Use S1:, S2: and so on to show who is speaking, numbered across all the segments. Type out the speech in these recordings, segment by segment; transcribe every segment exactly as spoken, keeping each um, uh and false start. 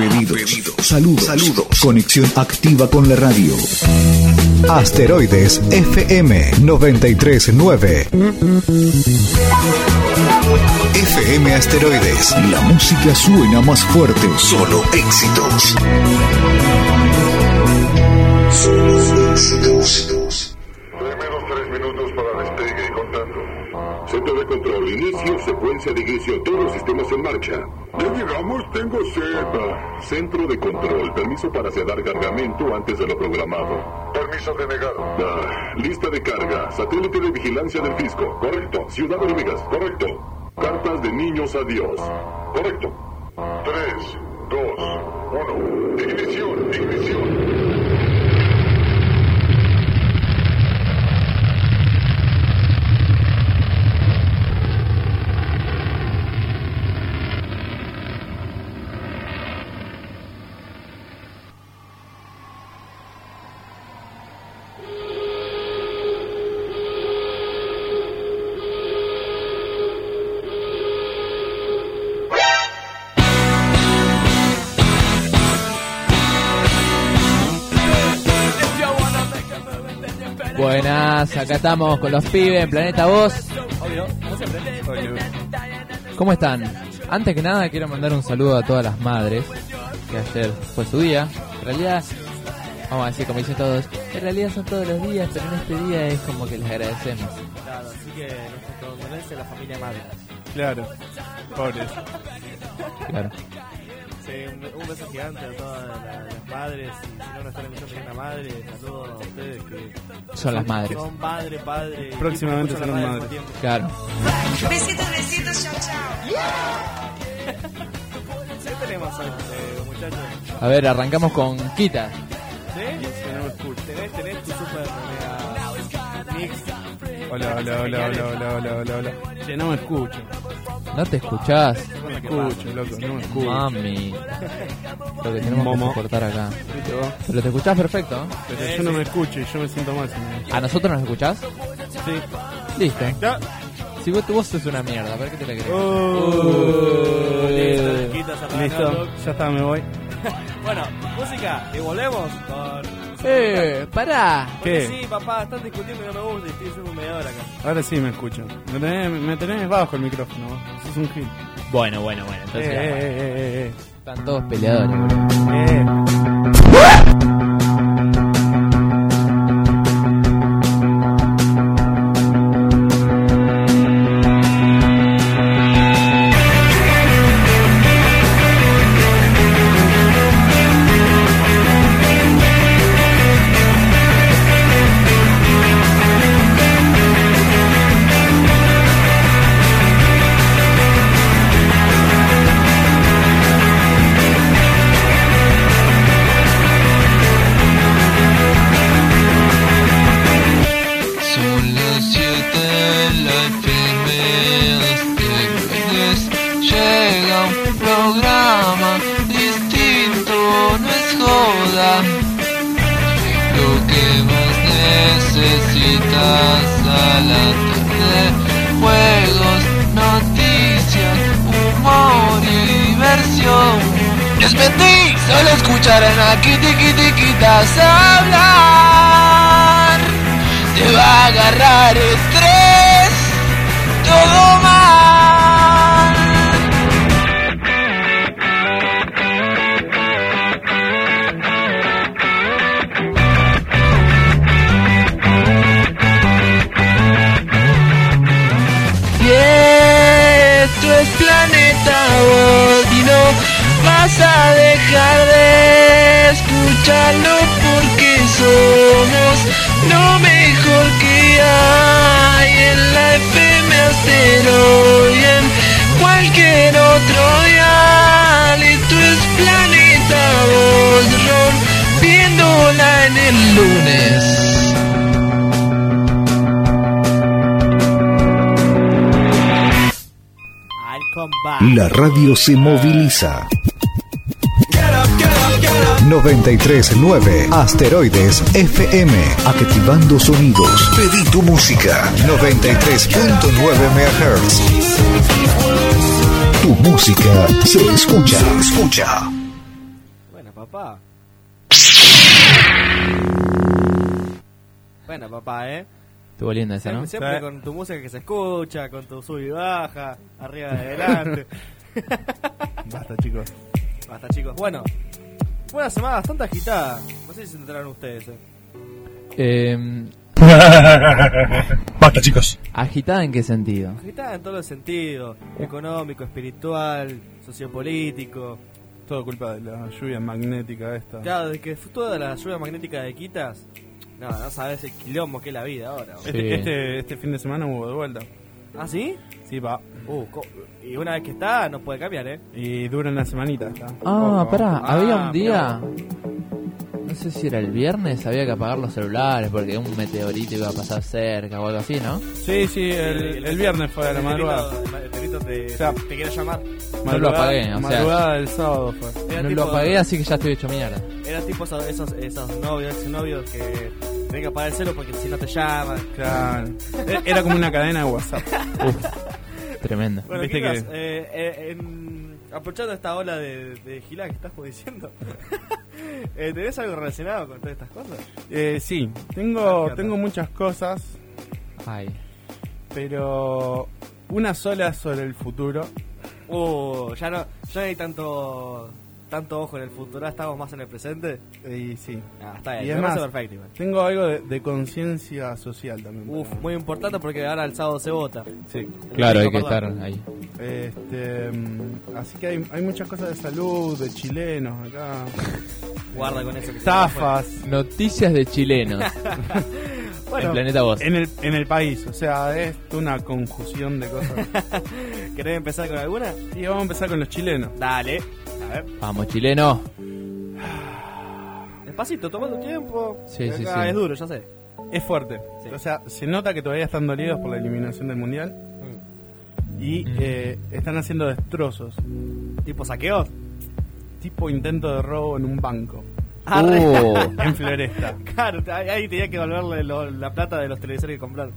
S1: Pedidos, Pedidos. Saludos. Saludos, conexión activa con la radio. Asteroides F M noventa y tres punto nueve. F M Asteroides. La música suena más fuerte. Solo éxitos. Solo éxitos.
S2: Primeros tres minutos para despegue y contando. Centro de control, inicio, secuencia de ignición, todos los sistemas en marcha. Ya llegamos, tengo sed. Ah, centro de control, permiso para sedar cargamento antes de lo programado. Permiso denegado. Ah, lista de carga, satélite de vigilancia del fisco. Correcto. Ciudad de Hormigas. Correcto. Cartas de niños a Dios. Correcto. Tres, dos, uno. Ignición, ignición.
S3: Buenas, acá estamos con los pibes en Planeta Voz.
S4: Obvio, como siempre. Obvio.
S3: ¿Cómo están? Antes que nada quiero mandar un saludo a todas las madres, que ayer fue su día. En realidad, vamos a decir como dicen todos, en realidad son todos los días, pero en este día es como que les agradecemos.
S4: Claro, así que nuestra condolencia a la familia madre.
S5: Claro, pobres.
S3: Claro.
S4: Sí, un, un beso gigante a todas la, las madres. Y si no, no están escuchando ninguna madre, saludos a ustedes que
S3: Son las madres.
S4: Son padre, padre.
S5: Próximamente serán madres.
S3: Claro.
S6: Besitos, besitos, chao, chao.
S4: ¿Qué tenemos hoy, eh, muchachos?
S3: A ver, arrancamos con Kita.
S4: ¿Sí? Que no me escucho. ¿Tenés, tenés tu super mega mix?
S5: Hola, hola, hola, hola, hola, hola, hola, hola. Che, no me escucho.
S3: ¿No te escuchás?
S5: No me escucho, loco, no me escucho.
S3: Mami. Lo que tenemos
S5: Momo.
S3: que soportar acá.
S5: ¿Viste vos?
S3: Pero te escuchás perfecto, ¿no?
S5: Pero yo no me escucho y yo me siento mal. Si me...
S3: ¿A nosotros nos escuchás?
S5: Sí.
S3: Listo.
S5: Ya.
S3: Si vos, tu voz es una mierda, a ver qué te la crees.
S5: Oh.
S4: Listo, quitas a
S5: Listo, ya está, me voy.
S4: Bueno, música, y volvemos con...
S3: Eh, pará.
S5: ¿Qué?
S4: Sí, papá, están discutiendo y no me gusta y estoy haciendo un mediador acá.
S5: Ahora sí me escucho. Me tenés, me tenés bajo el micrófono. Sos un gil.
S3: Bueno, bueno, bueno. Entonces,
S5: Eh, eh, eh, eh,
S3: están todos peleadores, boludo.
S5: eh. Eh.
S7: Aquí te quitas a hablar, te va a agarrar estrés, todo mal. Y esto es Planeta Voz y no vas a dejar de escucharlo porque somos lo mejor que hay en la F M Asteroid y en cualquier otro dial. Esto es Planeta Voz, rompiéndola en el lunes.
S1: La radio se moviliza. noventa y tres punto nueve Asteroides F M, activando sonidos. Pedí tu música. noventa y tres punto nueve megahertz. Tu música se escucha. Se escucha.
S4: Papá. Bueno, papá, ¿eh?
S3: Estuvo linda esa, ¿no?
S4: Siempre, siempre
S5: Sí.
S4: con tu música que se escucha, con tu sub y baja, arriba y adelante.
S5: Basta, chicos.
S4: Basta, chicos. Bueno, fue una semana bastante agitada. No sé si se enteraron ustedes, ¿eh?
S3: Eh,
S5: Basta, chicos.
S3: ¿Agitada en qué sentido?
S4: Agitada en todos los sentidos: económico, espiritual, sociopolítico.
S5: Todo culpa de la lluvia magnética esta.
S4: Claro, de que fue toda la lluvia magnética de Quitas. No, no sabes el quilombo que es la vida ahora.
S3: Sí.
S5: Este, este, este fin de semana hubo de vuelta.
S4: ¿Ah, sí?
S5: Sí, va.
S4: Uh, co- y una vez que está, no puede cambiar, ¿eh?
S5: Y dura una semanita. Está.
S3: Ah,
S5: Poco.
S3: pará,
S4: Ah,
S3: había un día, no sé si era el viernes, había que apagar los celulares porque un meteorito iba a pasar cerca o algo así, ¿no?
S5: Sí, sí, el, el viernes fue a la
S4: El
S5: madrugada.
S4: delito- El delito te,
S5: O sea,
S4: te quiere llamar.
S3: No lo apagué, o sea-
S5: Madrugada del sábado fue.
S4: Era
S3: No
S4: tipo-
S3: lo apagué, así que ya estoy hecho mierda.
S4: Era tipo esos, esos, esos novios, ex novios que tienen que apagar el celo porque si no te llaman.
S5: Claro. Era como una cadena de WhatsApp.
S3: Uf, tremendo.
S4: Bueno,
S5: Viste
S4: Kikas,
S5: que-
S4: eh, eh, en- aprovechando esta ola de, de gilá que estás diciendo, eh, ¿tenés algo relacionado con todas estas cosas?
S5: Eh, sí,
S4: Ah,
S5: tengo,
S4: ¿qué
S5: tengo muchas cosas,
S3: Ay,
S5: pero una sola sobre el futuro.
S4: Uh, ya no, ya no hay tanto tanto ojo en el futuro, estamos más en el presente.
S5: Y sí,
S4: Ah, está bien,
S5: Y es
S4: me parece
S5: más,
S4: perfecto igual.
S5: tengo algo de, de conciencia social también.
S4: Uf,
S5: para-
S4: muy importante porque ahora el sábado se vota.
S5: Sí.
S3: claro, hay
S4: Rico,
S3: que estar
S4: perdón.
S3: ahí.
S5: Este, mm, así que hay, hay muchas cosas de salud, de chilenos acá.
S4: Guarda con eso. Que se
S5: Estafas
S3: Noticias de chilenos
S4: Bueno,
S3: en Planeta Voz.
S5: en el, en el país. O sea, es una confusión de cosas.
S4: ¿querés empezar con alguna?
S5: Y vamos a empezar con los chilenos.
S4: Dale. A ver.
S3: Vamos, chileno.
S4: Despacito, toma tu tiempo.
S3: Sí, sí,
S4: Acá
S3: sí.
S4: es duro, ya sé.
S5: Es fuerte.
S4: Sí.
S5: O sea, se nota que todavía están dolidos por la eliminación del mundial. Y eh, están haciendo destrozos.
S4: ¿Tipo saqueo?
S5: Tipo intento de robo en un banco.
S4: Arre.
S3: Uh,
S5: En Floresta.
S4: Claro, ahí ahí tenía que devolverle lo- la plata de los televisores que compraron.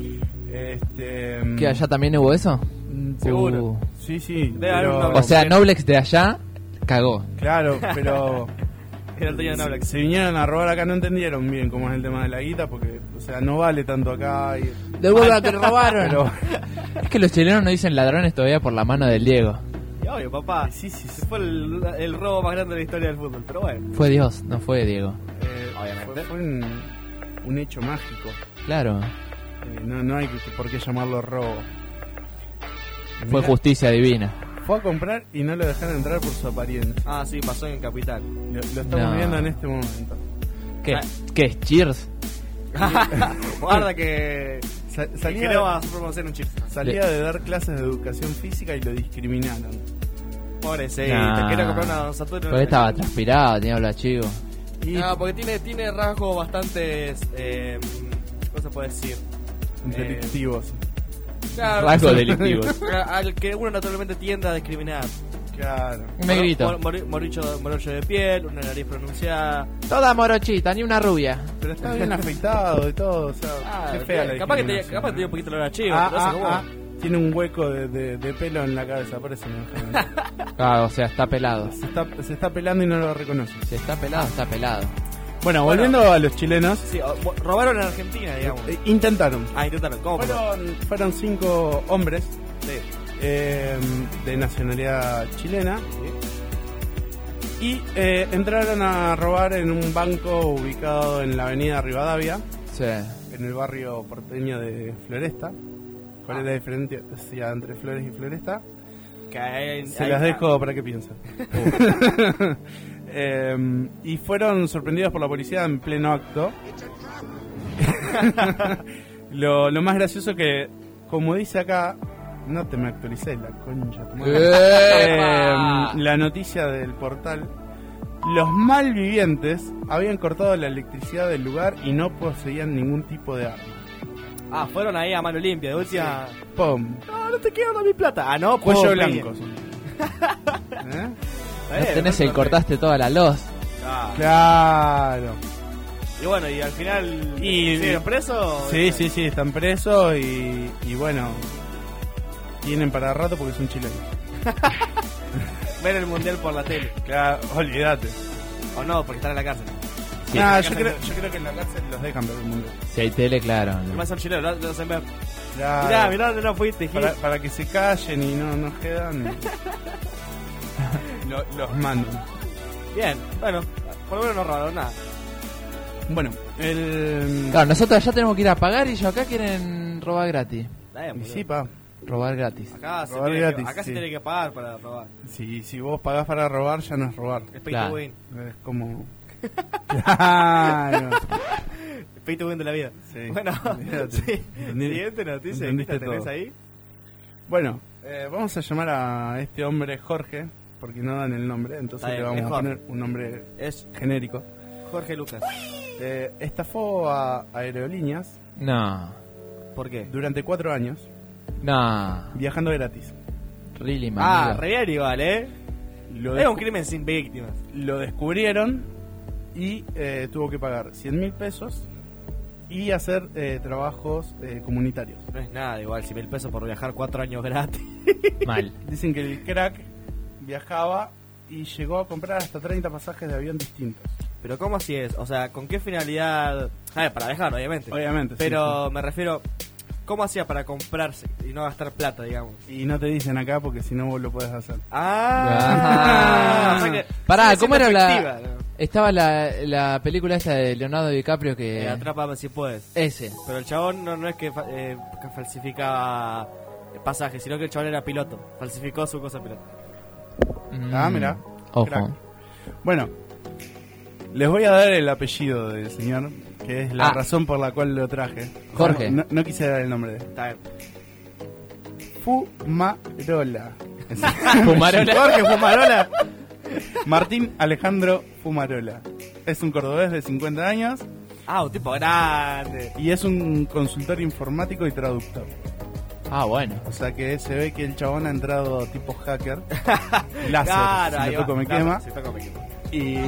S5: Este,
S3: ¿qué, allá también hubo eso?
S5: mm,
S4: seguro.
S3: Uh.
S5: Sí, sí.
S4: Debe haber
S5: pero-
S4: una-
S3: O sea, Noblex de allá cagó.
S5: Claro, pero
S4: Era el dueño de Noblex.
S5: se vinieron a robar acá, no entendieron bien cómo es el tema de la guita, porque, o sea, no vale tanto acá. Y,
S3: Devuelva que robaron.
S5: pero,
S3: Es que los chilenos no dicen ladrones todavía por la mano del Diego.
S4: Y obvio, papá.
S5: sí, sí, sí.
S4: Ese fue el, el robo más grande de la historia del fútbol, pero bueno.
S3: Fue Dios, no fue Diego.
S5: Eh,
S4: Obviamente.
S5: Fue, fue un, un hecho mágico.
S3: Claro,
S5: Eh, no, no hay que- por qué llamarlo robo.
S3: fue
S5: Mirá,
S3: justicia divina.
S5: Fue a comprar y no lo dejaron entrar por su apariencia.
S4: Ah, sí, pasó en Capital.
S5: Lo, lo estamos
S3: No.
S5: viendo en este momento.
S3: ¿Qué?
S4: Ah.
S3: ¿Qué es Cheers?
S4: Guarda que.
S5: Sa-
S4: que
S5: salía,
S4: no va a promocionar un chip.
S5: salía de dar clases de educación física y lo discriminaron.
S4: Pobrecito,
S3: Nah.
S4: quiero comprar una Don Saturno.
S3: Porque estaba transpirado, tenía habla chivo.
S5: Y
S4: No, porque tiene, tiene rasgos bastantes. Eh, ¿Cómo se puede decir?
S5: delictivos.
S4: Claro,
S3: Rasgos delictivos.
S4: Al que uno naturalmente tiende a discriminar.
S5: Claro.
S3: Un negrito.
S4: Mor- mor- Moricho, morocho de piel, una nariz pronunciada.
S3: Toda morochita, ni una rubia.
S5: Pero está bien afeitado y todo, o sea,
S4: Ah,
S5: qué fea la
S4: capaz que te,
S5: discriminación.
S4: capaz que te dio un poquito la hora chivo,
S5: Ah,
S4: pero eso
S5: ah,
S4: como-
S5: ah, tiene un hueco de, de- de pelo en la cabeza, por eso no dejaron.
S3: Ah, o sea, está pelado.
S5: se, está, se está pelando y no lo reconoce.
S3: Si está pelado, está pelado.
S5: Bueno,
S4: Bueno.
S5: volviendo a los chilenos,
S4: Sí, o- bo- robaron en Argentina, digamos.
S5: eh, intentaron.
S4: Ah, intentaron. ¿Cómo fue?
S5: Fueron, fueron cinco hombres
S4: Sí.
S5: eh, de nacionalidad chilena y eh, entraron a robar en un banco ubicado en la avenida Rivadavia,
S3: Sí.
S5: en el barrio porteño de Floresta. ¿Cuál es la diferencia entre Flores y Floresta?
S4: Que hay-
S5: Se
S4: hay-
S5: las dejo para que piensen. Eh, y fueron sorprendidos por la policía en pleno acto. lo, lo más gracioso que, como dice acá, no te me actualicé la concha. de tu madre.
S3: ¡Epa!
S5: Eh, la noticia del portal: los malvivientes habían cortado la electricidad del lugar y no poseían ningún tipo de arma.
S4: Ah, fueron ahí a mano limpia, de última.
S5: ¡Pum!
S4: No, no te quiero dar mi plata. Ah, no,
S5: Cuello
S4: puedo
S5: blanco.
S4: pedir.
S5: ¿Eh?
S3: No tenés el cortaste toda la luz.
S4: Ah.
S5: Claro.
S4: Y bueno, y al final.
S5: Y-
S4: ¿siguen presos?
S5: Sí, sí, sí, están presos y, y bueno, tienen para rato porque son chilenos.
S4: Ver el mundial por la tele.
S5: Claro, olvídate.
S4: O no, porque están en la cárcel.
S3: Sí.
S5: Nah, yo, creo, yo creo que en la cárcel los dejan ver el mundo.
S3: Si hay tele, claro.
S4: ¿Qué más son chilenos? Lo, lo hacen ver.
S5: Claro.
S4: Mirá, mirá dónde no fuiste, Gil.
S5: Para, para que se callen y no nos quedan. lo, los mandan.
S4: Bien, bueno, por lo menos no robaron nada.
S5: Bueno, el.
S3: Claro, nosotros allá tenemos que ir a pagar y ellos acá quieren robar gratis.
S4: Está bien,
S5: Y
S4: boludo.
S5: sí, pa.
S3: Robar gratis.
S4: Acá, se
S5: Robar
S4: tiene,
S5: gratis,
S4: que, acá
S5: sí.
S4: se tiene que pagar para robar.
S5: Si, si vos pagás para robar, ya no es robar.
S4: Es pay
S3: Claro.
S4: to win.
S5: Es como. Claro.
S4: Es pay to win de la vida.
S5: Sí,
S4: Bueno,
S5: olvídate.
S4: sí.
S5: Entendí-
S4: Siguiente noticia.
S5: entendiste
S4: ¿Qué tenés
S5: todo.
S4: ahí?
S5: Bueno, eh, vamos a llamar a este hombre Jorge, porque no dan el nombre, entonces
S4: Está
S5: le
S4: bien,
S5: vamos
S4: es
S5: a
S4: Jorge.
S5: poner un nombre
S4: Es
S5: genérico.
S4: Jorge Lucas.
S5: Eh, estafó a aerolíneas
S3: No.
S4: ¿Por qué?
S5: durante cuatro años,
S3: No.
S5: viajando gratis.
S3: Really, man.
S4: Ah, re bien igual, ¿eh?
S5: Lo,
S4: Es
S5: descu-
S4: un crimen sin víctimas.
S5: lo descubrieron y eh, tuvo que pagar cien mil pesos y hacer eh, trabajos eh, comunitarios.
S4: No es nada igual, cien mil pesos por viajar cuatro años gratis.
S3: Mal.
S5: Dicen que el crack viajaba y llegó a comprar hasta treinta pasajes de avión distintos.
S4: Pero ¿cómo así es? O sea, ¿con qué finalidad? A ver, para viajar, obviamente.
S5: Obviamente. sí,
S4: Pero me refiero, ¿cómo hacía para comprarse y no gastar plata, digamos?
S5: sí. Y no te dicen acá porque si no vos lo podés hacer.
S4: Ah,
S3: Ah.
S4: o sea que
S3: Pará,
S4: sigue
S3: ¿cómo
S4: siendo
S3: era la-
S4: efectiva, ¿no?
S3: Estaba la, la película esta de Leonardo DiCaprio que...
S4: Eh, Atrápame si puedes.
S3: Ese.
S4: Pero el chabón no, no es que, fa- eh, que falsificaba pasajes, sino que el chabón era piloto. Falsificó su cosa de piloto.
S3: Mm,
S5: Ah, mira.
S3: Ojo.
S5: Crack. Bueno, les voy a dar el apellido del señor, que es la
S3: Ah.
S5: razón por la cual lo traje.
S3: Jorge.
S5: No, no quise dar el nombre de él.
S4: Está bien.
S5: Fumarola.
S3: Fumarola.
S4: Jorge Fumarola.
S5: Martín Alejandro Fumarola. Es un cordobés de cincuenta años
S4: Ah, un tipo grande.
S5: y es un consultor informático y traductor.
S3: Ah, bueno.
S5: O sea que se ve que el chabón ha entrado tipo hacker. Láser,
S4: Claro,
S5: si
S4: ahí
S5: le
S4: va.
S5: toco me
S4: Claro,
S5: quema.
S4: si toco me quema.
S5: Y,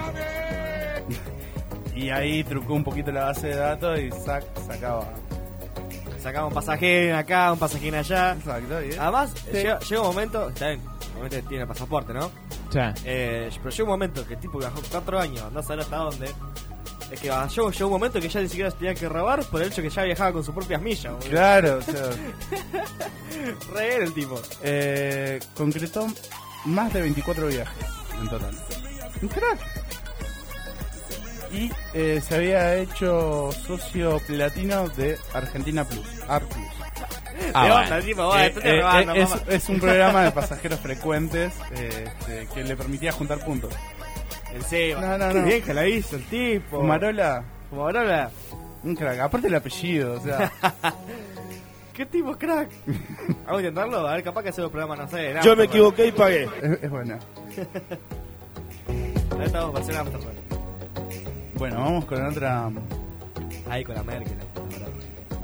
S5: y ahí trucó un poquito la base de datos y sac, sacaba.
S4: Sacamos un pasajín acá, un pasajín allá.
S5: Exacto, y-
S4: Además,
S5: Sí.
S4: llega, llega un momento, está bien, obviamente tiene el pasaporte, ¿no?
S3: Ya.
S4: Eh, pero llega un momento que el tipo viajó cuatro años, no saber hasta dónde. Es que ah, llegó, llegó un momento que ya ni siquiera se tenía que robar por el hecho que ya viajaba con sus propias millas. boludo.
S5: Claro, o sea,
S4: Re era el tipo.
S5: eh, concretó más de veinticuatro viajes en total. Un crack. Y eh, se había hecho socio platino de Argentina Plus, Art Plus.
S3: Ah,
S4: ¿Qué
S3: bueno.
S4: onda, tipo? Bueno,
S5: Eh,
S4: esto te
S5: eh,
S4: robando,
S5: es,
S4: mamá.
S5: es un programa de pasajeros frecuentes eh, este, que le permitía juntar puntos.
S4: Encima.
S5: No, no,
S4: Qué
S5: no.
S4: bien que la hizo el tipo.
S5: Fumarola,
S4: Fumarola.
S5: un crack. Aparte el apellido, o sea,
S4: ¿Qué tipo crack? Vamos a intentarlo, a ver, capaz que hace un programa, no sé. en
S8: Yo me
S4: Amsterdam.
S8: equivoqué y pagué.
S5: es, es buena.
S4: Ahí estamos para hacer Amsterdam.
S5: Bueno, vamos con otra.
S4: Ahí con la Merkel. la verdad.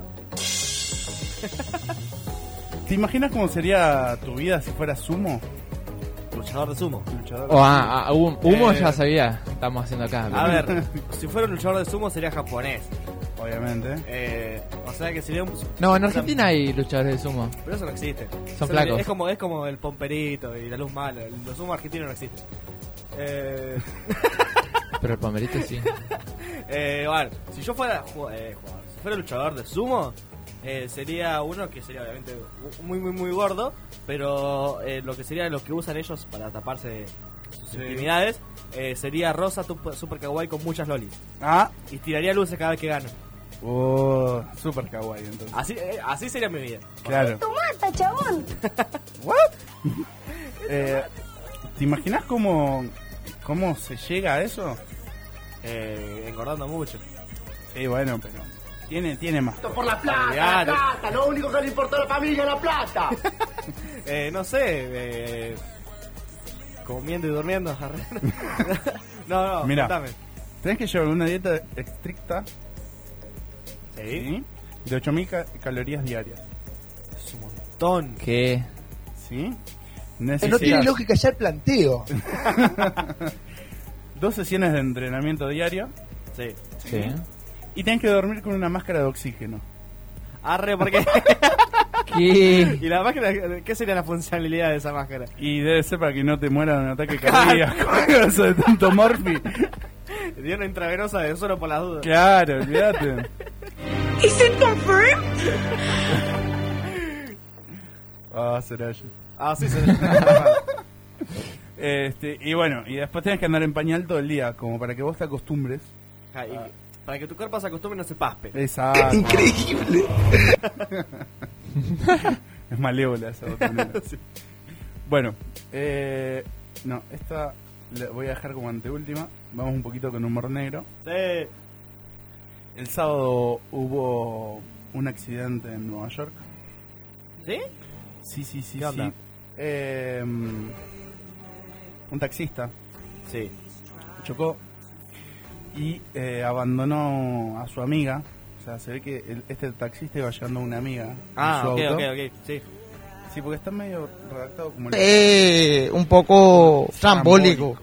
S5: ¿Te imaginas cómo sería tu vida si fueras sumo?
S4: Luchador de sumo.
S5: Luchador.
S3: Oh, ah, ah, hum- humo
S5: Eh.
S3: ya sabía. Estamos haciendo acá.
S4: A ver, si fuera un luchador de sumo sería japonés.
S5: Obviamente.
S4: Eh, o sea que sería un...
S3: No, en Argentina hay luchadores de sumo.
S4: Pero eso no existe.
S3: Son
S4: Eso
S3: flacos.
S4: Es como, es como el pomperito y la luz mala. Los sumo argentinos no existen. Eh,
S3: Pero el pomerito sí.
S4: eh, bueno, si yo fuera ju- eh, jugador, si fuera luchador de sumo, eh, sería uno que sería obviamente muy muy muy gordo, pero eh, lo que sería lo que usan ellos para taparse sus
S5: Sí.
S4: intimidades eh, sería rosa tup- super kawaii con muchas lolis
S5: Ah,
S4: y tiraría luces cada vez que gano.
S5: oh, super kawaii entonces.
S4: Así eh, así sería mi vida.
S5: Claro.
S6: Mata, chabón.
S5: Eh, ¿Te imaginas cómo, cómo se llega a eso?
S4: Eh, engordando mucho.
S5: Sí, bueno, pero tiene, tiene más.
S8: Por la
S4: plata, la
S8: plata. Lo único que le importa a la familia es la plata.
S4: Eh, no sé, eh, comiendo y durmiendo. no, no,
S5: Mirá.
S4: contame.
S5: Tenés que llevar una dieta estricta,
S4: ¿Sí?
S5: ¿sí? De ocho mil ca- calorías diarias.
S4: Es un montón.
S3: ¿Qué?
S5: ¿Sí?
S8: No tiene
S5: Necesitas
S8: lógica ya el planteo.
S5: dos sesiones de entrenamiento diario
S4: Sí.
S3: Sí.
S5: y tenés que dormir con una máscara de oxígeno.
S4: Arre, porque
S3: ¿Qué?
S4: ¿Y la máscara? ¿Qué sería la funcionalidad de esa máscara?
S5: Y debe ser para que no te muera de un ataque cardíaco. Eso de tanto morfi.
S4: Dio una intravenosa de solo por las dudas.
S5: Claro, olvídate.
S6: Is it confirmed?
S5: Ah, será yo.
S4: Ah, sí, sí.
S5: Este, y bueno, y después tenés que andar en pañal todo el día, como para que vos te acostumbres.
S4: Ah, y para que tu cuerpo se acostumbre y no se paspe.
S5: Exacto.
S8: Increíble.
S5: Es malévola esa botonera.
S4: Sí.
S5: Bueno, eh, no, esta la voy a dejar como anteúltima. Vamos un poquito con humor negro.
S4: Sí.
S5: El sábado hubo un accidente en Nueva York.
S4: ¿Sí?
S5: Sí, sí, sí,
S4: ¿Qué onda?
S5: sí. Eh, un taxista
S4: Sí.
S5: chocó y eh, abandonó a su amiga. O sea, se ve que el- este taxista iba llevando a una amiga en
S4: Ah,
S5: su
S4: ok,
S5: auto.
S4: ok, ok. Sí.
S5: Sí, porque está medio redactado como el...
S8: Eh, un poco trambólico.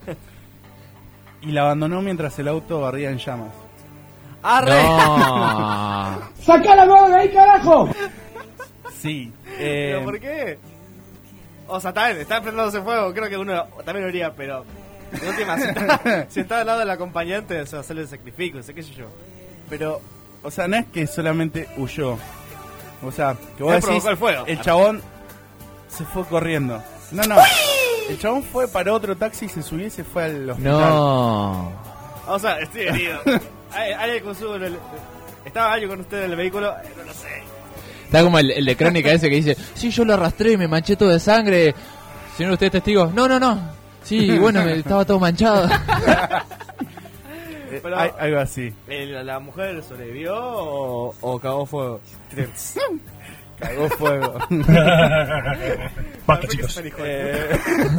S5: Y la abandonó mientras el auto ardía en llamas.
S4: ¡Arre!
S3: No.
S8: ¡Saca la mano de ahí, carajo!
S5: Sí. Eh,
S4: ¿Pero por qué? O sea, está bien, está prendiéndose fuego. Creo que uno también lo haría, pero. De última, si está, si está al lado del acompañante, o sea, hacerle el sacrificio, no sé qué sé yo.
S5: Pero, o sea, no es que solamente huyó. O sea, que vos
S4: Él
S5: decís,
S4: provocó el fuego.
S5: el chabón se fue corriendo. No, no. El chabón fue para otro taxi, se subió y se fue al hospital.
S3: No.
S4: O sea, estoy herido. ¿Hay, hay alguien consumo en el- ¿Estaba alguien con usted en el vehículo? Eh, No lo sé.
S3: Está como el, el de Crónica ese que dice, sí, yo lo arrastré y me manché todo de sangre. Señor, ¿usted es testigo? No, no, no. Sí, bueno, me- estaba todo manchado.
S5: Eh,
S4: Pero-
S5: hay- algo así.
S4: Eh, ¿La, la mujer sobrevivió o, o cagó fuego?
S5: Cagó fuego.
S4: Basta, chicos.
S5: Eh,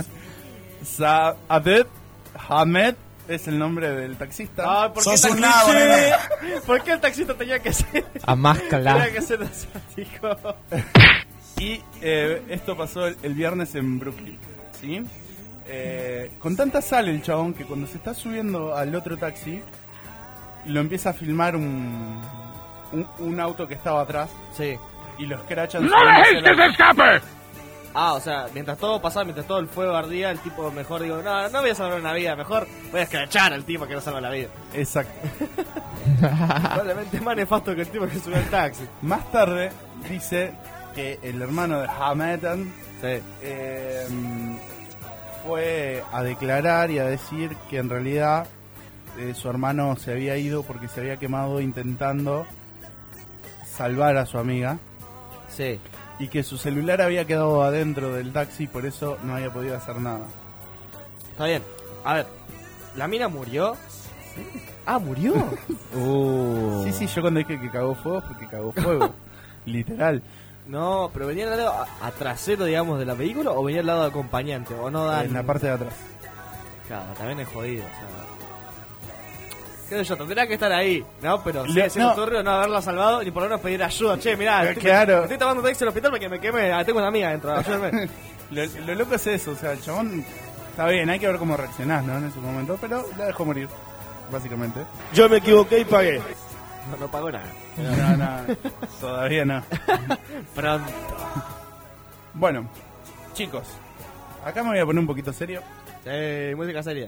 S5: Saaded Hamed es el nombre del taxista.
S4: Ay, ¿por qué,
S8: Sos
S4: el
S8: un
S4: taxista-
S8: nabo, nene.
S4: ¿Por qué el taxista tenía que ser?
S3: A más
S4: Tenía
S3: calá.
S4: que ser asiático.
S5: Y eh, esto pasó el, el viernes en Brooklyn. ¿Sí? Eh, con tanta sal el chabón que cuando se está subiendo al otro taxi, lo empieza a filmar un, un, un auto que estaba atrás
S4: Sí.
S5: y lo escrachan. ¡No
S4: Ah, o sea, mientras todo pasaba, mientras todo el fuego ardía, el tipo mejor digo, no, no voy a salvar una vida, mejor voy a escrachar al tipo que no salva la vida.
S5: Exacto.
S4: Probablemente más nefasto que el tipo que subió al taxi.
S5: Más tarde dice que el hermano de Hamedan
S4: Sí.
S5: eh, fue a declarar y a decir que en realidad eh, su hermano se había ido porque se había quemado intentando salvar a su amiga
S4: Sí.
S5: y que su celular había quedado adentro del taxi y por eso no había podido hacer nada.
S4: Está bien. A ver, ¿la mina murió? Ah, ¿murió?
S3: Uh.
S5: Sí, sí, yo cuando dije que cagó fuego fue que cagó fuego. Literal.
S4: No, pero venía al lado a, a trasero, digamos, de la vehícula o venía al lado de acompañante, o no dan.
S5: En la parte de atrás.
S4: Claro, también es jodido, o sea. Qué sé yo, tendría que estar ahí, ¿no? Pero
S5: Le-
S4: sigue siendo
S5: no.
S4: turbio no haberla salvado ni por lo menos pedir ayuda. Che, mirá,
S5: Eh,
S4: estoy,
S5: claro.
S4: estoy tomando taxi al hospital porque me quemé. Ah, tengo una amiga dentro, ayúdame.
S5: Lo, lo loco es eso, o sea, el chabón está bien, hay que ver cómo reaccionás, ¿no? En ese momento, pero la dejó morir, básicamente.
S8: Yo me equivoqué y pagué.
S4: No, no pagó nada.
S5: No, no, todavía no.
S4: Pronto.
S5: Bueno, chicos, acá me voy a poner un poquito serio.
S4: Eh, música seria.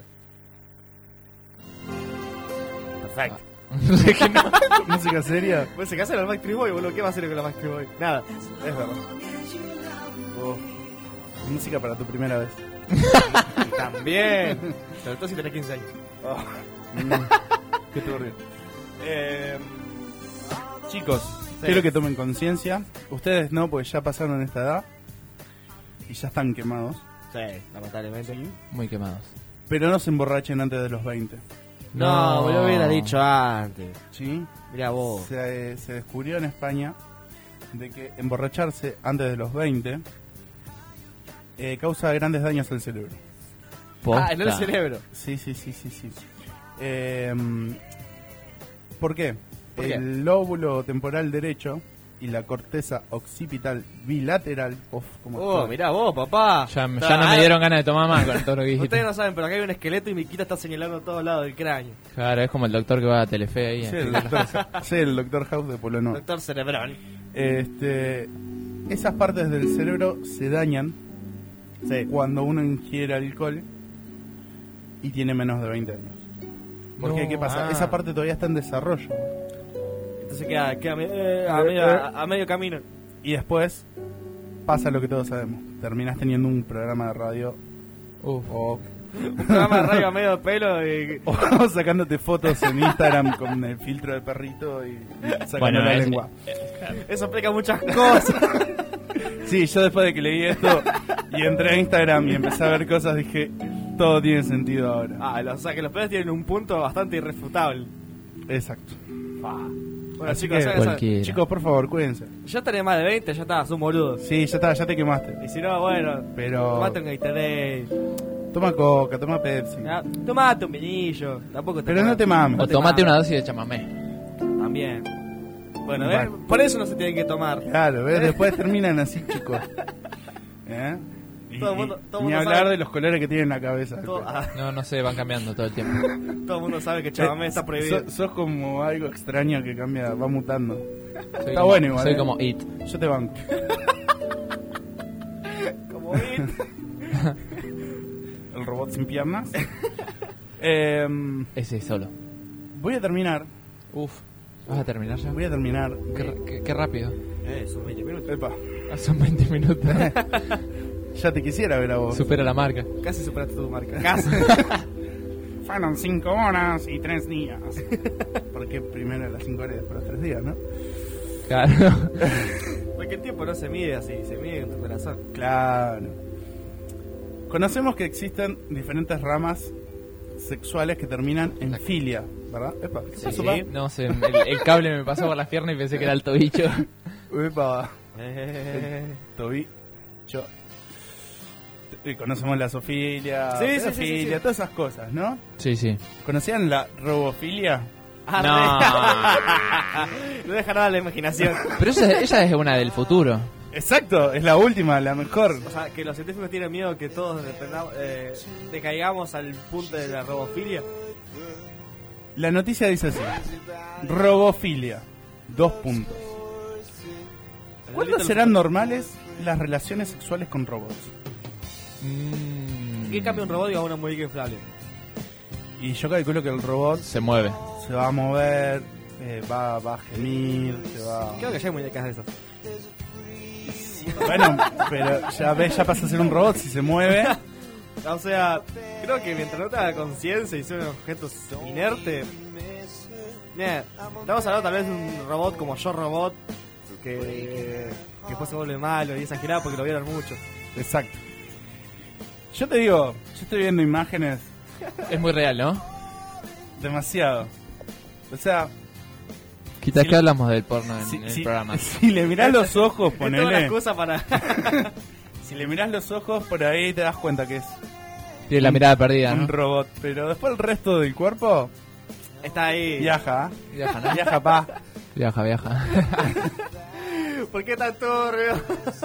S4: Perfecto.
S5: Música seria,
S4: Música seria, el Backstreet Boy, boludo. ¿Qué va a hacer con la Backstreet Boy? Nada.
S5: es verdad. Uf, música para tu primera vez.
S4: También. Sobre todo si tenés quince años.
S5: Oh, mm, qué turbio. Eh, chicos, quiero que tomen conciencia. Ustedes no, porque ya pasaron esta edad y ya están quemados.
S4: Sí, lamentablemente.
S3: Muy quemados.
S5: Pero no se emborrachen antes de los veinte.
S4: No, me lo hubiera dicho antes.
S5: ¿Sí?
S4: Mirá vos.
S5: Se, se descubrió en España de que emborracharse antes de los veinte eh, causa grandes daños al cerebro.
S4: Ah, en el
S3: Posta.
S4: cerebro.
S5: Sí, sí, sí, sí, sí. Eh, ¿Por qué?
S4: ¿Por qué?
S5: El lóbulo temporal derecho y la corteza occipital bilateral. Uf, como
S4: Oh, mirá vos, papá.
S3: Ya, ya
S4: Está-
S3: no me dieron ganas de tomar más con todo lo que dijiste.
S4: Ustedes no saben, pero acá hay un esqueleto y Miquita está señalando todos lados del cráneo.
S3: Claro, es como el doctor que va a Telefe ahí.
S5: Sí,
S3: eh.
S5: el doctor, sí, el doctor House de Polo Norte.
S4: Doctor Cerebrón.
S5: Este, esas partes del cerebro se dañan
S4: Sí.
S5: cuando uno ingiere alcohol y tiene menos de veinte años. Porque,
S3: No,
S5: ¿qué pasa?
S4: ah.
S5: Esa parte todavía está en desarrollo.
S4: Entonces queda, queda me- eh, a, medio, a, a medio camino.
S5: Y después pasa lo que todos sabemos. Terminas teniendo un programa de radio
S3: Uf.
S5: o,
S4: Un programa de radio a medio pelo y...
S5: o sacándote fotos en Instagram con el filtro de perrito y sacando
S3: Bueno,
S5: la
S3: es-
S5: lengua.
S4: Eso explica muchas cosas.
S5: Sí, yo después de que leí esto y entré a Instagram y empecé a ver cosas, dije, todo tiene sentido ahora.
S4: Ah, o sea que los pelos tienen un punto bastante irrefutable.
S5: Exacto.
S4: Bueno,
S5: Así
S4: chicos,
S5: que,
S4: ya que saben-
S3: cualquiera.
S5: chicos, por favor, cuídense.
S4: yo tenía más de veinte, ya estabas un boludo.
S5: Sí, ya está, ya te quemaste.
S4: Y si no, bueno,
S5: Pero
S4: tomate un Gatorade,
S5: toma coca, toma Pepsi.
S4: ah, tomate un vinillo, tampoco te
S5: Pero no te mames.
S3: O tomate una dosis de chamamé.
S4: También. Bueno,
S5: Bueno.
S4: ¿ves? Por eso no se tienen que tomar.
S5: Claro, ¿ves? Después terminan así, chicos. ¿Eh? Y,
S4: Todo el mundo- todo el
S5: y ni
S4: mundo
S5: hablar
S4: sabe-
S5: de los colores que tiene en la cabeza.
S4: Todo, ah,
S3: No, no sé, van cambiando todo el tiempo.
S4: todo el mundo sabe que chamamé está prohibido.
S5: So- sos como algo extraño que cambia, va mutando.
S3: Soy
S5: Está
S3: como-
S5: bueno igual,
S3: Soy
S5: eh.
S3: como It.
S5: Yo te banco.
S4: Como It.
S5: El robot sin piernas. Em,
S3: Ese solo.
S5: voy a terminar.
S3: Uf. ¿Vas a terminar ya?
S5: Voy a terminar.
S3: Qué, qué- qué rápido.
S4: Eh, son veinte minutos.
S5: Epa,
S3: Ah, son veinte minutos.
S5: ya te quisiera ver a vos.
S3: Supera la marca.
S4: Casi superaste tu marca. Casi.
S5: Fueron cinco horas y tres días. Porque primero las cinco horas y después los tres días, ¿no?
S3: Claro.
S4: Porque el tiempo no se mide así, se mide en tu corazón.
S5: Claro. Conocemos que existen diferentes ramas sexuales que terminan en filia, ¿verdad? Epa, ¿qué
S4: Sí.
S5: pasó, pa?
S3: No sé, el, el cable me pasó por la pierna y pensé que era el tobillo.
S5: Epa,
S4: Eh,
S5: tobillo. Y conocemos la zoofilia,
S4: Sí, sí, sí,
S5: pedofilia,
S4: sí, sí.
S5: todas esas cosas, ¿no?
S3: Sí, sí.
S5: ¿Conocían la robofilia?
S4: ah, no. No deja nada a la imaginación.
S3: Pero esa, ella es una del futuro.
S5: Exacto, es la última, la mejor.
S4: O sea, que los científicos tienen miedo que todos dependamos, eh, decaigamos al punto de la robofilia.
S5: La noticia dice así: robofilia, dos puntos. ¿Cuándo serán normales las relaciones sexuales con robots?
S3: Mm,
S4: ¿Qué cambia un robot y a una muñeca inflable?
S5: Y yo calculo que el robot
S3: Se mueve.
S5: se va a mover, eh, va, va a gemir, se va...
S4: Creo que ya hay muñecas de esas.
S5: Bueno, pero ya ves, ya pasa a ser un robot si se mueve.
S4: O sea, creo que mientras no tenga conciencia y sea un objeto inerte. Bien, estamos hablando tal vez de un robot como Yo Robot, que, que después se vuelve malo y exagerado porque lo vieron mucho.
S5: Exacto. Yo te digo, yo estoy viendo imágenes
S3: Es muy real, ¿no?
S5: demasiado. O sea,
S3: Quizás
S5: Si
S3: que
S5: le-
S3: hablamos del porno en,
S5: si,
S3: en el
S5: si-
S3: programa.
S5: si le mirás los ojos,
S4: Es toda una
S5: ponele.
S4: excusa para...
S5: Si le mirás los ojos, por ahí te das cuenta que es
S3: Tiene la mirada perdida,
S5: un
S3: ¿no?
S5: robot. Pero después el resto del cuerpo
S4: Está ahí.
S5: viaja, ¿eh?
S3: Viaja, ¿no?
S5: Viaja, pa.
S3: Viaja, viaja.
S4: ¿Por qué tan turbio?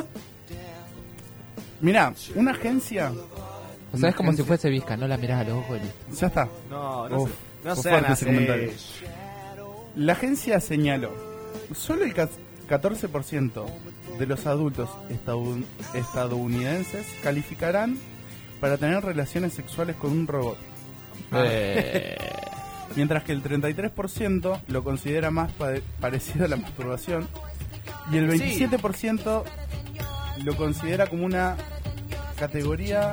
S5: Mirá, una agencia.
S3: O sea, es como si fuese visca, no la mirás a los ojos y listo.
S5: Ya está.
S4: No, no
S5: Uf,
S4: sé. No
S5: fue
S4: sean
S5: fuerte ese
S4: así.
S5: comentario. La agencia señaló: solo el ca- catorce por ciento de los adultos estadun- estadounidenses calificarán para tener relaciones sexuales con un robot,
S3: Eh,
S5: mientras que el treinta y tres por ciento lo considera más pade- parecido a la masturbación y el veintisiete por ciento lo considera como una categoría.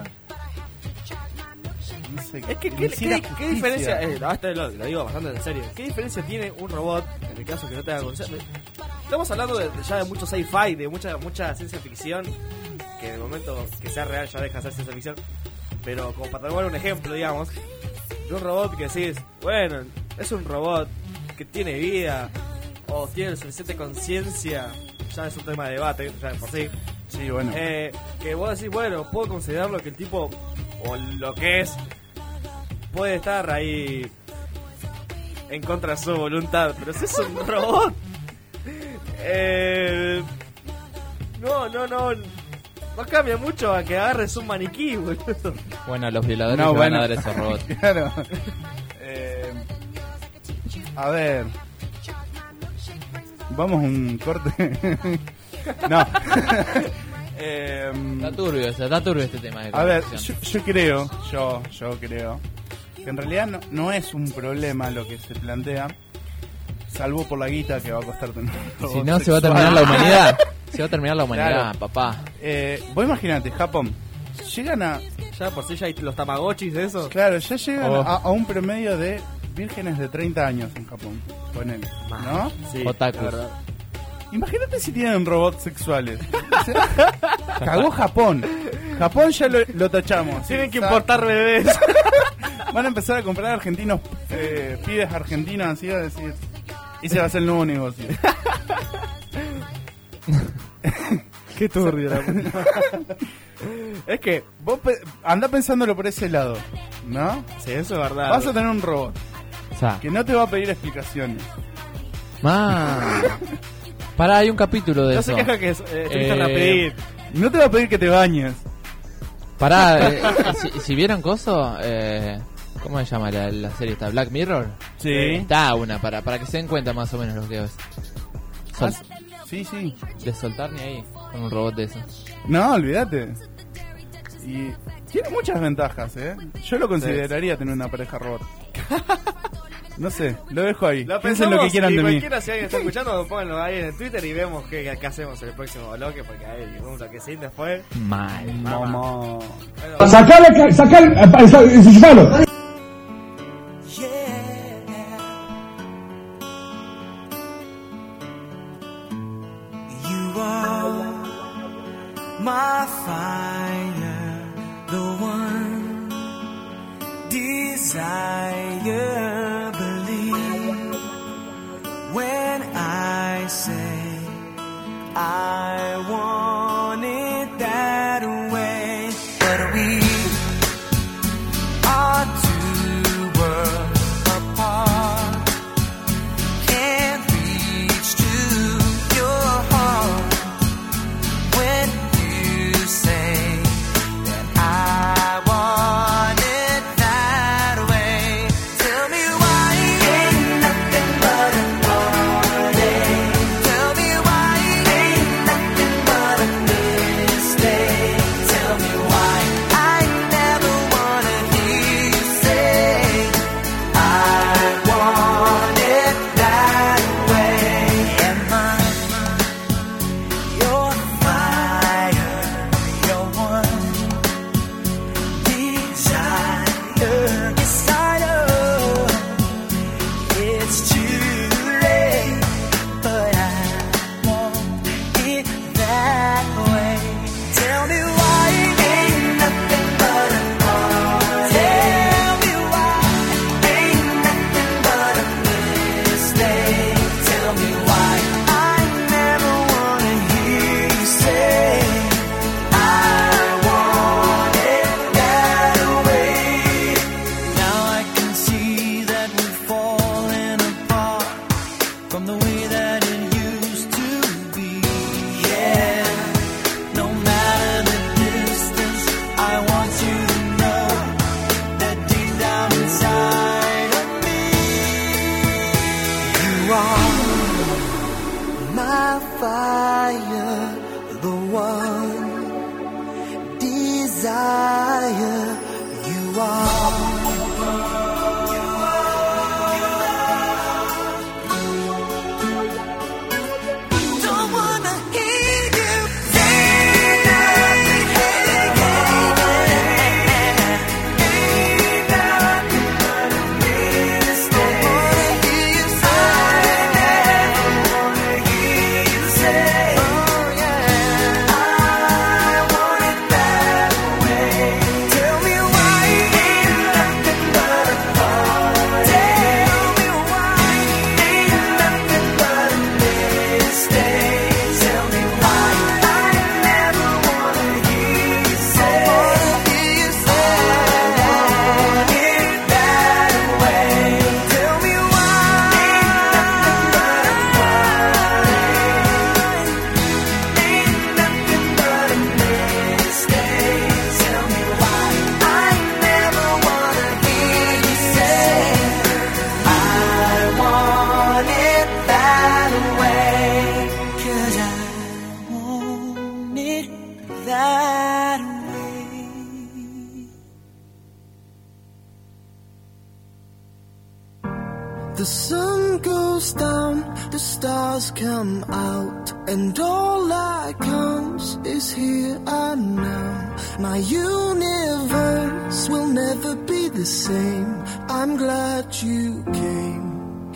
S5: No sé,
S4: Es que,
S5: que
S4: ¿qué,
S5: hiciera
S4: qué- qué
S5: justicia.
S4: diferencia? Eh, no, esto lo, lo digo bastante en serio. ¿Qué diferencia tiene un robot en el caso que no tenga conciencia? Estamos hablando de, de ya de mucho sci-fi, de mucha mucha ciencia ficción, que en el momento que sea real ya deja de ser ciencia ficción. Pero como para tomar un ejemplo, digamos, de un robot que decís, bueno, es un robot que tiene vida o tiene suficiente conciencia, ya es un tema de debate, ya de por sí.
S5: Sí, bueno.
S4: Eh, que vos decís, bueno, puedo considerarlo que el tipo, o lo que es, puede estar ahí en contra de su voluntad, pero si es un robot, eh, no, no, no, no cambia mucho a que agarres un maniquí, boludo.
S3: bueno, los violadores
S5: No,
S3: le van
S5: bueno.
S3: a dar esos robots.
S5: Claro. Eh, a ver. Vamos a un corte. No. eh,
S3: Está turbio, o sea, está turbio este tema de
S5: a ver, yo,
S3: comunicación.
S5: yo creo, yo, yo creo que en realidad no, no es un problema lo que se plantea, salvo por la guita que va a costar tener. un
S3: Si
S5: robot
S3: no, se va a
S5: sexual.
S3: terminar la humanidad. Se va a terminar la humanidad,
S5: Claro.
S3: papá.
S5: Eh, vos imaginate, Japón, llegan a,
S4: Ya por si ya hay los tamagotchis de eso.
S5: claro, ya llegan
S3: Oh.
S5: a, a un promedio de vírgenes de treinta años en Japón, ponele, ¿no?
S4: Sí,
S3: Otakus.
S4: la verdad.
S5: Imagínate si tienen robots sexuales. O sea, cagó Japón. Japón ya lo, lo tachamos.
S4: Tienen que
S5: Está-
S4: importar bebés.
S5: Van a empezar a comprar argentinos, eh, pibes argentinos, así a decir. Ese va a ser el nuevo negocio.
S4: Qué turbio. la puta. Es que,
S5: Vos pe- andá pensándolo por ese lado, ¿no?
S4: sí, eso es verdad.
S5: Vas a tener un robot
S3: O sea,
S5: que no te va a pedir explicaciones.
S3: man. Pará, hay un capítulo de
S4: No
S3: eso.
S4: se queja que es- eh, estuviste
S3: Eh,
S4: a pedir.
S5: No te va a pedir que te bañes.
S3: Pará, eh, si, si vieron coso, eh, ¿cómo se llama la, la serie esta? ¿Black Mirror?
S5: Sí.
S3: Está una, para, para que se den cuenta más o menos lo que es. Sol-
S5: Sí, sí.
S3: de soltar ni ahí con un robot de eso.
S5: No, olvídate. Y tiene muchas ventajas, ¿eh? Yo lo consideraría tener una pareja robot. No sé, lo dejo ahí.
S4: Lo
S5: Piensen lo
S4: pensamos
S5: que quieran
S4: y
S5: de mí.
S4: cualquiera, si alguien está escuchando, pónganlo ahí en el Twitter y vemos qué, qué hacemos en el próximo bloque, porque a ver, vamos a que sí después.
S3: Mal.
S5: Mamá.
S4: Bueno,
S8: Sacale, sacale, enchufalo.
S7: You are my fire, the one desire. Believe when I say I want it that way, but we are two worlds apart. Can't reach to your heart when you say that I want it that way. The sun goes down, the stars come out, and all that counts is here and now. My universe will never be the same. I'm glad you came.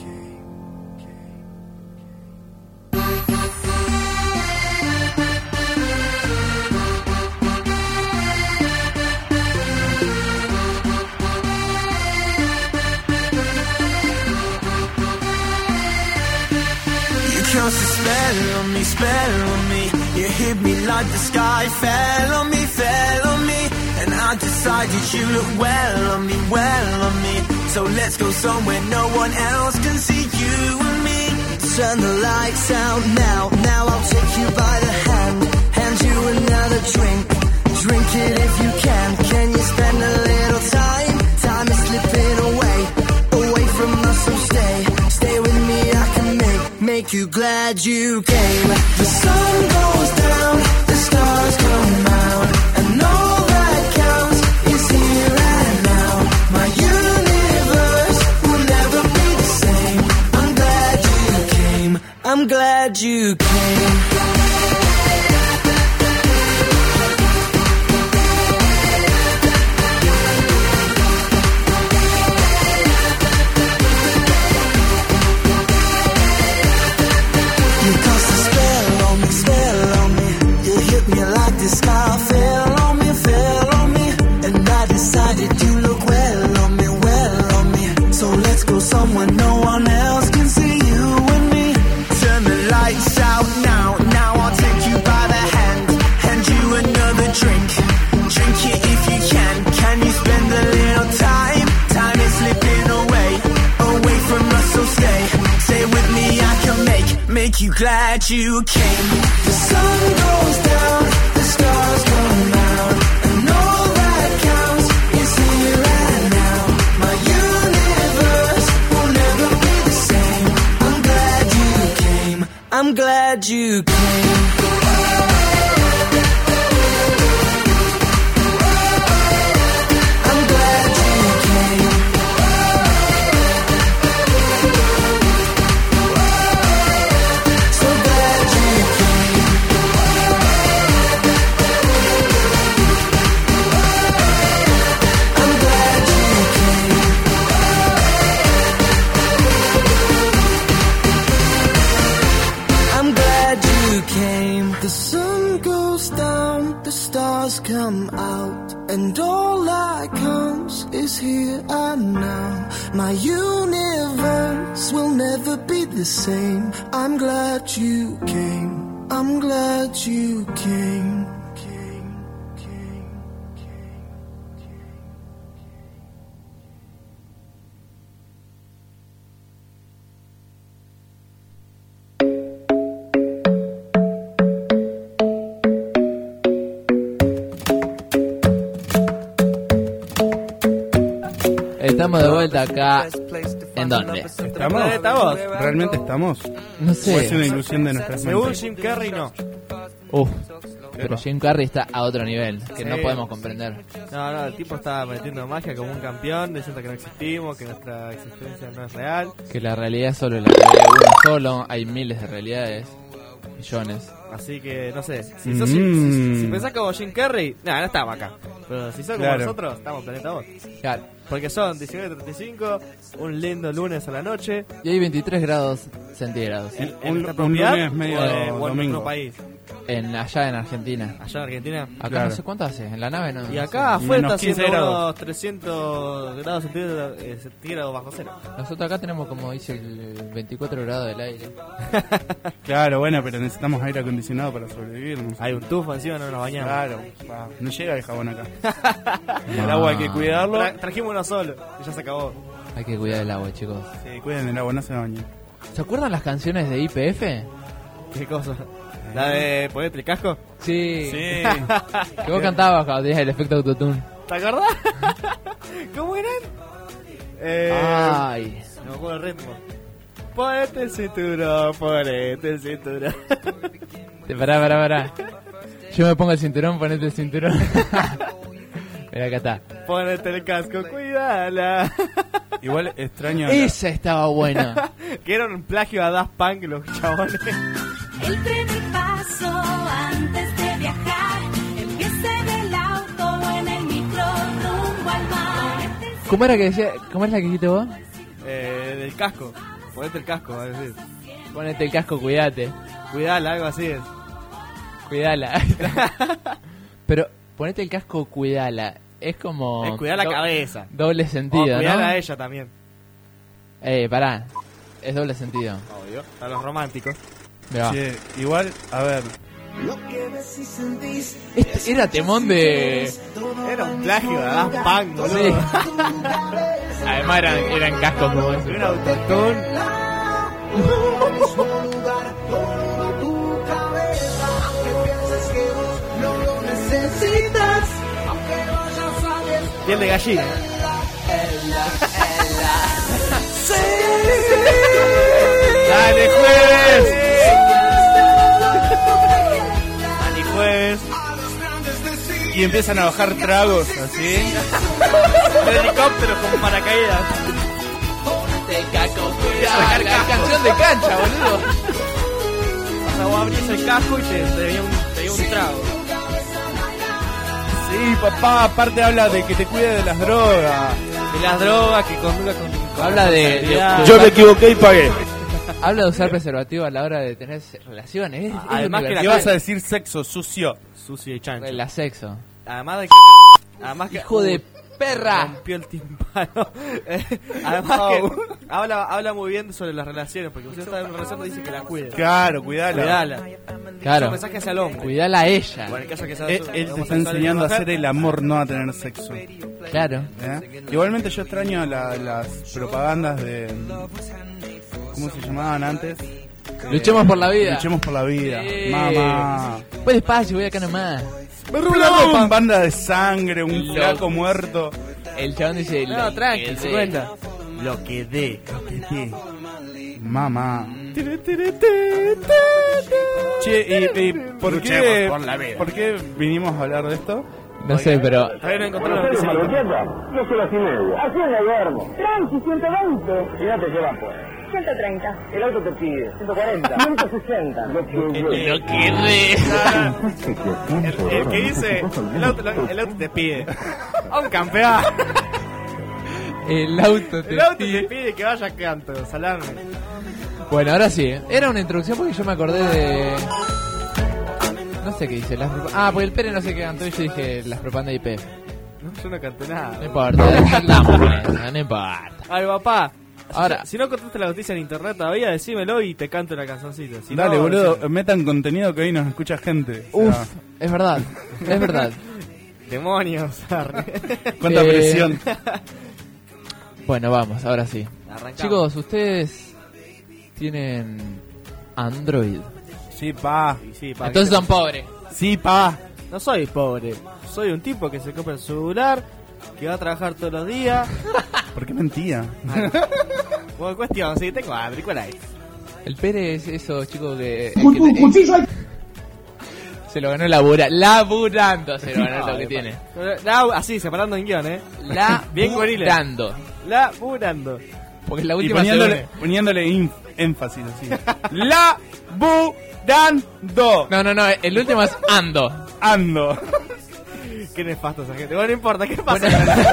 S9: Cast a spell on me, spell on me. You hit me like the sky fell on me, fell on me. And I decided you look well on me, well on me. So let's go somewhere no one else can see you and me. Turn the lights out now, now I'll take you by the hand. Hand you another drink, drink it if you can. Can you spend a little time? Time is slipping away, away from us, so stay. Stay with me, I can make, make you glad you came. The sun goes down, the stars come out, and all that counts is here and now. My universe will never be the same. I'm glad you came, I'm glad you came. The sky fell on me, fell on me, and I decided you look well on me, well on me. So let's go somewhere no one else can see you and me. Turn the lights out now, now I'll take you by the hand, hand you another drink, drink it if you can. Can you spend a little time? Time is slipping away, away from us, so stay, stay with me. I can make, make you glad you came. The sun goes down, the stars come out, and all that counts is here and now. My universe will never be the same. I'm glad you came, I'm glad you came. I'm glad you came. So glad you came. I'm glad you came. I'm glad you came. The sun goes down, the stars come out, and all that counts is here and now. My universe will never be the same. I'm glad you came. I'm glad you came.
S3: Estamos de vuelta acá. ¿En dónde?
S5: ¿Estamos?
S4: ¿Estamos?
S5: ¿Realmente estamos?
S3: No
S5: ¿O es una
S3: sé.
S5: ilusión de nuestras
S4: Según
S5: mentes?
S4: Jim Carrey, no.
S3: Uf. Pero Jim Carrey está a otro nivel, que
S4: Sí.
S3: no podemos comprender.
S4: No, no, el tipo está metiendo magia como un campeón, diciendo que no existimos, que nuestra existencia no es real.
S3: Que la realidad solo la ve uno solo, hay miles de realidades, millones.
S4: Así que, no sé, si, sos, si, si, si pensás como Jim Carrey, nada, no estamos acá. Pero si sos como
S5: Claro.
S4: nosotros, estamos en Planeta Vos.
S3: Claro.
S4: Porque son diecinueve treinta y cinco, un lindo lunes a la noche.
S3: Y hay veintitrés grados centígrados.
S5: El-
S4: ¿En
S5: un,
S4: nuestra
S5: un
S4: propiedad
S5: lunes medio
S4: o, en- o en
S5: domingo.
S4: otro país?
S3: En, allá en Argentina.
S4: Allá en Argentina.
S3: Acá
S5: Claro.
S3: no sé cuánto hace, en la nave no.
S4: Y
S3: no
S4: acá
S3: sé.
S4: afuera
S5: Menos
S4: está
S5: quince
S4: haciendo
S5: grados.
S4: unos trescientos grados centígrados, eh, centígrados bajo cero.
S3: Nosotros acá tenemos, como dice, el veinticuatro grados del aire.
S5: Claro, bueno, pero necesitamos aire acondicionado para sobrevivir. ¿no?
S4: Hay un tufo encima, no nos bañamos.
S5: Claro, va, no llega el jabón acá. El agua hay que cuidarlo.
S4: Tra- trajimos uno solo y ya se acabó.
S3: Hay que cuidar el agua, chicos.
S5: Sí, cuiden el agua, no se bañen.
S3: ¿Se acuerdan las canciones de I P F?
S4: ¿Qué cosa? ¿La de ponerte el casco?
S3: Sí.
S5: Sí.
S3: Que vos cantabas cuando tenías el efecto autotune.
S4: ¿Te acordás? ¿Cómo eran? Eh,
S3: Ay.
S4: No me acuerdo el ritmo. Ponete el cinturón, ponete el cinturón.
S3: Te- Pará, pará, pará. Yo me pongo el cinturón, ponete el cinturón. Mira, acá está.
S4: Ponete el casco, cuídala.
S5: Igual extraño. la-
S3: Esa estaba buena.
S4: Que era un plagio a Daft Punk los chabones.
S10: El primer paso antes de viajar, empiece del auto o en el micro rumbo al mar.
S3: ¿Cómo era que decía? ¿Cómo es la que dijiste vos?
S4: Eh, del casco. Ponete el casco, va a decir.
S3: Ponete el casco, cuídate.
S4: Cuidala, algo así es.
S3: Cuidala. Pero ponete el casco, cuidala. Es como...
S4: Es cuidar la
S3: do-
S4: cabeza.
S3: Doble
S4: O
S3: sentido,
S4: cuidar
S3: ¿no?
S4: a ella también.
S3: Eh, pará. Es doble sentido.
S4: Obvio. A los románticos.
S3: Mirá.
S5: Che, igual, a ver.
S3: Este era temón de...
S4: Era un plagio de Daft Punk, boludo.
S3: Sí. Además eran, eran cascos como ese.
S4: Un autotune. Piel de gallina. Dale, jueves. Dale, jueves.
S5: Y empiezan a bajar tragos así.
S4: El helicóptero con paracaídas.
S3: El casco, cuidala. La canción de cancha, boludo.
S4: O sea, vos abrís el casco y te, te veía un, te veía un trago.
S5: Sí, papá, aparte habla de que te cuide de las drogas.
S4: De las drogas que conduzca con, con
S3: Habla de-
S4: responsabilidad.
S3: de-
S5: Yo me equivoqué y pagué.
S3: Habla de usar preservativo a la hora de tener relaciones. Es, es
S4: Además que
S5: ¿Qué
S3: universal.
S5: vas a decir sexo sucio?
S4: Sucio y chancho.
S3: La sexo.
S4: Además de que... Además que
S3: Hijo de perra.
S4: rompió el timpano. Eh, Además que habla, habla muy bien sobre las relaciones, porque usted está en una relación dice que la cuide.
S5: Claro, cuidala.
S4: Cuidala.
S3: Claro.
S4: Un mensaje hacia el hombre.
S3: Cuidala a ella.
S4: Bueno, en el caso que sea
S5: Él, él te está enseñando a hacer el amor, no a tener sexo.
S3: Claro.
S5: ¿Eh? Igualmente yo extraño la- las propagandas de... ¿Cómo se llamaban antes?
S3: Luchemos por la vida.
S5: Luchemos por la vida.
S3: Sí.
S5: Mamá.
S3: Pues despacio, voy acá nomás.
S5: ¡Plum! Banda de sangre, un
S3: Lo-
S5: flaco muerto.
S3: El chabón dice...
S4: No,
S3: lo
S4: tranqui,
S3: que
S4: se
S3: dé.
S4: cuenta. Lo que dé.
S5: Mamá. Che, y, y ¿por, qué,
S2: por la vida.
S5: ¿por qué vinimos a hablar de esto?
S3: No sé, pero...
S4: Todavía no encontré la noticia.
S8: Yo soy las y media. Así me duermo.
S6: Tranqui, ciento veinte.
S8: Fíjate qué va pues.
S6: ciento treinta.
S8: El auto te pide ciento cuarenta. ciento sesenta. Lo que
S3: Lo que dé.
S4: El, el que dice, el auto, el auto te pide. A un campeón.
S3: El auto te
S4: El auto te
S3: pide.
S4: pide que vaya a canto, salarme.
S3: Bueno, ahora sí. Era una introducción porque yo me acordé de... No sé qué dice. Las... propa- Ah, porque el Pere no sé qué cantó y yo dije las propagandas de I P.
S4: No, yo no canté
S3: No
S4: nada.
S3: importa, cantamos con eso, no importa.
S4: Ay, papá.
S3: Ahora-
S4: Si no contaste la noticia en internet todavía, decímelo y te canto la canzoncita. Si
S5: Dale,
S4: no,
S5: boludo,
S4: decime.
S5: metan contenido que hoy nos escucha gente. O
S3: Uf,
S5: sea,
S3: es verdad, es verdad.
S4: Demonios. arre.
S5: cuánta
S3: Eh,
S5: presión.
S3: Bueno, vamos, ahora sí.
S4: Arrancamos.
S3: Chicos, ¿ustedes tienen Android?
S5: Sí, pa.
S4: Y sí, pa,
S3: Entonces
S4: ¿qué
S3: son pobres.
S5: Sí, pa.
S4: te- No soy pobre. Soy un tipo que se compra el celular, que va a trabajar todos los días.
S5: ¿Por qué mentía?
S4: Bueno, cuestión, sí, tengo hambre, ¿cuál hay?
S3: El Pere es eso, chicos, que...
S8: Un, un
S3: que-
S8: cuchillo ahí.
S3: se lo ganó labura, laburando se lo ganó lo que tiene.
S4: La, así, separando en guión, ¿eh? Bien goriles.
S3: Laburando.
S4: Laburando.
S3: Porque la
S5: Y
S3: última
S5: poniéndole,
S3: se une.
S5: poniéndole inf- énfasis así. La bu-dan-do.
S3: No, no, no, el último es ando.
S5: Ando.
S4: Qué nefasto esa gente. Bueno, no importa, ¿qué pasa?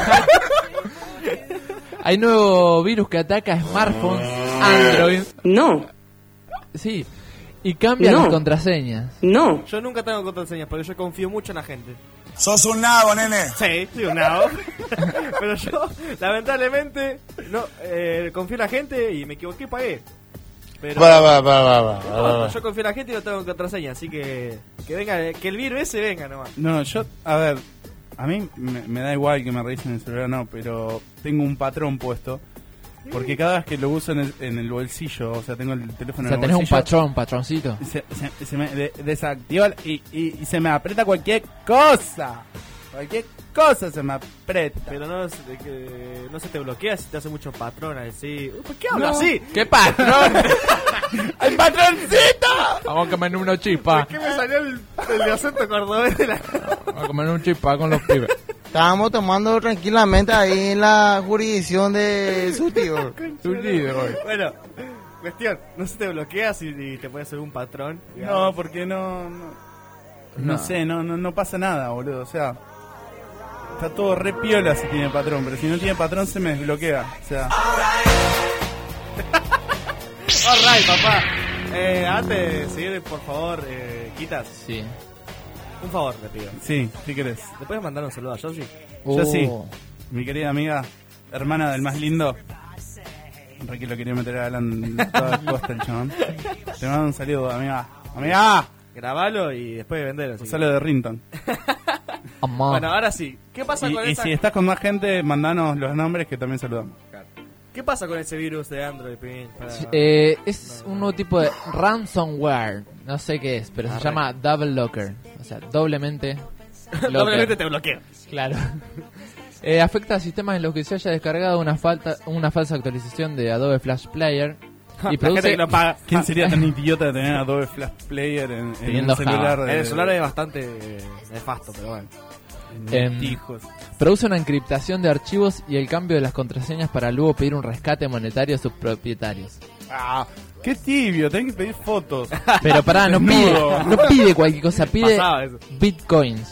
S3: Hay nuevo virus que ataca smartphones Android.
S6: No,
S3: Sí. Y cambia
S6: No.
S3: las contraseñas.
S6: no.
S4: Yo nunca tengo contraseñas porque yo confío mucho en la gente.
S2: Sos un nabo, nene.
S4: Sí, soy un nabo. Pero yo, lamentablemente, no eh, confío en la gente y me equivoqué y pagué. Pero
S2: Va, va, va, va, va,
S4: no,
S2: va, va.
S4: yo confío en la gente y no tengo contraseña, así que que venga, que el virus ese venga nomás.
S5: No, yo, a ver, a mí me, me da igual que me revisen el celular, no, pero tengo un patrón puesto. Porque cada vez que lo uso en el, en el bolsillo, o sea, tengo el teléfono
S3: O sea,
S5: en el
S3: tenés un
S5: bolsillo,
S3: patrón, patroncito.
S5: se, se, se me de- desactiva y, y, y se me aprieta cualquier cosa. Cualquier cosa se me aprieta.
S4: Pero no, se- de que, no se te bloquea si te hace mucho patrón así. ¿Por qué hablo
S5: No.
S4: así?
S3: ¡Qué patrón!
S5: ¡El patroncito!
S3: Vamos a comer una chispa.
S4: ¿Por qué me salió el, el de acento cordobés de la...
S3: Vamos a comer un chispa con los pibes.
S11: Estábamos tomando tranquilamente ahí en la jurisdicción de su tío. Su tío.
S4: Bueno, cuestión, no se te bloqueas y, y te puede hacer un patrón.
S5: No, porque no... No, no, no sé, no, no, no pasa nada, boludo. O sea, está todo re piola si tiene patrón, pero si no tiene patrón se me desbloquea. O sea...
S4: Alright, papá. Eh, antes de seguir, por favor, eh, quitas.
S3: Sí.
S4: Un favor, te pido.
S5: Sí, si querés.
S4: ¿Le puedes mandar un saludo a Josie?
S5: Yo sí, mi querida amiga, hermana del más lindo. Re que lo quería meter a Alan toda costa el chabón. Te mando un saludo, amiga. ¡Amiga!
S4: Grabalo y después vendelo.
S5: Un saludo de Rinton.
S4: Bueno, ahora sí. ¿Qué pasa
S5: y,
S4: con
S5: y
S4: esa...
S5: si estás con más gente, mandanos los nombres que también saludamos.
S4: ¿Qué pasa con ese virus de Android, Pin? Para...
S3: Eh, es un nuevo tipo de ransomware. No sé qué es, pero
S4: Ah,
S3: se llama Double Locker. O sea, doblemente.
S4: Doblemente te bloqueo.
S3: Claro. Eh, afecta a sistemas en los que se haya descargado una falta, una falsa actualización de Adobe Flash Player. Y
S4: La
S3: produce...
S4: gente que lo paga.
S5: ¿Quién sería tan idiota de tener Adobe Flash Player en, en
S3: Teniendo
S5: un celular?
S3: Java.
S5: De,
S4: En el celular es bastante eh, nefasto, pero bueno.
S3: Em,
S5: Hijos.
S3: Produce una encriptación de archivos y el cambio de las contraseñas para luego pedir un rescate monetario a sus propietarios.
S5: Ah, qué tibio, tenés que pedir fotos.
S3: Pero pará, no pide,
S5: Desnudo.
S3: no pide cualquier cosa, pide
S4: Pasaba eso.
S3: bitcoins.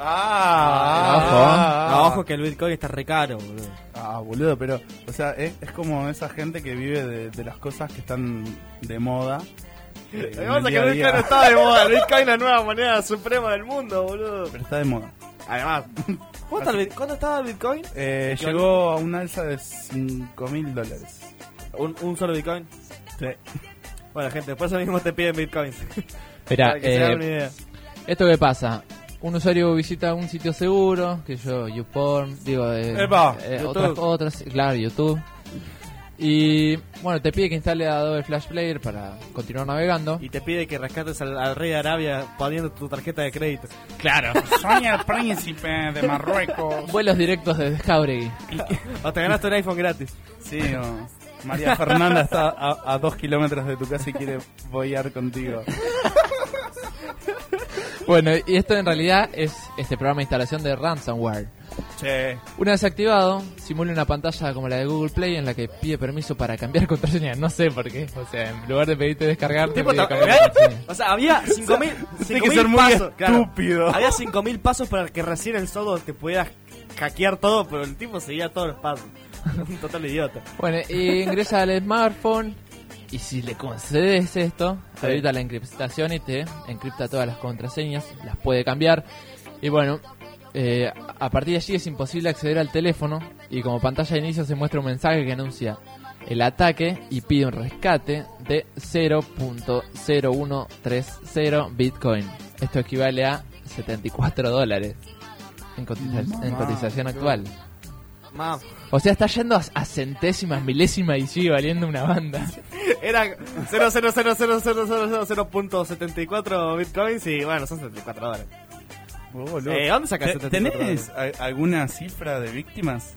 S5: Ah,
S3: Ojo.
S5: ah,
S4: No, ojo que el Bitcoin está re caro, boludo.
S5: Ah, boludo, pero, o sea, es, es como esa gente que vive de, de las cosas que están de moda. eh, en
S4: Vamos a que
S5: día a
S4: el
S5: día.
S4: Bitcoin no está de moda. El Bitcoin es la nueva moneda suprema del mundo, boludo.
S5: Pero está de moda.
S4: Además, ¿cuánto, el Bit- ¿cuánto estaba el Bitcoin?
S5: Eh,
S4: ¿Qué
S5: llegó a una alza de cinco mil dólares.
S4: ¿Un, ¿Un solo Bitcoin?
S5: Sí.
S4: Bueno, gente, por eso mismo te piden Bitcoins.
S3: Esperá,
S4: Para que se
S3: eh,
S4: hagan una idea.
S3: ¿esto qué pasa? Un usuario visita un sitio seguro, que yo, YouPorn, digo, eh,
S5: Epa,
S3: eh,
S4: YouTube.
S3: otras, otras, claro, YouTube. Y bueno, te pide que instale Adobe Flash Player para continuar navegando.
S4: Y te pide que rescates al, al rey de Arabia poniendo tu tarjeta de crédito.
S3: Claro.
S5: Soy el príncipe de Marruecos.
S3: Vuelos directos desde Jauregui.
S4: O te ganaste un iPhone gratis.
S5: Sí, o María Fernanda está a, a dos kilómetros de tu casa y quiere boyar contigo.
S3: Bueno, y esto en realidad es este programa de instalación de ransomware.
S5: Che.
S3: Una vez activado, simula una pantalla como la de Google Play en la que pide permiso para cambiar contraseña. No sé por qué. O sea, en lugar de pedirte descargar, te
S4: Tipo,
S3: pide
S4: ta-
S3: cambiar contraseña.
S4: O sea, había cinco mil
S5: Tiene que ser muy
S4: pasos. claro.
S5: estúpido.
S4: Había cinco mil pasos para que recién el software te pudiera hackear todo, pero el tipo seguía todos los pasos. Un total idiota.
S3: Bueno, y ingresa al smartphone y si le concedes esto,
S4: Sí.
S3: habilita la encriptación y te encripta todas las contraseñas, las puede cambiar. Y bueno, eh, a partir de allí es imposible acceder al teléfono y como pantalla de inicio se muestra un mensaje que anuncia el ataque y pide un rescate de cero punto cero uno tres cero Bitcoin. Esto equivale a setenta y cuatro dólares en, cotiza- en cotización actual.
S4: Mam.
S3: O sea, está yendo a, a centésimas, milésimas y sigue valiendo una banda.
S4: Era cero cero cero cero cero cero cero punto setenta y cuatro bitcoins y bueno, son setenta y cuatro dólares.
S5: Oh, boludo.
S4: Eh, ¿dónde sacas
S5: ¿Te-
S4: setenta y cuatro
S5: ¿Tenés a- alguna cifra de víctimas?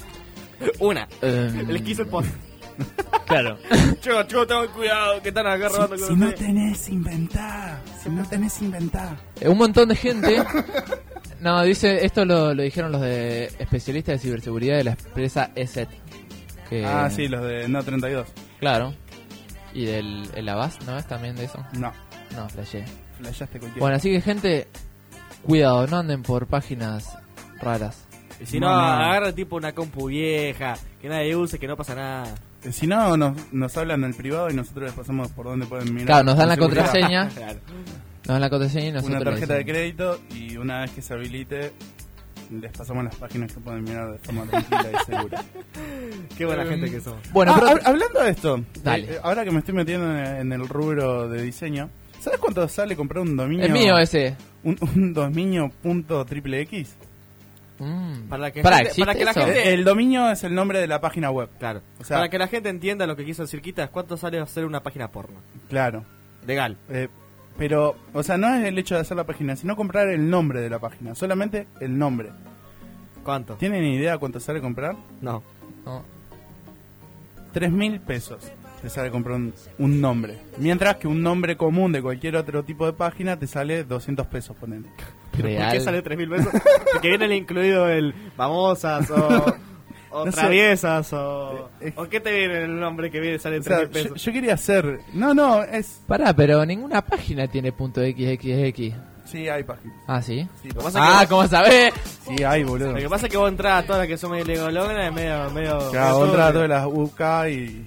S4: Una.
S3: Um,
S4: Les quiso el post.
S3: Claro.
S4: Chicos, chicos, tengan cuidado que están acá robando
S5: Si,
S4: con
S5: si no
S4: ustedes.
S5: tenés, inventá. Si no tenés, inventá.
S3: Eh, Un montón de gente. No, dice, esto lo, lo dijeron los de especialistas de ciberseguridad de la empresa E S E T. Que,
S5: Ah, sí, los de No treinta y dos.
S3: Claro. Y del el Avast, ¿no es también de eso?
S5: No,
S3: No, flashé.
S5: flashaste cualquiera.
S3: Bueno, así que gente, cuidado, no anden por páginas raras.
S4: Y si no,
S5: No, no.
S4: agarra tipo una compu vieja, que nadie use, que no pasa nada.
S5: Eh, Si no, nos, nos hablan al privado y nosotros les pasamos por dónde pueden mirar.
S3: Claro, nos dan la
S5: con seguridad.
S3: contraseña.
S4: Claro.
S3: Nos dan la contraseña y nosotros
S5: Una
S3: le
S5: tarjeta de
S3: decimos.
S5: crédito y una vez que se habilite, les pasamos las páginas que pueden mirar de forma tranquila y segura.
S4: Qué buena gente que somos.
S3: Bueno,
S5: Ah,
S3: pero...
S5: hab- hablando de esto,
S3: Dale.
S5: eh, ahora que me estoy metiendo en, en el rubro de diseño, ¿sabes cuánto sale comprar un dominio?
S3: Es mío ese.
S5: Un, un dominio punto triple X.
S3: Mm.
S4: Para que,
S3: Pará,
S4: gente-
S3: ¿existe
S4: para que la
S3: eso?
S4: gente...
S5: Eh, El dominio es el nombre de la página web.
S4: Claro.
S5: O sea-
S4: para que la gente entienda lo que quiso decir Quitas, ¿cuánto sale hacer una página porno?
S5: Claro.
S4: Legal.
S5: Eh, pero, o sea, no es el hecho de hacer la página, sino comprar el nombre de la página. Solamente el nombre.
S4: ¿Cuánto?
S5: ¿Tienen idea cuánto sale comprar?
S4: No.
S3: No.
S5: Tres mil pesos te sale comprar un, un nombre. Mientras que un nombre común de cualquier otro tipo de página te sale doscientos pesos, ponele.
S4: ¿Pero
S3: Real.
S4: por qué sale tres mil pesos? Porque viene incluido el famosas o, o
S5: No sé.
S4: traviesas o... ¿O qué te viene el nombre que viene sale
S5: O sea,
S4: tres mil
S5: yo,
S4: pesos?
S5: yo quería hacer... No, no, es...
S3: Pará, pero ninguna página tiene punto .xxx.
S5: Sí, hay páginas.
S3: Ah, ¿sí?
S5: Sí,
S4: Lo que
S5: lo-
S4: pasa
S3: Ah,
S4: que-
S3: ¿cómo sabés?
S5: sí, hay, boludo.
S4: Lo que pasa es que vos entras a todas las que son medio legolonas es medio... medio
S5: Claro,
S4: medio
S5: otra
S4: turbio.
S5: de las U K y...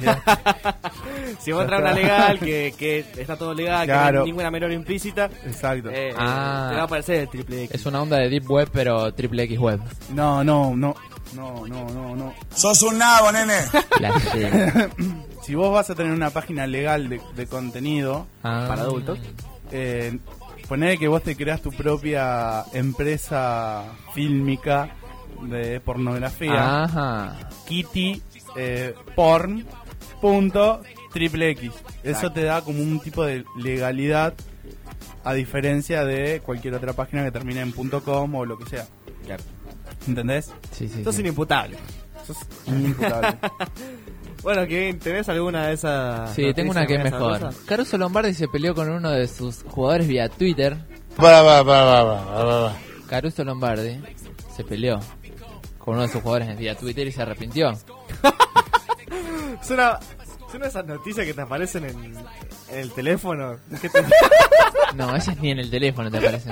S4: Si vos entras a una legal, que, que está todo legal, que no
S5: Claro.
S4: hay ninguna menor implícita,
S5: Exacto.
S4: eh,
S3: Ah.
S4: te va a aparecer el triple X.
S3: Es una onda de Deep Web, pero triple X Web.
S5: No, no, no. No, no, no, no.
S9: Sos un nabo, nene.
S3: La sé.
S5: Si vos vas a tener una página legal de, de contenido,
S3: Ah.
S4: Para adultos.
S5: eh, poné que vos te creás tu propia empresa fílmica de pornografía.
S3: Ajá.
S5: Kitty eh, Porn punto triple X. Eso
S4: Exacto.
S5: te da como un tipo de legalidad a diferencia de cualquier otra página que termine en .com o lo que sea.
S4: Claro.
S5: ¿Entendés?
S3: Sí, sí.
S4: Sos
S3: sí.
S4: inimputable.
S5: Sos inimputable.
S4: Bueno, Kevin, ¿tenés alguna de esas?
S3: Sí, tengo una que es
S4: noticias
S3: mejor.
S4: sabrosas?
S3: Caruso Lombardi se peleó con uno de sus jugadores vía Twitter.
S9: Va, va, va, va, va, va, va.
S3: Caruso Lombardi se peleó con uno de sus jugadores vía Twitter y se arrepintió.
S4: Es una, es una de esas noticias que te aparecen en, en el teléfono. ¿Qué te-
S3: No, ese es ni en el teléfono, te parece.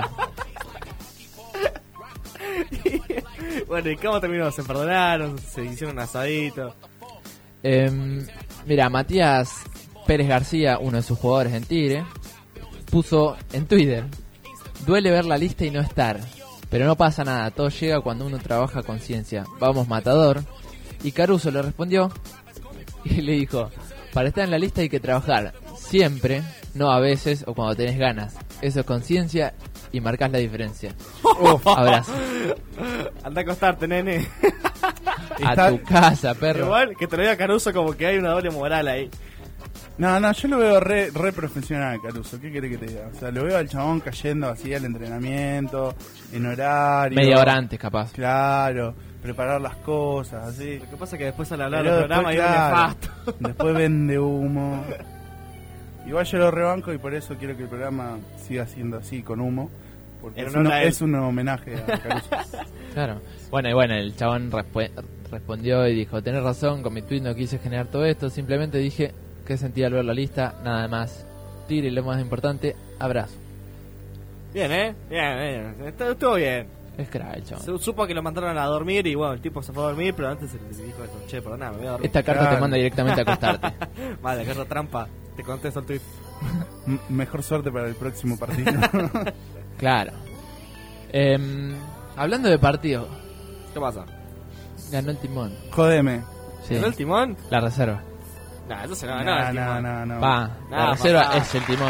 S4: Bueno, ¿y cómo terminó? ¿Se perdonaron? ¿Se hicieron un asadito?
S3: Em, mira, Matías Pérez García, uno de sus jugadores en Tigre, puso en Twitter: duele ver la lista y no estar, pero no pasa nada, todo llega cuando uno trabaja con ciencia. Vamos, matador. Y Caruso le respondió y le dijo: para estar en la lista hay que trabajar siempre, no a veces o cuando tenés ganas. Eso es conciencia y marcás la diferencia. Abrazo.
S4: Anda a acostarte, nene.
S3: A
S5: Está-
S3: tu casa, perro.
S4: Igual que te lo diga Caruso como que hay una doble moral ahí.
S5: No, no, yo lo veo re, re profesional, Caruso. ¿Qué querés que te diga? O sea, lo veo al chabón cayendo así al entrenamiento, en horario.
S3: Media hora antes, capaz.
S5: Claro, preparar las cosas, así.
S4: Lo que pasa es que después al hablar
S5: Pero
S4: del
S5: después,
S4: programa hay un
S5: claro,
S4: nefasto.
S5: después vende humo. Igual yo lo rebanco y por eso quiero que el programa siga siendo así, con humo. Porque
S4: En
S5: es,
S4: honor
S5: un,
S4: a él.
S5: es un homenaje a Caruso.
S3: Claro. Bueno, y bueno, el chabón respu- respondió y dijo: tenés razón, con mi tweet no quise generar todo esto, simplemente dije que sentía al ver la lista, nada más. Tigre, lo más importante, abrazo.
S4: Bien, ¿eh? Bien, bien. Estuvo estuvo bien.
S3: Es crack el chabón.
S4: Se supo que lo mandaron a dormir y bueno, el tipo se fue a dormir, pero antes se le dijo eso: che, perdona, me voy a dormir.
S3: Esta carta
S5: Claro.
S3: te manda directamente a acostarte.
S4: Vale, carta trampa. Te contesto el tweet.
S5: M- mejor suerte para el próximo partido.
S3: Claro. Em, hablando de partido,
S4: ¿Qué pasa?
S3: ganó el timón.
S5: Jodeme.
S3: Sí.
S4: ¿Ganó el timón?
S3: La reserva.
S4: Nah, eso se lo
S5: No,
S4: ganó el
S5: no,
S4: timón.
S5: no, no.
S3: Va, la
S4: No,
S3: reserva
S4: papá.
S3: es el timón.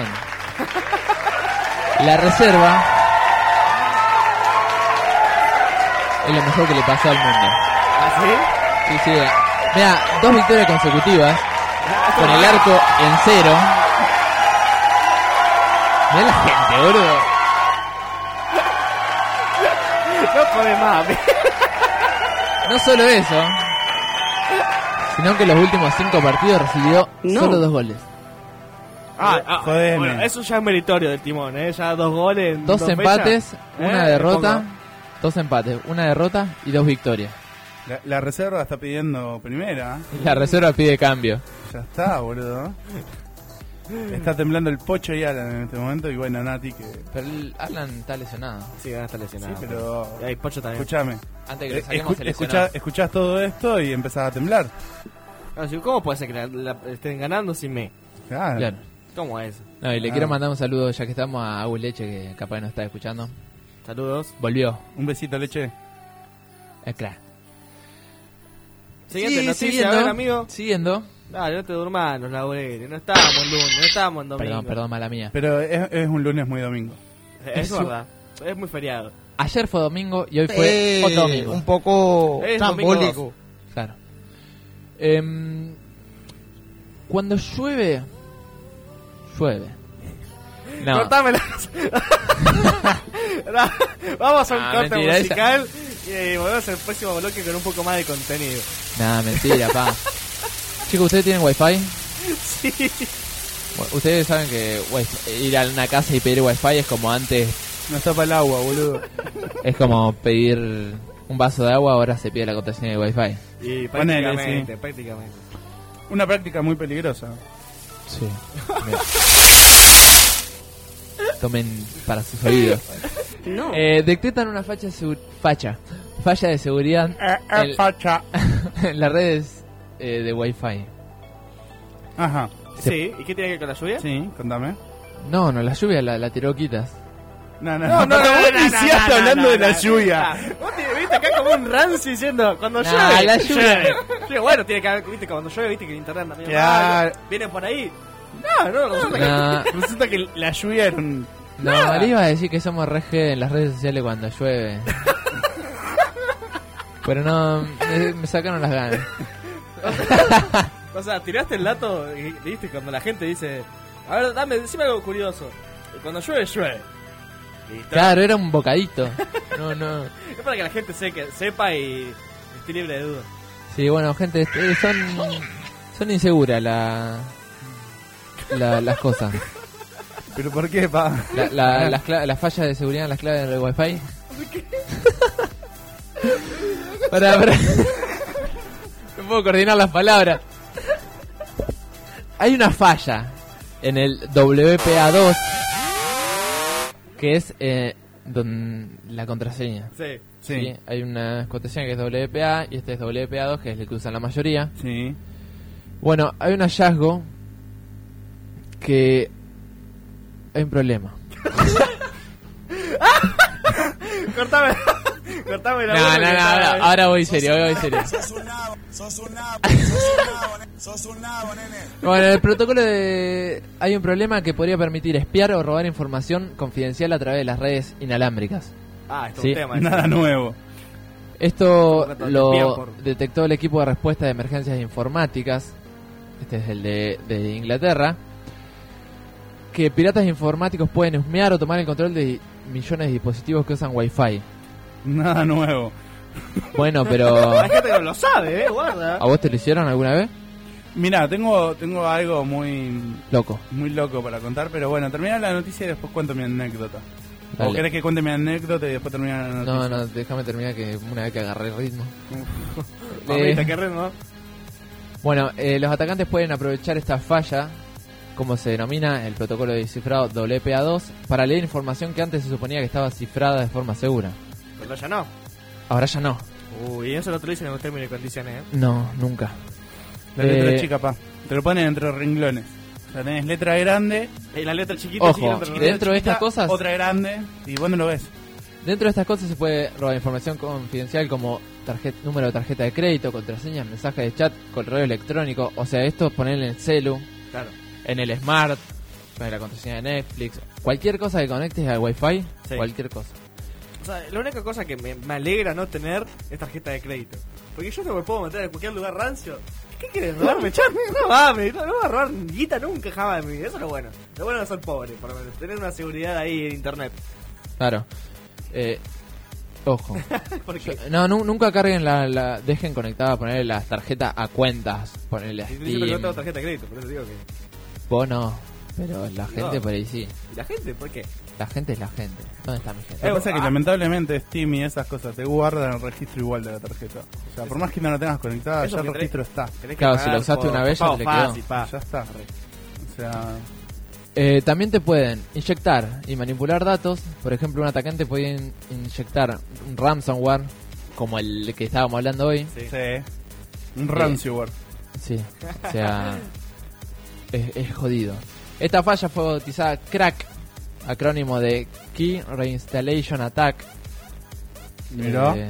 S3: La reserva es lo mejor que le pasó al mundo.
S4: ¿Ah, sí?
S3: Sí, sí. Mira, dos victorias consecutivas con el arco en cero. Mirá la gente, boludo.
S4: No podés más.
S3: No solo eso, sino que los últimos cinco partidos recibió
S8: No.
S3: solo dos goles.
S4: Ah, ah,
S5: Jodeme.
S4: bueno, eso ya es meritorio del timón, ¿eh? Ya dos goles en
S3: Dos
S4: dos
S3: empates,
S4: fechas.
S3: una
S4: ¿Eh?
S3: derrota.
S4: Pongo.
S3: Dos empates, una derrota y dos victorias.
S5: La, la reserva está pidiendo primera.
S3: Y la reserva pide cambio.
S5: Ya está, boludo. Está temblando el Pocho y Alan en este momento. Y bueno, Nati, que.
S3: Pero el Alan está lesionado.
S4: Sí, Gana está lesionado.
S5: Sí, pero.
S4: Y ahí Pocho también.
S5: Escúchame.
S3: Antes que lo
S5: Eh,
S3: saquemos
S5: escu-
S3: se lesionó.
S5: escuchá- escuchás todo esto y empezás a temblar.
S4: Ah, sí, ¿cómo puede ser que la, la- estén ganando sin mí?
S5: Claro.
S3: Claro.
S4: ¿Cómo es?
S3: No, y le
S5: Ah.
S3: quiero mandar un saludo, ya que estamos, a Agus Leche, que capaz no está escuchando.
S4: Saludos.
S3: Volvió.
S5: Un besito, leche.
S3: Es crack.
S4: Siguiente
S3: Sí,
S4: noticia,
S3: siguiendo,
S4: a ver, amigo.
S3: Siguiendo.
S4: Dale, no te durmas, los laureles. No estábamos en lunes, no estábamos en domingo.
S3: Perdón, perdón, mala mía.
S5: Pero es, es un lunes muy domingo.
S4: Es,
S3: Es un-
S4: verdad. Es muy feriado.
S3: Ayer fue domingo y hoy fue
S11: Eh,
S3: otro domingo.
S11: un poco
S4: Es domingo
S11: trambólico.
S3: Claro. Em, cuando llueve, llueve. No,
S4: Cortame la... No, vamos a un
S3: Ah,
S4: corte
S3: mentira,
S4: musical y volvemos al próximo bloque con un poco más de contenido.
S3: nada, mentira, pa. Chicos, ¿ustedes tienen wifi?
S4: Sí.
S3: Bueno, ustedes saben que wifi- ir a una casa y pedir wifi es como antes
S5: No está para el agua, boludo.
S3: Es como pedir un vaso de agua, ahora se pide la contraseña de Wi-Fi.
S4: Y
S5: Ponele,
S4: prácticamente,
S5: sí.
S4: prácticamente.
S5: Una práctica muy peligrosa.
S3: Sí. Tomen para sus oídos.
S12: No.
S3: Eh, detectan una facha, segu- facha, falla de seguridad
S5: Eh, eh,
S3: en,
S5: facha.
S3: en las redes eh, de Wi-Fi.
S5: Ajá.
S3: Se-
S4: Sí, ¿y qué tiene que ver con la lluvia?
S5: Sí, contame.
S3: No, no, la lluvia la, la tiró Quitas.
S5: No, no,
S4: No, no, no,
S5: vos
S4: no, no,
S5: iniciaste
S4: no,
S5: hablando
S4: no,
S5: de la
S4: no.
S5: lluvia.
S4: Ah, vos te viste acá como un rancio diciendo cuando
S3: Nah,
S4: llueve.
S3: la lluvia.
S4: llueve. Sí, bueno, tiene que haber, viste, cuando llueve, viste que el internet también
S5: Claro.
S4: va, viene por ahí. No, no, resulta
S3: Nah.
S4: que.
S5: Resulta que la lluvia era un...
S3: No,
S4: Nada.
S3: le iba a decir que somos rege en las redes sociales cuando llueve. Pero no, me, me sacaron las ganas.
S4: O sea, tiraste el dato y viste cuando la gente dice, a ver, dame, decime algo curioso. Cuando llueve, llueve. ¿Listo?
S3: Claro, era un bocadito. No, no.
S4: Es para que la gente se, que, sepa y esté libre de dudas.
S3: Sí, bueno, gente, eh, son son inseguras la, la- las cosas.
S5: ¿Pero por qué, pa?
S3: La, la- las, cla- las fallas de seguridad en las claves del Wi-Fi. Para, para. No puedo coordinar las palabras. Hay una falla en el W P A dos que es eh, don- la contraseña.
S4: Sí.
S3: Sí, hay una contraseña que es W P A y este es W P A dos, que es el que usan la mayoría.
S5: Sí.
S3: Bueno, hay un hallazgo que hay un problema.
S4: Cortame. Cortame la
S3: No,
S4: boca
S3: no,
S4: que
S3: no,
S4: está-
S3: ahora, ahora voy serio, ahora voy serio. Bueno, en el protocolo de... hay un problema que podría permitir espiar o robar información confidencial a través de las redes inalámbricas.
S4: Ah, esto
S3: Sí.
S4: es un tema.
S5: Nada nuevo.
S3: Esto
S4: Como que te
S3: lo
S4: espían por-
S3: detectó el equipo de respuesta de emergencias informáticas. Este es el de, de Inglaterra. Que piratas informáticos pueden husmear o tomar el control de millones de dispositivos que usan Wi-Fi.
S5: Nada nuevo.
S3: Bueno, pero...
S4: La gente no lo sabe, eh, guarda.
S3: ¿A vos te lo hicieron alguna vez?
S5: Mira, tengo tengo algo muy
S3: Loco.
S5: muy loco para contar, pero bueno, termina la noticia y después cuento mi anécdota.
S3: Dale.
S5: ¿O querés que cuente mi anécdota y después termina la noticia?
S3: No, no, déjame terminar que una vez que agarré el ritmo.
S4: Mamita,
S3: Eh,
S4: qué ritmo.
S3: Bueno, eh, los atacantes pueden aprovechar esta falla, como se denomina el protocolo de cifrado W P A dos, para leer información que antes se suponía que estaba cifrada de forma segura.
S4: Pero ya no.
S3: Ahora ya no.
S4: Uy, eso no te lo dicen en los términos y condiciones, eh.
S3: No, nunca.
S5: La letra
S3: Eh,
S5: chica, pa. Te lo ponen entre renglones. O sea, tenés letra grande,
S4: Y la letra chiquita,
S3: Ojo,
S4: chiquita,
S3: y
S4: pero-
S3: dentro de estas
S5: chiquita,
S3: cosas,
S5: otra grande, y vos no lo ves.
S3: dentro de estas cosas se puede robar información confidencial como tarjeta, número de tarjeta de crédito, contraseña, mensaje de chat, correo electrónico. O sea, esto ponerle en el celu,
S4: Claro.
S3: en el smart, poner la contraseña de Netflix, cualquier cosa que conectes al Wi-Fi,
S4: Sí.
S3: cualquier cosa.
S4: O sea, la única cosa que me, me alegra no tener es tarjeta de crédito. Porque yo no me puedo meter en cualquier lugar rancio. ¿Qué quieres robarme, chat? No mames, no, no voy a robar guita nunca jamás de mi vida. Eso es lo bueno. Lo bueno es ser pobre, por lo menos. Tener una seguridad ahí en internet.
S3: Claro. Eh, ojo.
S4: Porque
S3: Yo- no, nu- nunca carguen la, la... Dejen conectada, ponerle las tarjetas a cuentas. Ponerle a
S4: estoy diciendo que no tengo
S3: Steam.
S4: tarjeta de crédito, por eso digo que.
S3: Vos no. Pero la gente
S4: No.
S3: por ahí sí.
S4: ¿Y la gente? ¿Por qué?
S3: La gente es la gente. ¿Dónde está mi gente?
S5: Lo que pasa es que
S4: ah.
S5: lamentablemente Steam y esas cosas te guardan el registro igual de la tarjeta. O sea, por más que no la tengas conectada,
S4: Eso
S5: ya el
S4: que
S5: registro está.
S4: Tenés que
S3: Claro, si
S4: pagar
S3: lo usaste
S4: por-
S3: una vez, ya
S4: pago
S3: te le quedó.
S4: fácil, pa.
S5: Ya está. O sea,
S3: Eh, también te pueden inyectar y manipular datos. Por ejemplo, un atacante puede in- inyectar un ransomware, como el que estábamos hablando hoy.
S4: Sí.
S5: sí. Un ransomware.
S3: Sí, o sea, es, es jodido. Esta falla fue bautizada Crack, acrónimo de Key Reinstallation Attack.
S5: Mirá.
S3: Eh,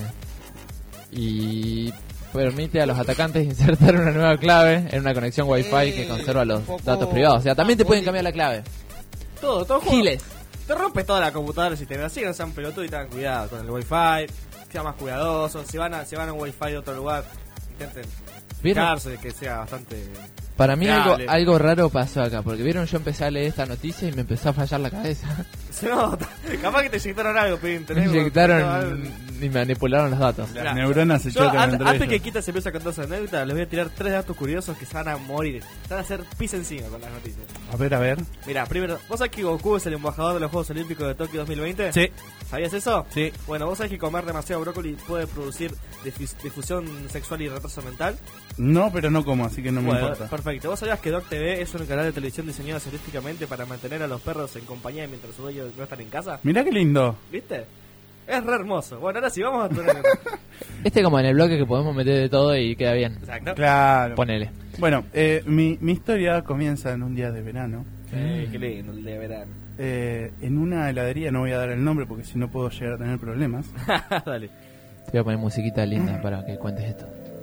S3: y permite a los atacantes insertar una nueva clave en una conexión Wi-Fi que conserva los datos privados. O sea, también te pueden cambiar la clave.
S4: Todo, todo juego.
S3: Giles.
S4: Te rompes toda la computadora si te así, no sean pelotudos y tengan cuidado con el wifi, sean más cuidadosos, si van a, si van a un wifi de otro lugar, intenten
S3: ¿Vieron?
S4: fijarse de que sea bastante
S3: Para mí algo,
S4: fiable.
S3: algo raro pasó acá, porque vieron, yo empecé a leer esta noticia y me empezó a fallar la cabeza.
S4: Se nota, capaz que te inyectaron algo, Pin,
S3: Me
S4: tenés-
S3: inyectaron y manipularon los datos.
S5: Las neuronas se
S4: Yo,
S5: chocan
S4: antes,
S5: entre
S4: antes que
S5: ellos.
S4: Quita se empiece a contar su anécdota, les voy a tirar tres datos curiosos que se van a morir. Se van a hacer pis encima con las noticias.
S5: A ver, a ver.
S4: Mira, primero, ¿vos sabés que Goku es el embajador de los Juegos Olímpicos de Tokio dos mil veinte?
S5: Sí.
S4: ¿Sabías eso?
S5: Sí.
S4: Bueno, ¿vos sabés que comer demasiado brócoli puede producir difus- difusión sexual y retraso mental?
S5: No, pero no como, así que no me
S4: Bueno,
S5: importa.
S4: perfecto. ¿Vos sabías que Doc T V es un canal de televisión diseñado científicamente para mantener a los perros en compañía mientras sus dueños no están en casa?
S5: Mirá qué lindo.
S4: ¿Viste? Es re hermoso. Bueno, ahora sí, vamos a tu anécdota.
S3: Este como en el bloque que podemos meter de todo y queda bien.
S4: Exacto.
S5: Claro.
S3: Ponele.
S5: Bueno, eh, mi, mi historia comienza en un día de verano.
S4: Eh, qué lindo, el de verano.
S5: Eh, en una heladería, no voy a dar el nombre porque si no puedo llegar a tener problemas.
S4: Dale.
S3: Te voy a poner musiquita linda para que cuentes esto.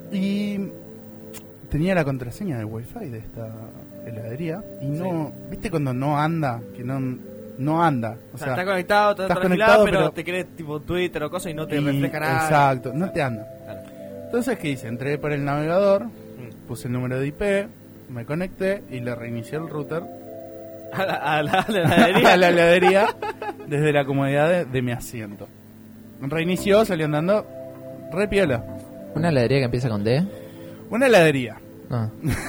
S5: Y tenía la contraseña del wifi de esta heladería y no, ¿viste cuando no anda? Que no, no anda. O
S4: O sea,
S5: sea,
S4: estás conectado, estás,
S5: estás
S4: conectado,
S5: conectado,
S4: pero,
S5: pero-
S4: te querés tipo Twitter o cosas y no te
S5: y-
S4: refleja nada.
S5: Exacto, no te anda.
S4: Claro.
S5: Entonces, ¿qué hice? Entré por el navegador,
S4: Mm.
S5: puse el número de I P, me conecté y le reinicié el router
S4: A la, a la, a la heladería.
S5: a la heladería desde la comodidad de, de mi asiento. Reinició, salió andando re piola.
S3: ¿Una heladería que empieza con D?
S5: Una heladería.
S3: No.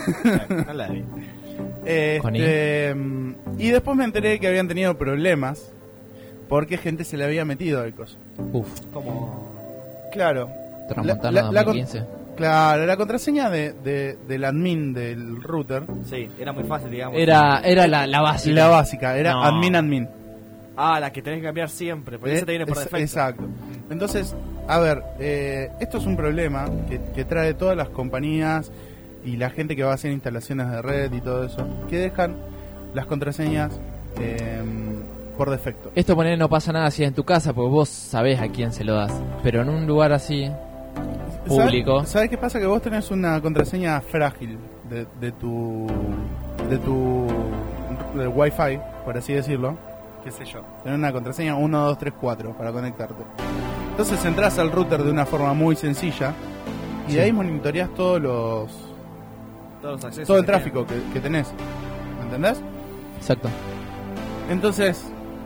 S4: Una heladería.
S3: ¿Con I?
S5: Este, mm, y después me enteré que habían tenido problemas porque gente se le había metido al coso.
S3: Uf.
S4: Como...
S5: Claro.
S3: Transmontana
S5: La- la- la
S3: dos mil quince.
S5: con- Claro, la contraseña de, de- del admin del router.
S4: Sí, era muy fácil, digamos.
S3: Era, era la, la básica.
S5: La básica, era
S3: No.
S5: admin admin.
S4: Ah, la que tenés que cambiar siempre, porque
S5: Eh,
S4: esa te viene por
S5: es-
S4: defecto.
S5: Exacto. Entonces, a ver, eh, esto es un problema que, que trae todas las compañías y la gente que va a hacer instalaciones de red y todo eso, que dejan las contraseñas eh, por defecto.
S3: Esto poner no pasa nada si es en tu casa, porque vos sabés a quién se lo das. Pero en un lugar así, público.
S5: ¿Sabes, ¿Sabes qué pasa? Que vos tenés una contraseña frágil de, de tu de tu de Wi-Fi, por así decirlo. Qué sé yo. Tenés una contraseña uno dos tres cuatro para conectarte. Entonces entras al router de una forma muy sencilla y
S3: Sí.
S5: de ahí monitoreás todos los
S4: Todos los accesos
S5: todo el
S4: que
S5: tráfico que, que tenés. ¿Me entendés?
S3: Exacto.
S5: Entonces,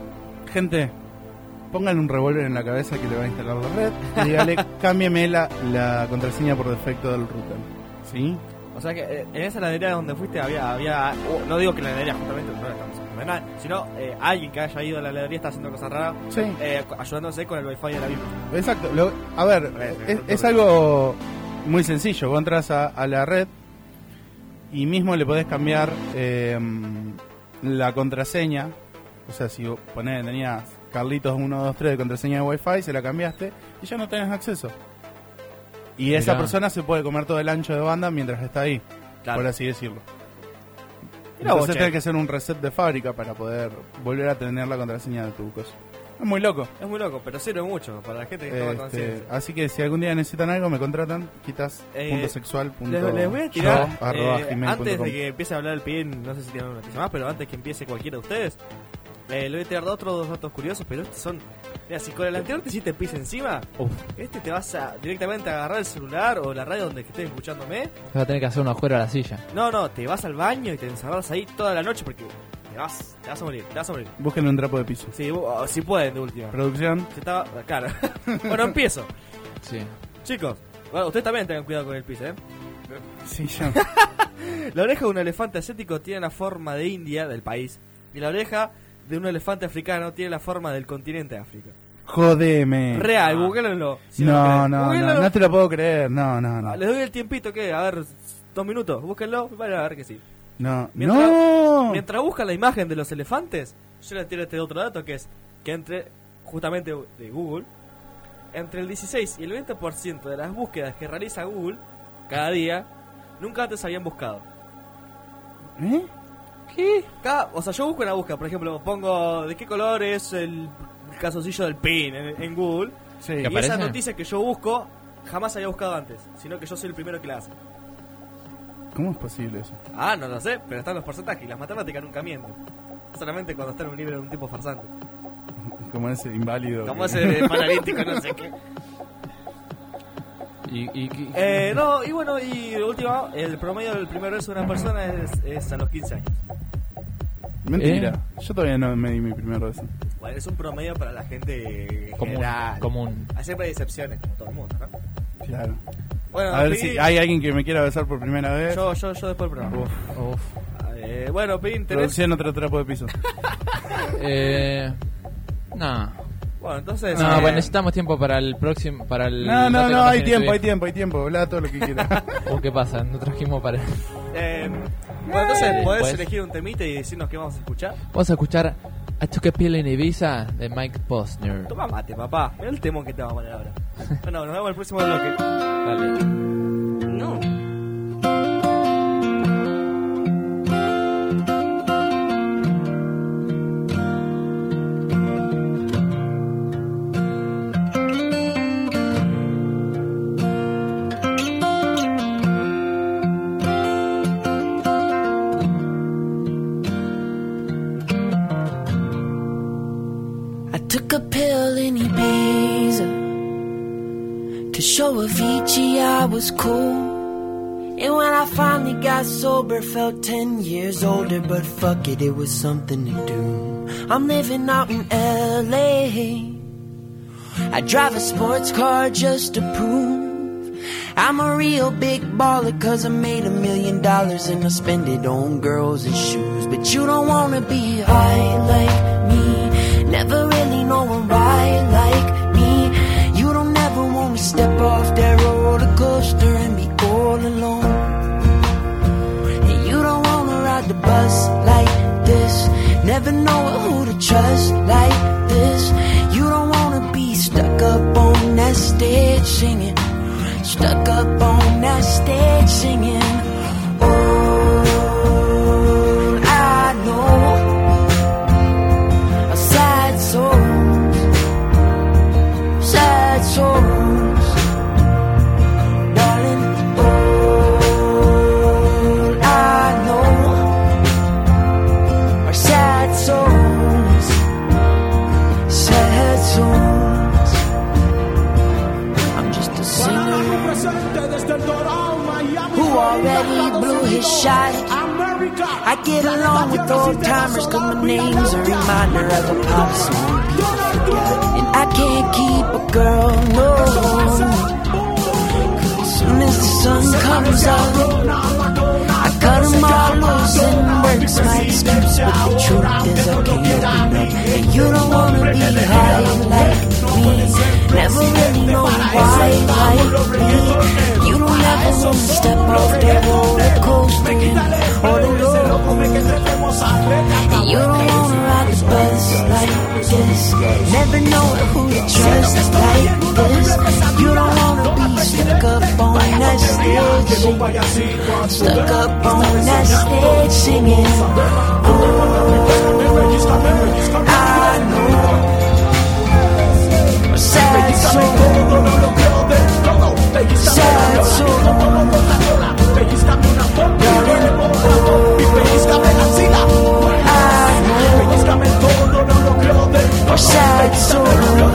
S5: gente, pónganle un revólver en la cabeza que le va a instalar la red y dígale, cámbiame la, la contraseña por defecto del router. ¿Sí?
S4: tienen. O sea que eh, en esa heladería donde fuiste había... había oh, no digo que la heladería justamente, no la estamos haciendo nada, sino eh, alguien que haya ido a la heladería está haciendo cosas raras,
S5: Sí.
S4: eh, ayudándose con el wifi de la misma.
S5: Exacto. Lo- a ver, es, es algo muy sencillo. Vos entras a, a la red y mismo le podés cambiar eh, la contraseña. O sea, si vos ponés, tenías Carlitos uno dos tres de contraseña de Wi-Fi, se la cambiaste y ya no tenés acceso. Y esa
S3: Mirá.
S5: persona se puede comer todo el ancho de banda mientras está ahí,
S4: Claro.
S5: por así decirlo.
S4: Mirá vos,
S5: Entonces
S4: che.
S5: tenés que hacer un reset de fábrica para poder volver a tener la contraseña de tu cosa. Es muy loco.
S4: Es muy loco, pero sirve mucho para la gente que toma
S5: Este,
S4: conciencia.
S5: así que si algún día necesitan algo, me contratan, quitas
S4: Eh,
S5: punto sexual punto
S4: Les, les voy a tirar,
S5: yo, arroba
S4: eh,
S5: gmail punto
S4: antes
S5: com.
S4: de que empiece a hablar el pin, no sé si tienen una noticia más, pero antes que empiece cualquiera de ustedes, eh, le voy a tirar otros dos datos curiosos, pero estos son... Mira, si con el anterior te hiciste pis encima, este te vas a directamente a agarrar el celular o la radio donde estés escuchándome.
S3: Vas a tener que hacer un agujero a la silla.
S4: No, no, te vas al baño y te encerras ahí toda la noche porque te vas, te vas a morir, te vas a morir.
S5: Busquen un trapo de piso.
S4: Sí, bu- si pueden de última.
S5: Producción.
S4: Se estaba, claro. Bueno, empiezo.
S3: Sí.
S4: Chicos, bueno, ustedes también tengan cuidado con el pis, ¿eh?
S5: Sí, ya.
S4: La oreja de un elefante asiático tiene la forma de India, del país, y la oreja de un elefante africano tiene la forma del continente África.
S5: Jodeme.
S4: Real, googleenlo. si lo
S5: no,
S4: creen.
S5: no, no,
S4: Googleenlo.
S5: no te lo puedo creer. No, no, no.
S4: Ah, Les doy el tiempito, que a ver, dos minutos, búsquenlo, van a ver que sí.
S5: No,
S4: Mientras,
S5: no.
S4: mientras buscan la imagen de los elefantes, yo les tiro este otro dato que es que entre, justamente de Google, entre el dieciséis y el veinte por ciento de las búsquedas que realiza Google cada día, nunca antes habían buscado.
S5: ¿Eh?
S4: ¿Qué? Cada, o sea, yo busco una búsqueda, por ejemplo, pongo de qué color es el calzoncillo del pin en, en Google.
S5: Sí.
S4: Y
S3: ¿Qué aparece?
S4: esa noticia que yo busco, jamás había buscado antes, sino que yo soy el primero que la hace.
S5: ¿Cómo es posible eso?
S4: Ah, no lo sé, pero están los porcentajes y las matemáticas nunca mienten. Solamente cuando está en un libro de un tipo farsante.
S5: Como ese inválido.
S4: Como
S5: que-
S4: ese paralítico, no sé qué.
S3: Y, y, y-
S4: Eh, no, y bueno, y último, el promedio del primer beso de una persona es, es a los quince años.
S5: Mentira.
S3: ¿Eh?
S5: Yo todavía no me di mi primer beso.
S4: Bueno, es un promedio para la gente
S3: Común,
S4: general.
S3: común.
S4: Siempre hay excepciones, como todo el mundo, ¿no?
S5: Claro.
S4: Bueno,
S5: a ver
S4: Pin,
S5: si hay alguien que me quiera besar por primera vez.
S4: Yo, yo, yo después del programa.
S5: Uf.
S3: Uf.
S4: Eh, bueno, Pin, tenés...
S5: Producción otro trapo de piso.
S3: Eh, no.
S4: Bueno, entonces...
S3: No,
S4: eh,
S3: bueno, necesitamos tiempo para el próximo... Para el
S5: No, no,
S3: dato que
S5: no,
S3: nos
S5: hay
S3: tiene
S5: tiempo,
S3: que
S5: hay
S3: ver.
S5: tiempo, hay tiempo. Habla todo lo que quieras.
S3: ¿O qué pasa? No trajimos para...
S4: Eh, bueno, entonces, ¿podés
S3: pues.
S4: elegir un temita y decirnos qué vamos a escuchar?
S3: Vamos a escuchar I Took a Pill in Ibiza de Mike Posner.
S4: Toma mate, papá. Mira el temón que te vamos a poner ahora. Bueno, nos vemos en el próximo bloque.
S3: Dale.
S4: No.
S7: Took a pill in Ibiza to show Avicii I was cool. And when I finally got sober, felt ten years older. But fuck it, it was something to do. I'm living out in L A. I drive a sports car just to prove I'm a real big baller, cause I made a million dollars and I spend it on girls and shoes. But you don't wanna be high like me, never really knowing why like me. You don't ever wanna step off that roller coaster and be all alone. And you don't wanna ride the bus like this, never know who to trust like this. You don't wanna be stuck up on that stage singing, stuck up on that stage singing. Oh, I know a sad souls, sad souls, darling. All I know are sad souls, sad souls. I'm just a singer who already blew his shot. I get along with old timers cause my name's a reminder of a pop song people forget. And I can't keep a girl, no. As soon as the sun comes up, I cut them all loose and works my excuse. But the truth is I can't open up. And you don't wanna be high like me, never really know why like me. You don't ever wanna step off that roller coaster all alone. And you don't wanna ride the bus like this, never know who to trust like this. You don't wanna be stuck up on that stage, stuck up on that stage singing. Oh, I know a sad soul, sad soul, darling. I know a sad soul,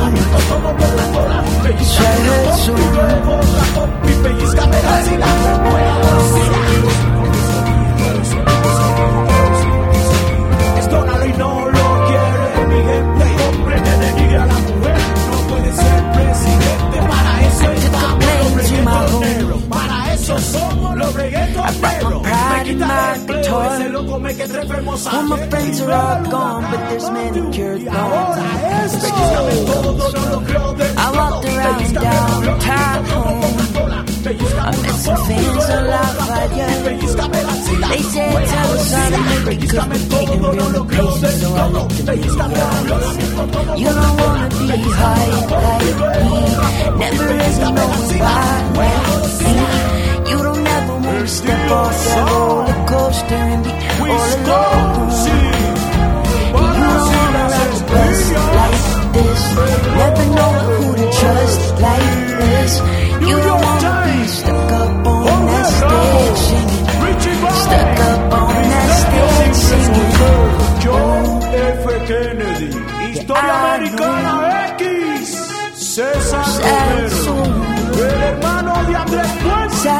S7: sad soul.
S12: Esto nadie no lo quiere, mi gente hombre que denigre a la mujer. No puede ser presidente, para eso estamos los reggaetoneros, para eso somos los reggaetoneros. Me quitan el empleo, ese loco me que tres enfermos a
S7: All my friends are all gone, but there's manicured lawns. I walked around downtown home. I met some fans of Lafayette. They said, tell us how to make it, cause we're getting real impatient. So I let them be honest. You don't wanna be high like me, never really know why like me. You don't ever wanna step off that roller coaster and be all alone. And you don't wanna ride the bus like this, never know who to trust like this. You don't wanna be stuck up on that stage singing, stuck up on that stage singing.
S12: John F. Kennedy, Historia Americana X, César Romero, el hermano de Andrés Puente,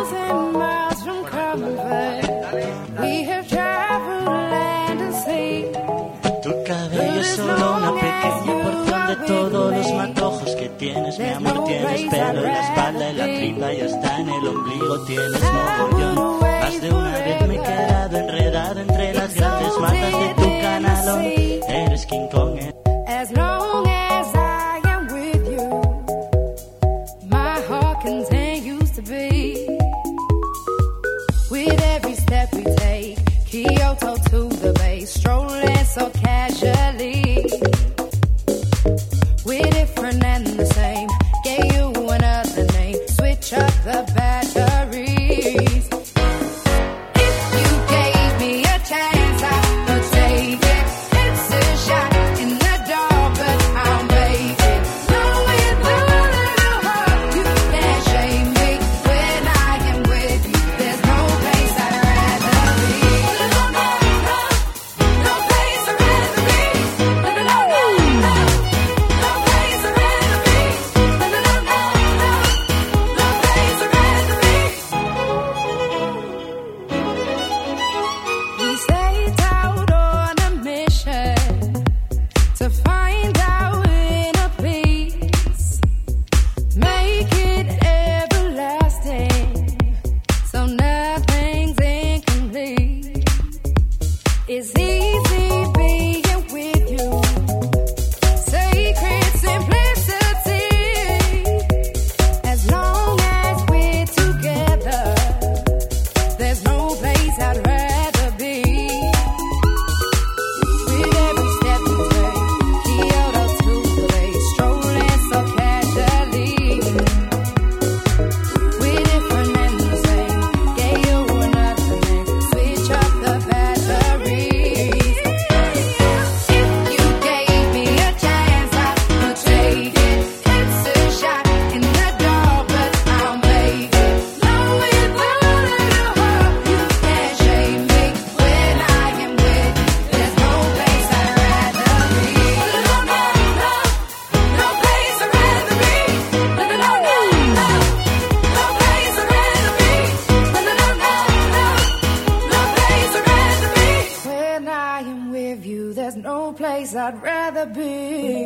S10: thousand miles from comfort. We have traveled land and sea.
S13: Tu cabello es solo una pequeña porción de todos los matojos que tienes, mi amor. Tienes pelo en la espalda, en la tripa y hasta en el ombligo tienes mogollón. Más de una vez me he quedado enredado entre las grandes matas de tu canalón. Eres King Kong.
S10: As long as I am with you, my heart continues to beat. With every step we take, Kyoto to the bay, strolling so casually. We're different and the same. Gave you another name. Switch up the batteries. If you gave me a chance, I would take it. It's a shot in the dark, but I'll make it. Knowing the little heart, you can't shame me. When I am with you, there's no place I'd rather be. No, no, no, no place I'd rather be. No, no, no, no, no place I'd rather be. No, no, no, no, no place I'd rather be. We set out on a mission to find our inner peace, make it everlasting, so nothing's incomplete. It's easy being with you, sacred simplicity. As long as we're together, there's no place I'd rather be. With every step we take, Kyoto to the bay, strolling so casually. We're different and the same. Gave you another name. Switch up the batteries. If you gave me a chance, I would take it. It's a shot in the dark, but I'll make it. Knowing the little heart, you can't shame me. When I am with you, there's no place I'd rather be. No, no, no, no place I'd rather be. No, no, no, no, no place I'd rather be. No, no, no, no, no place I'd rather be. When I am with you, there's no place I'd rather be.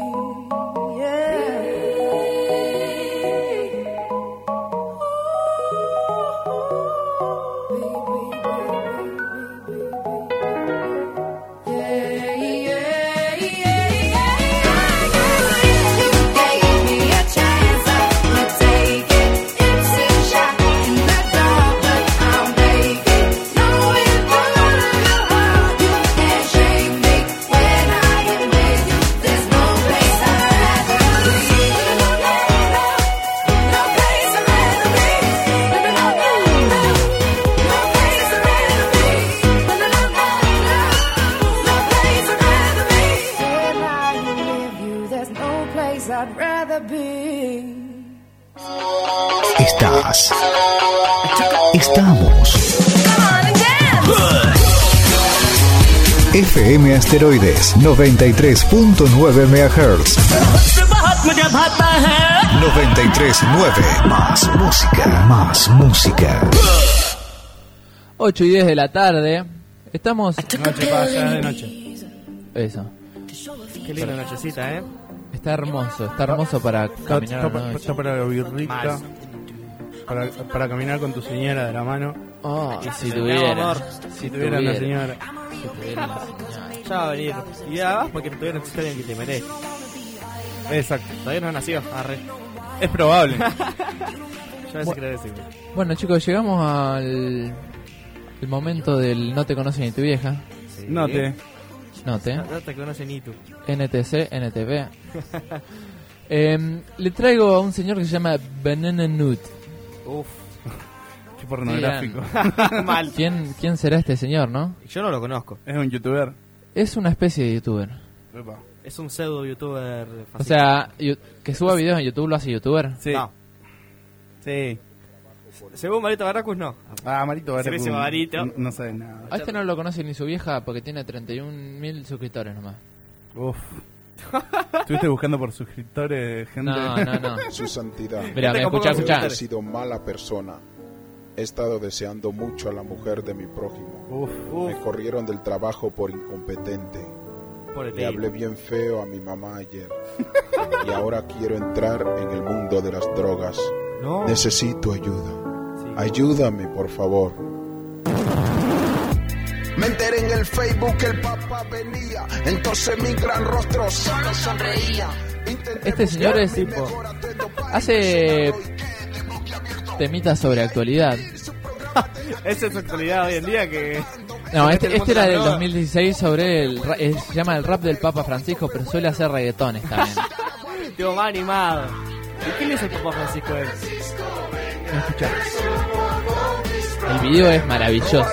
S10: I'd rather be.
S1: Estás. Estamos. F M Asteroides noventa y tres punto nueve megahertz. noventa y tres punto nueve. Más música. Más música.
S3: ocho y diez de la tarde. Estamos.
S4: Noche pasa de noche.
S3: Eso.
S4: Qué linda nochecita, ¿eh?
S3: Está hermoso, está hermoso para caminar.
S5: Está, está, está para la birrita. Para, para caminar con tu señora de la mano.
S3: Oh,
S4: y
S3: si tuviera,
S4: amor,
S5: si tuviera una señora.
S3: Si tuviera una señora.
S4: Ya va a venir. Y ya vas porque todavía no existe alguien que te merezca.
S5: Exacto.
S4: Todavía no nació. Arre.
S5: Es probable.
S4: Ya ves creer ese.
S3: Bueno, chicos, llegamos al el momento del no te conoce ni tu vieja.
S4: Sí.
S5: No te.
S3: No te.
S4: No te conoce ni tú.
S3: N T C, N T V. eh, le traigo a un señor que se llama Banana Nut.
S4: Uf.
S5: Qué pornográfico.
S4: Mal.
S3: ¿Quién, ¿Quién será este señor, no?
S4: Yo no lo conozco.
S5: Es un youtuber.
S3: Es una especie de youtuber.
S5: Epa.
S4: Es un pseudo youtuber fácil.
S3: O sea, yo, que suba videos en YouTube lo hace youtuber.
S5: Sí.
S4: No.
S5: Sí.
S4: Según Marito Barracus, no.
S5: Ah, Marito Barracus.
S4: Servicio Marito.
S5: No, no sabe nada.
S3: A este no lo conoce ni su vieja porque tiene treinta y un mil suscriptores nomás.
S5: Uf. ¿Estuviste buscando por suscriptores, gente?
S3: No, no, no.
S14: Su santidad.
S3: Mira, me escuchá, escuchá.
S14: He sido mala persona. He estado deseando mucho a la mujer de mi prójimo.
S4: Uf, uf.
S14: Me corrieron del trabajo por incompetente.
S4: Por
S14: Le hablé bien feo a mi mamá ayer. Y ahora quiero entrar en el mundo de las drogas.
S4: No.
S14: Necesito ayuda. Sí. Ayúdame, por favor.
S15: Me enteré en el Facebook que el papá venía, entonces mi gran rostro solo sonreía.
S3: Este señor es tipo... Hace... temitas sobre actualidad.
S4: Esa es actualidad hoy en día que...
S3: No, este, este era del dos mil dieciséis sobre el... Eh, se llama el rap del Papa Francisco, pero suele hacer reggaetones también.
S4: Tipo más animado. ¿Y qué le hizo el Papa Francisco a él?
S3: Escuchá. El video es maravilloso.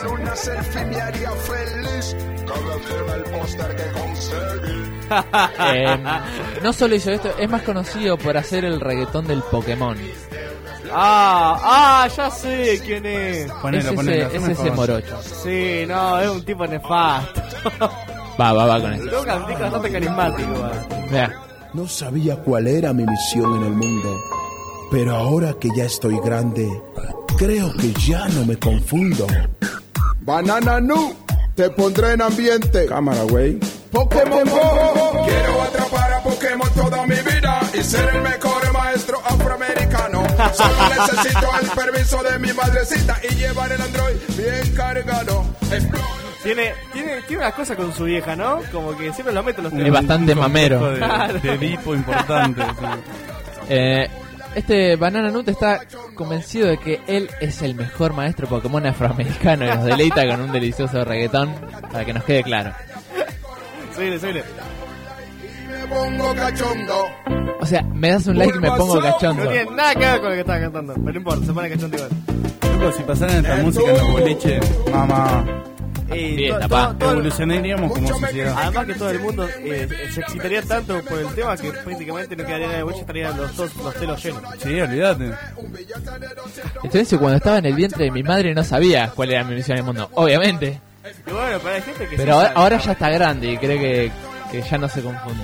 S3: eh, no solo hizo esto, es más conocido por hacer el reggaetón del Pokémon.
S4: Ah, ah, ya sé quién es.
S5: Ponelo,
S3: es
S5: ponelo,
S3: ese, es ese morocho.
S4: Sí, no, es un tipo nefasto.
S3: Va, va, va con eso.
S4: Es un tipo bastante carismático.
S3: Vea.
S16: No sabía cuál era mi misión en el mundo, pero ahora que ya estoy grande, creo que ya no me confundo.
S15: Banana Nu, te pondré en ambiente.
S14: Cámara, güey.
S15: Pokémon Go. Quiero atrapar a Pokémon toda mi vida y ser el mejor maestro afroamericano. Solo necesito el permiso de mi madrecita y llevar el Android bien cargado.
S4: Tiene, tiene, tiene una cosa con su vieja, ¿no? Como que siempre lo mete los
S3: Es bastante mamero.
S5: De, de Edipo importante. Sí.
S3: Eh, este Banana Nut está convencido de que él es el mejor maestro Pokémon afroamericano y nos deleita con un delicioso reggaetón para que nos quede claro.
S4: Subile, subile.
S15: Me pongo cachondo.
S3: O sea, me das un like y me pongo cachondo.
S4: No tiene nada que ver con lo que estaba cantando, pero no importa, se pone cachondo igual.
S5: Loco, si pasaran esta música en los boliches, mamá...
S4: Eh,
S3: Fiesta,
S4: to-
S3: pa.
S4: to- todo-
S5: Evolucionaríamos como sociedad.
S4: Además que todo el mundo eh, se excitaría tanto por el tema que prácticamente no quedaría de boche, estarían los dos los telos llenos.
S5: Sí, olvídate.
S3: Entonces, cuando estaba en el vientre de mi madre no sabía cuál era mi misión en el mundo, obviamente.
S4: Y bueno, pero hay gente que
S3: Pero
S4: sí
S3: ahora,
S4: sabe.
S3: ahora ya está grande y cree que, que ya no se confunde.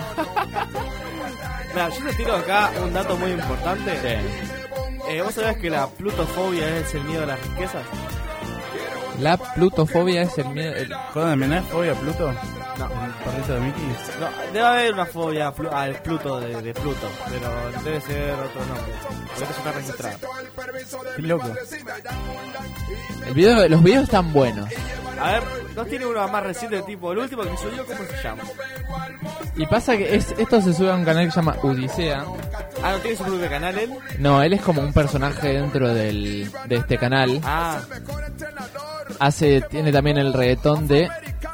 S4: Mira, yo te tiro acá un dato muy importante.
S3: Sí.
S4: Eh, ¿Vos sabés que la plutofobia es el miedo a las riquezas?
S3: La plutofobia es el miedo... El...
S5: ¿Joder, me fobia a Pluto?
S4: No.
S5: ¿El perrito de Mickey?
S4: No, debe haber una fobia a Plu- al Pluto de, de Pluto, pero debe ser otro nombre. Porque eso está registrado.
S5: Qué loco.
S3: El video, los videos están buenos.
S4: A ver, ¿no tiene uno más reciente tipo el último que subió? ¿Cómo se llama?
S3: Y pasa que es, esto se sube a un canal que se llama Odisea.
S4: Ah, ¿no tiene su propio canal él?
S3: No, él es como un personaje dentro del, de este canal.
S4: Ah,
S3: Hace, tiene también el reggaetón de...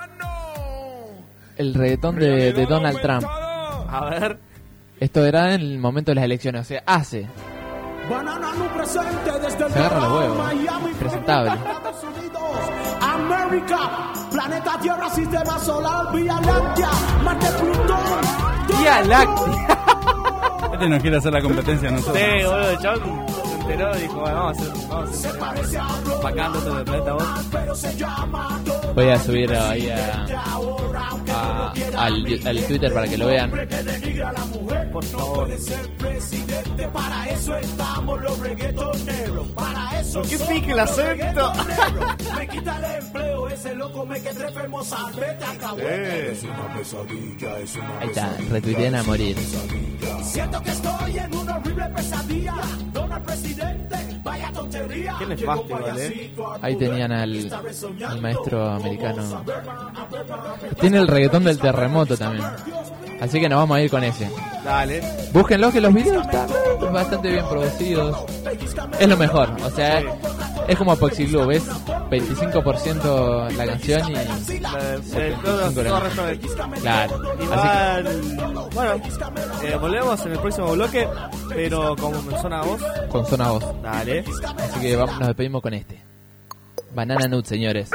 S3: El reggaetón de, de Donald Trump.
S4: a ver.
S3: Esto era en el momento de las elecciones, o sea, hace.
S12: Banana Nu presente desde el
S3: Se agarra los huevos.
S12: Miami,
S3: Presentable.
S12: Estados Unidos, América, planeta Tierra, sistema solar, Vía Láctea, Marte, Plutón.
S4: Vía Láctea.
S5: Este nos quiere hacer la competencia a nosotros.
S4: Sí, boludo, el chabón se enteró y dijo, bueno, vamos a hacer, vamos a hacer bacán esto del planeta vos.
S3: Voy a subir ahí a, a- al, al Twitter para que lo vean.
S4: Por favor.
S12: Para eso estamos los reggaetoneros, para eso
S4: ¿Qué pique el acento?
S12: me quita el empleo, ese loco me quedé enfermo, vete a cabo.
S4: Eh.
S12: Es una pesadilla, es una
S3: Ahí está, retuitean a morir.
S12: Siento que estoy en una horrible pesadilla. Donald presidente, vaya tontería.
S4: Qué nefasto, ¿vale?
S3: Ahí tenían al, al maestro americano. Tiene el reggaetón del terremoto también. Así que nos vamos a ir con ese.
S4: Dale.
S3: Búsquenlo, que los videos están bastante bien producidos. Es lo mejor, o sea, es como Poxy Blue, ¿ves? veinticinco por ciento la canción y
S4: La- de todo,
S3: setenta y cinco por ciento
S4: todo
S3: la
S4: el resto
S3: canción.
S4: de-
S3: Claro. Así
S4: Igual, bueno, eh, volvemos en el próximo bloque, pero con zona voz.
S3: que con zona voz.
S4: Dale.
S3: Así que vamos, nos despedimos con este. Banana Nut, señores.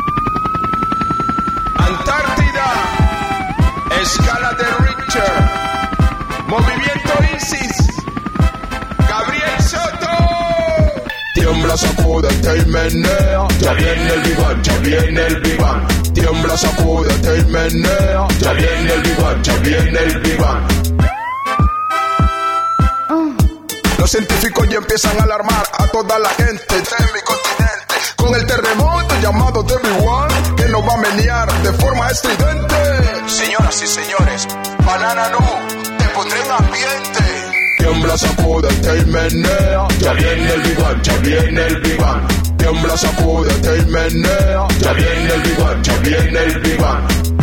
S15: Antártida, escala de Richter, movimiento ISIS, Gabriel Soto. Tiembla, sacúdete y menea, ya viene el Big Bang, ya viene el Big Bang. Tiembla, sacúdete y menea, ya viene el Big Bang, ya viene el Big Bang. Los científicos ya empiezan a alarmar a toda la gente de mi continente con el terremoto llamado Debbie One, que nos va a menear de forma estridente. Señoras y señores, Banana Nu, te pondré en ambiente. Tiembla, sacúdete y menea, ya viene el Big One, ya viene el Big One. Tiembla, sacúdete y menea, ya viene el Big One, ya viene el Big One.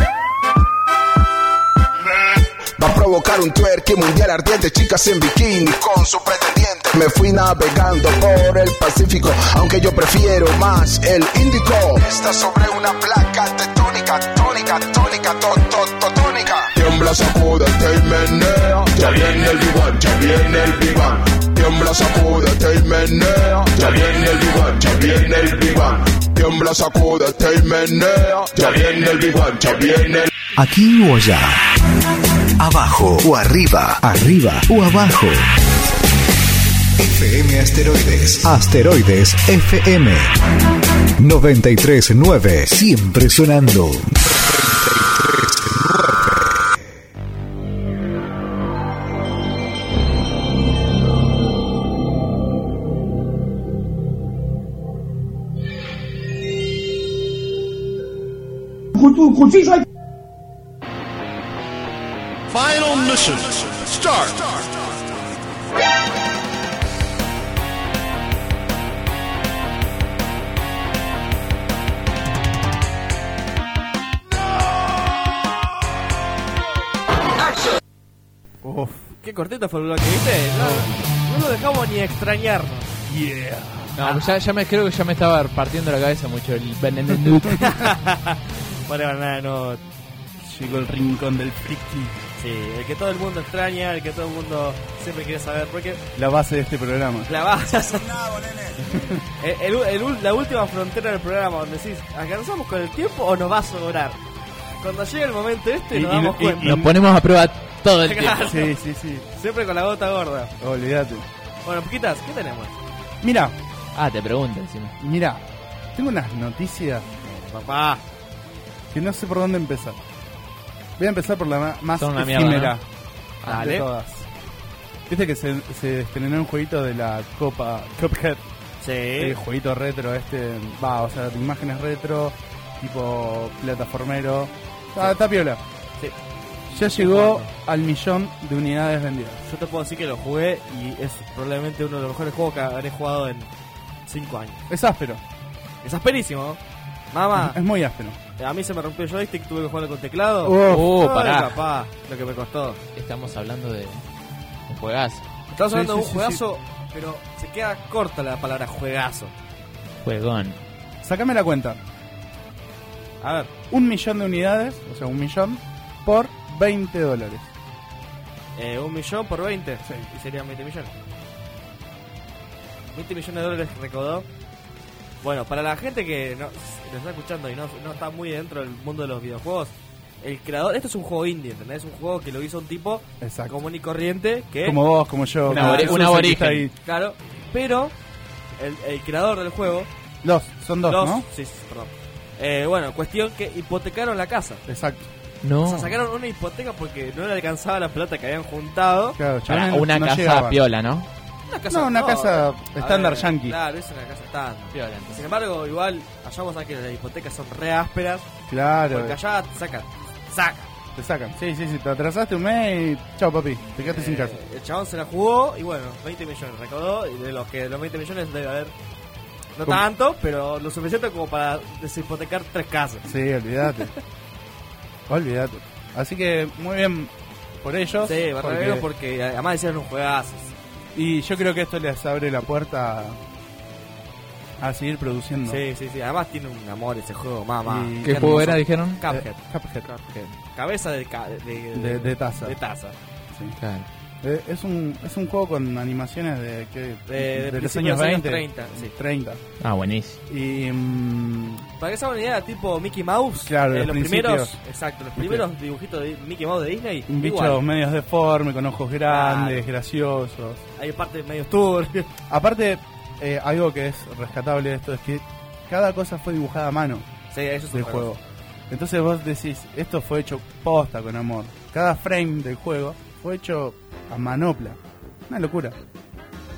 S15: Va a provocar un twerking mundial ardiente, chicas en bikini con su pretendiente. Me fui navegando por el Pacífico, aunque yo prefiero más el Índico. Está sobre una placa tectónica, tónica, tónica, to, to, to, tónica. Tiembla, sacúdete y menea, ya viene el Big One, ya viene el Big One. Tiembla, sacúdete y menea, ya viene el Big One, ya viene el Big One. Tiembla, sacúdete y menea, ya viene el Big One, ya viene el...
S1: Aquí o allá, abajo o arriba, arriba o abajo. F M Asteroides. Asteroides F M noventa y tres punto nueve, siempre sonando.
S17: Final mission, start.
S4: Uf, qué cortito fue lo que viste. No, no lo dejamos ni extrañarnos.
S5: Yeah.
S3: No, pues ya, ya me creo que ya me estaba partiendo la cabeza mucho el Benenut.
S4: Para nada, no.
S5: Llegó el rincón del friki.
S4: Sí, el que todo el mundo extraña, el que todo el mundo siempre quiere saber. Porque
S5: la base de este programa.
S4: La base. el, el, el, la última frontera del programa donde decís, ¿alcanzamos con el tiempo o nos va a sobrar? Cuando llega el momento este,
S3: y,
S4: nos
S3: y,
S4: damos
S3: y,
S4: cuenta.
S3: Nos ponemos a prueba todo el tiempo.
S4: Claro.
S5: Sí, sí, sí.
S4: Siempre con la gota gorda.
S5: Olvídate.
S4: Bueno, Puquitas, ¿qué tenemos?
S5: Mira.
S3: Ah, te pregunto encima.
S5: Mira, tengo unas noticias.
S4: Papá.
S5: Que no sé por dónde empezar. Voy a empezar por la ma- más
S3: Son una
S5: efímera.
S3: mierda, ¿no?
S5: De
S4: Dale.
S5: todas. Viste que se, se estrenó un jueguito de la Copa Cuphead.
S4: Sí.
S5: El jueguito retro este. Va, o sea, imágenes retro. Tipo plataformero. Está, está piola.
S4: Sí.
S5: Ya llegó al millón de unidades vendidas.
S4: Yo te puedo decir que lo jugué y es probablemente uno de los mejores juegos que habré jugado en cinco años.
S5: Es áspero.
S4: Es asperísimo. Mamá.
S5: Es muy áspero.
S4: A mí se me rompió el joystick, tuve que jugarlo con teclado.
S3: Uh,
S4: Ay,
S3: pará.
S4: papá, lo que me costó.
S3: Estamos hablando de un juegazo.
S4: Estamos
S5: Sí,
S4: hablando
S5: sí,
S4: de un
S5: sí,
S4: juegazo, pero se queda corta la palabra juegazo.
S3: Juegón.
S5: Sácame la cuenta.
S4: A ver.
S5: Un millón de unidades, o sea, un millón, por veinte dólares.
S4: Eh, un millón por veinte.
S5: Sí.
S4: Y serían veinte millones. veinte millones de dólares recaudó. Bueno, para la gente que no, lo está escuchando y no, no está muy dentro del mundo de los videojuegos, el creador, esto es un juego indie, ¿entendés? Es un juego que lo hizo un tipo
S5: Exacto.
S4: común y corriente que...
S5: Como vos, como yo.
S3: Una
S5: como
S3: abori-
S5: Jesús,
S3: un
S5: el que
S3: aborigen.
S5: está ahí.
S4: Claro, pero el, el creador del juego...
S5: Dos, son dos,
S4: Dos,
S5: ¿no?
S4: sí, sí, perdón. Eh, bueno, cuestión que hipotecaron la casa.
S5: Exacto.
S3: No.
S4: O sea, sacaron una hipoteca porque no le alcanzaba la plata que habían juntado.
S5: Claro,
S3: Para
S5: chabones
S3: una
S5: no
S3: casa
S5: llegaban.
S3: piola, ¿no?
S4: Una casa,
S5: No, una casa
S4: a
S5: estándar
S4: ver,
S5: yankee.
S4: Claro, es una casa estándar.
S3: Piola, entonces.
S4: Sin embargo, igual, allá vos sabés que las hipotecas son re ásperas.
S5: Claro.
S4: Porque allá te sacan. Saca.
S5: Te sacan. Sí, sí, sí. Te atrasaste un mes y chao, papi. Te quedaste sin
S4: Eh,
S5: casa.
S4: El chabón se la jugó y bueno, veinte millones recaudó. Y de los que los veinte millones debe haber. No
S5: ¿Cómo?
S4: tanto, pero lo suficiente como para deshipotecar tres casas.
S5: Sí, olvídate. Olvídate. Así que muy bien por ellos.
S4: Sí,
S5: porque-
S4: porque... porque además hicieron un juegazo.
S5: Y yo creo que esto les abre la puerta a, a seguir produciendo.
S4: Sí, sí, sí. Además tiene un amor ese juego, mamá.
S5: Y-
S3: ¿Qué juego era, dijeron?
S4: Cuphead.
S5: Eh, Cuphead.
S4: Cabeza de, ca- de, de,
S5: De- de taza.
S4: De taza.
S5: Sí.
S3: Claro.
S5: Eh, es un es un juego con animaciones de que
S4: De- de
S5: los
S4: principios
S5: años
S4: de los años
S5: veinte,
S4: treinta, sí.
S5: treinta.
S3: Ah, buenísimo.
S5: Y mm,
S4: Para que se hagan una idea, tipo Mickey Mouse.
S5: Claro,
S4: eh,
S5: los
S4: los
S5: principios.
S4: primeros. Exacto, los primeros dibujitos de Mickey Mouse de Disney.
S5: un bicho
S4: igual.
S5: medios deforme, con ojos grandes,
S4: Claro.
S5: graciosos.
S4: Hay partes medio turbios.
S5: Aparte, eh, algo que es rescatable de esto es que cada cosa fue dibujada a mano
S4: Sí, eso es
S5: del
S4: otra
S5: juego.
S4: cosa.
S5: Entonces vos decís, esto fue hecho posta con amor. Cada frame del juego fue hecho a manopla. Una locura.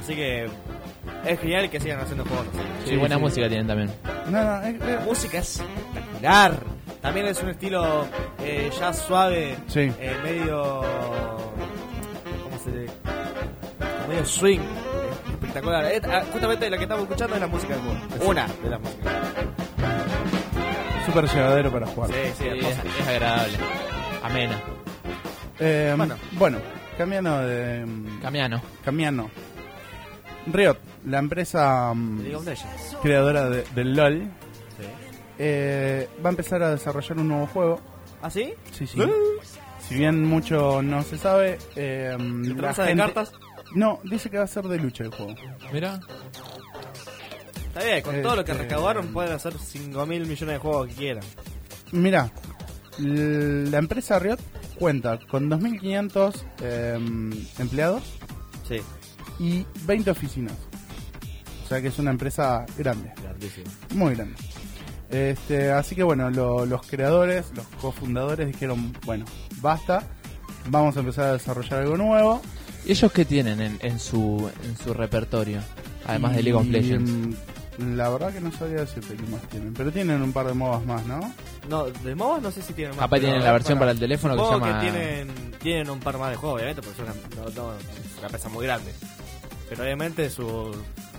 S4: Así que es genial que sigan haciendo juegos así.
S3: Sí,
S5: Sí,
S3: buena
S5: sí.
S3: música tienen también.
S5: No, no, es-
S4: La música es espectacular. También es un estilo eh, jazz suave,
S5: Sí.
S4: eh, medio. ¿Cómo se dice? Medio swing. eh, Espectacular. Eh, ah, justamente lo que estamos escuchando es la música del juego. Una de las músicas.
S5: súper llevadero para jugar.
S4: Sí, sí,
S3: Sí, es,
S4: hermosa.
S3: es agradable. Amena.
S5: Eh,
S4: Bueno.
S5: bueno. cambiando de... mm,
S3: Camiano.
S5: Cambiano. Riot, la empresa mm,
S4: League of Legends.
S5: creadora de- del LoL,
S4: Sí.
S5: eh, va a empezar a desarrollar un nuevo juego.
S4: ¿Ah, sí?
S5: Sí, sí. Si bien mucho no se sabe, eh, la
S4: trata de
S5: gente...
S4: cartas?
S5: No, dice que va a ser de lucha el juego.
S3: Mira.
S4: Está bien, con todo lo que
S5: Este-
S4: recaudaron pueden hacer cinco mil millones de juegos que quieran.
S5: Mira, la empresa Riot cuenta con dos mil quinientos eh, empleados
S4: Sí.
S5: y veinte oficinas. O sea que es una empresa grande,
S4: Grandísimo.
S5: muy grande. Este, así que bueno, lo- los creadores, los cofundadores dijeron, bueno, basta, vamos a empezar a desarrollar algo nuevo.
S3: ¿Y ellos qué tienen en, en su en su repertorio? Además de League of
S5: Y,
S3: Legends.
S5: mm, La verdad que no sabría decirte qué más tienen, pero tienen un par de modas más, ¿no?
S4: No, de MOBAs no sé si tienen más.
S3: Capaz
S4: pero-
S3: tienen la versión
S4: bueno,
S3: para el teléfono que se
S4: supongo
S3: llama-
S4: que tienen, tienen un par más de juegos, obviamente, porque es una, no, no, es una empresa muy grande. Pero obviamente su.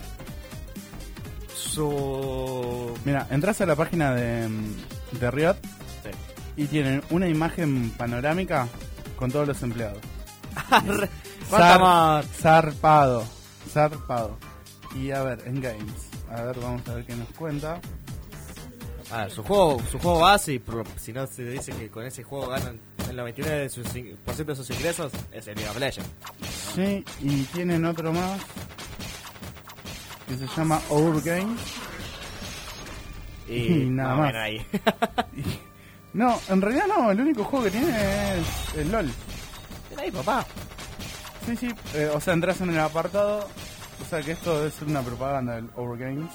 S4: Su.
S5: Mira, entras a la página de, de Riot
S4: Sí.
S5: y tienen una imagen panorámica con todos los empleados.
S4: ¿Cuánta
S5: Zar-
S4: más?
S5: zarpado, zarpado. Y a ver, en Games, a ver, vamos a ver qué nos cuenta.
S4: A ver, su juego, su juego base, y por- si no se dice que con ese juego ganan el noventa y nueve de sus in- por ciento de sus ingresos, es el League of Legends.
S5: Sí, y tienen otro más que se llama Overgame.
S4: Y,
S5: Y nada
S4: no,
S5: más.
S4: bueno, ahí.
S5: No, en realidad no, el único juego que tiene es el LOL.
S4: Ven ahí, papá.
S5: Sí, sí, eh, o sea, entras en el apartado, o sea que esto debe ser una propaganda del Overgames.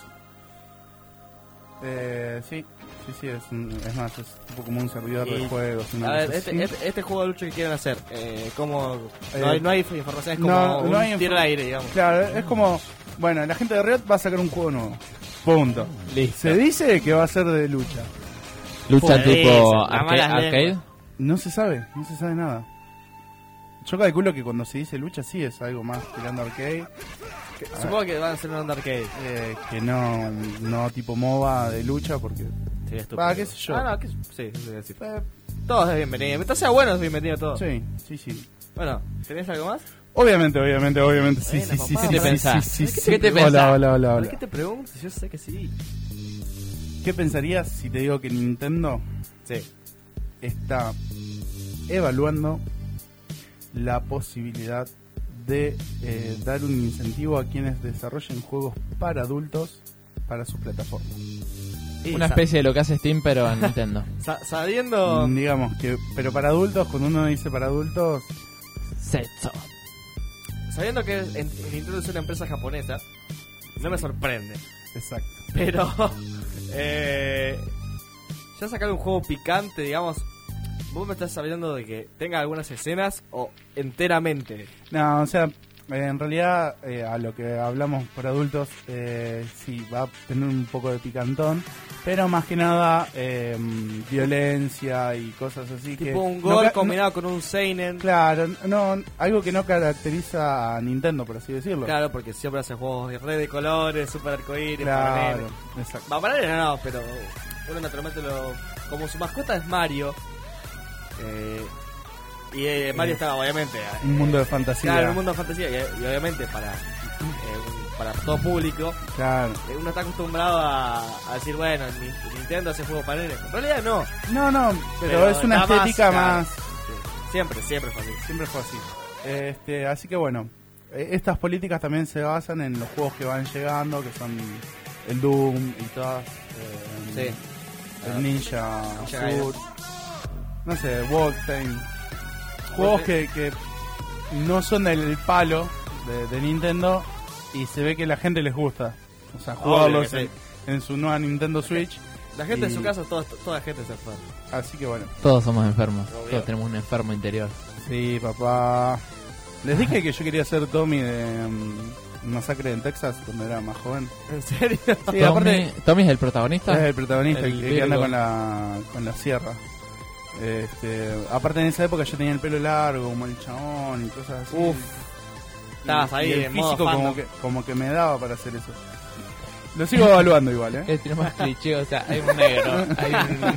S5: Eh, sí, sí, sí, es, un- es más, es tipo como un servidor de
S4: Y-
S5: juegos. Una
S4: A ver,
S5: cosa
S4: este,
S5: así.
S4: este, este juego de lucha que quieren hacer, eh, como
S5: Eh,
S4: no, hay, no hay información, es como
S5: no,
S4: un
S5: no hay
S4: tiro
S5: info-
S4: al aire, digamos.
S5: Claro, es como, bueno, la gente de Riot va a sacar un juego nuevo. Punto.
S3: Listo.
S5: Se dice que va a ser de lucha.
S3: Lucha
S4: Por
S3: tipo
S4: eso, la
S3: arca-
S4: malas
S3: arcade.
S4: lenguas.
S5: No se sabe, no se sabe nada. Yo calculo que cuando se dice lucha sí es algo más tirando arcade. Que,
S4: Supongo que van a ser un onda arcade.
S5: eh, que no, no tipo MOBA de lucha porque...
S4: Sería estúpido.
S5: Va, qué sé yo.
S4: Ah, no, qué- sí, eso iba a decir. Todo es bienvenido. Mientras sea bueno, es bienvenido todo.
S5: Sí, sí, sí.
S4: Bueno, ¿tenés algo más?
S5: Obviamente, obviamente, obviamente. Sí,
S4: Bueno,
S5: sí, sí,
S4: papá,
S5: sí,
S3: ¿qué te
S5: sí,
S3: pensás?
S5: sí, sí,
S3: ¿Qué
S5: sí.
S3: te
S5: Hola,
S3: pensás?
S5: hola, hola,
S4: ¿Por
S5: hola.
S4: qué te pregunto? Yo sé que sí.
S5: ¿Qué pensarías si te digo que Nintendo
S4: Sí.
S5: está evaluando la posibilidad de eh, dar un incentivo a quienes desarrollen juegos para adultos para sus plataformas?
S4: Y
S3: Una
S4: sa-
S3: especie de lo que hace Steam, pero en Nintendo.
S4: sa- sabiendo.
S5: Mm, Digamos que, pero para adultos, cuando uno dice para adultos,
S3: Sexo.
S4: Sabiendo que en- en Nintendo es una empresa japonesa, no me sorprende.
S5: exacto.
S4: Pero. eh, ya sacar un juego picante, digamos. Vos me estás hablando de que tenga algunas escenas o enteramente.
S5: No, o sea, eh, en realidad eh, a lo que hablamos por adultos, eh, sí, va a tener un poco de picantón, pero más que nada eh, violencia y cosas así. que
S4: Tipo un
S5: no
S4: gol
S5: ca-
S4: combinado con un seinen.
S5: Claro, no, algo que no caracteriza a Nintendo, por así decirlo.
S4: Claro, porque siempre hace juegos de red de colores, super arcoíris,
S5: Claro,
S4: para nenes.
S5: exacto.
S4: Va, para nenes no, pero uno naturalmente lo... Como su mascota es Mario, eh, y eh, Mario
S5: Eh,
S4: está obviamente... eh,
S5: un mundo de fantasía.
S4: Claro, un mundo de fantasía, y, y obviamente para, eh, un- para todo público,
S5: Claro.
S4: eh, uno está acostumbrado a, a decir, bueno, Ni- Nintendo hace juegos para nenes. En realidad no.
S5: No, no, pero,
S4: Pero
S5: es una
S4: está más,
S5: estética
S4: claro.
S5: más...
S4: Sí, siempre, siempre fue así.
S5: Siempre fue así. Este, así que bueno, eh, estas políticas también se basan en los juegos que van llegando, que son el Doom y todas. eh,
S4: Sí.
S5: El Ninja,
S4: Ninja
S5: Sur, no sé, Wolfenstein. Juegos que, que no son el palo de, de Nintendo y se ve que a la gente les gusta. O sea, jugarlos
S4: Obvio que
S5: en, en su nueva Nintendo Switch.
S4: La gente en
S5: Y-
S4: su casa, toda, toda gente se fue.
S5: Así que bueno.
S3: Todos somos enfermos.
S4: Obvio.
S3: Todos tenemos un enfermo interior.
S5: Sí, papá. Les dije que yo quería ser Tommy de, mm, Masacre en Texas cuando era más joven.
S4: ¿En serio?
S5: Sí,
S3: Tommy,
S5: aparte
S3: Tommy es el protagonista.
S5: es el protagonista, el,
S3: El
S5: que anda
S3: virgo.
S5: con la, con la sierra. Este, aparte en esa época yo tenía el pelo largo como el chabón y cosas así.
S4: Uf.
S5: Y-
S4: Estabas ahí
S5: y el
S4: en modo
S5: físico
S4: fandom.
S5: como que, como que me daba para hacer eso. Lo sigo evaluando igual, ¿eh?
S3: Es más cliché, o sea, hay un negro, hay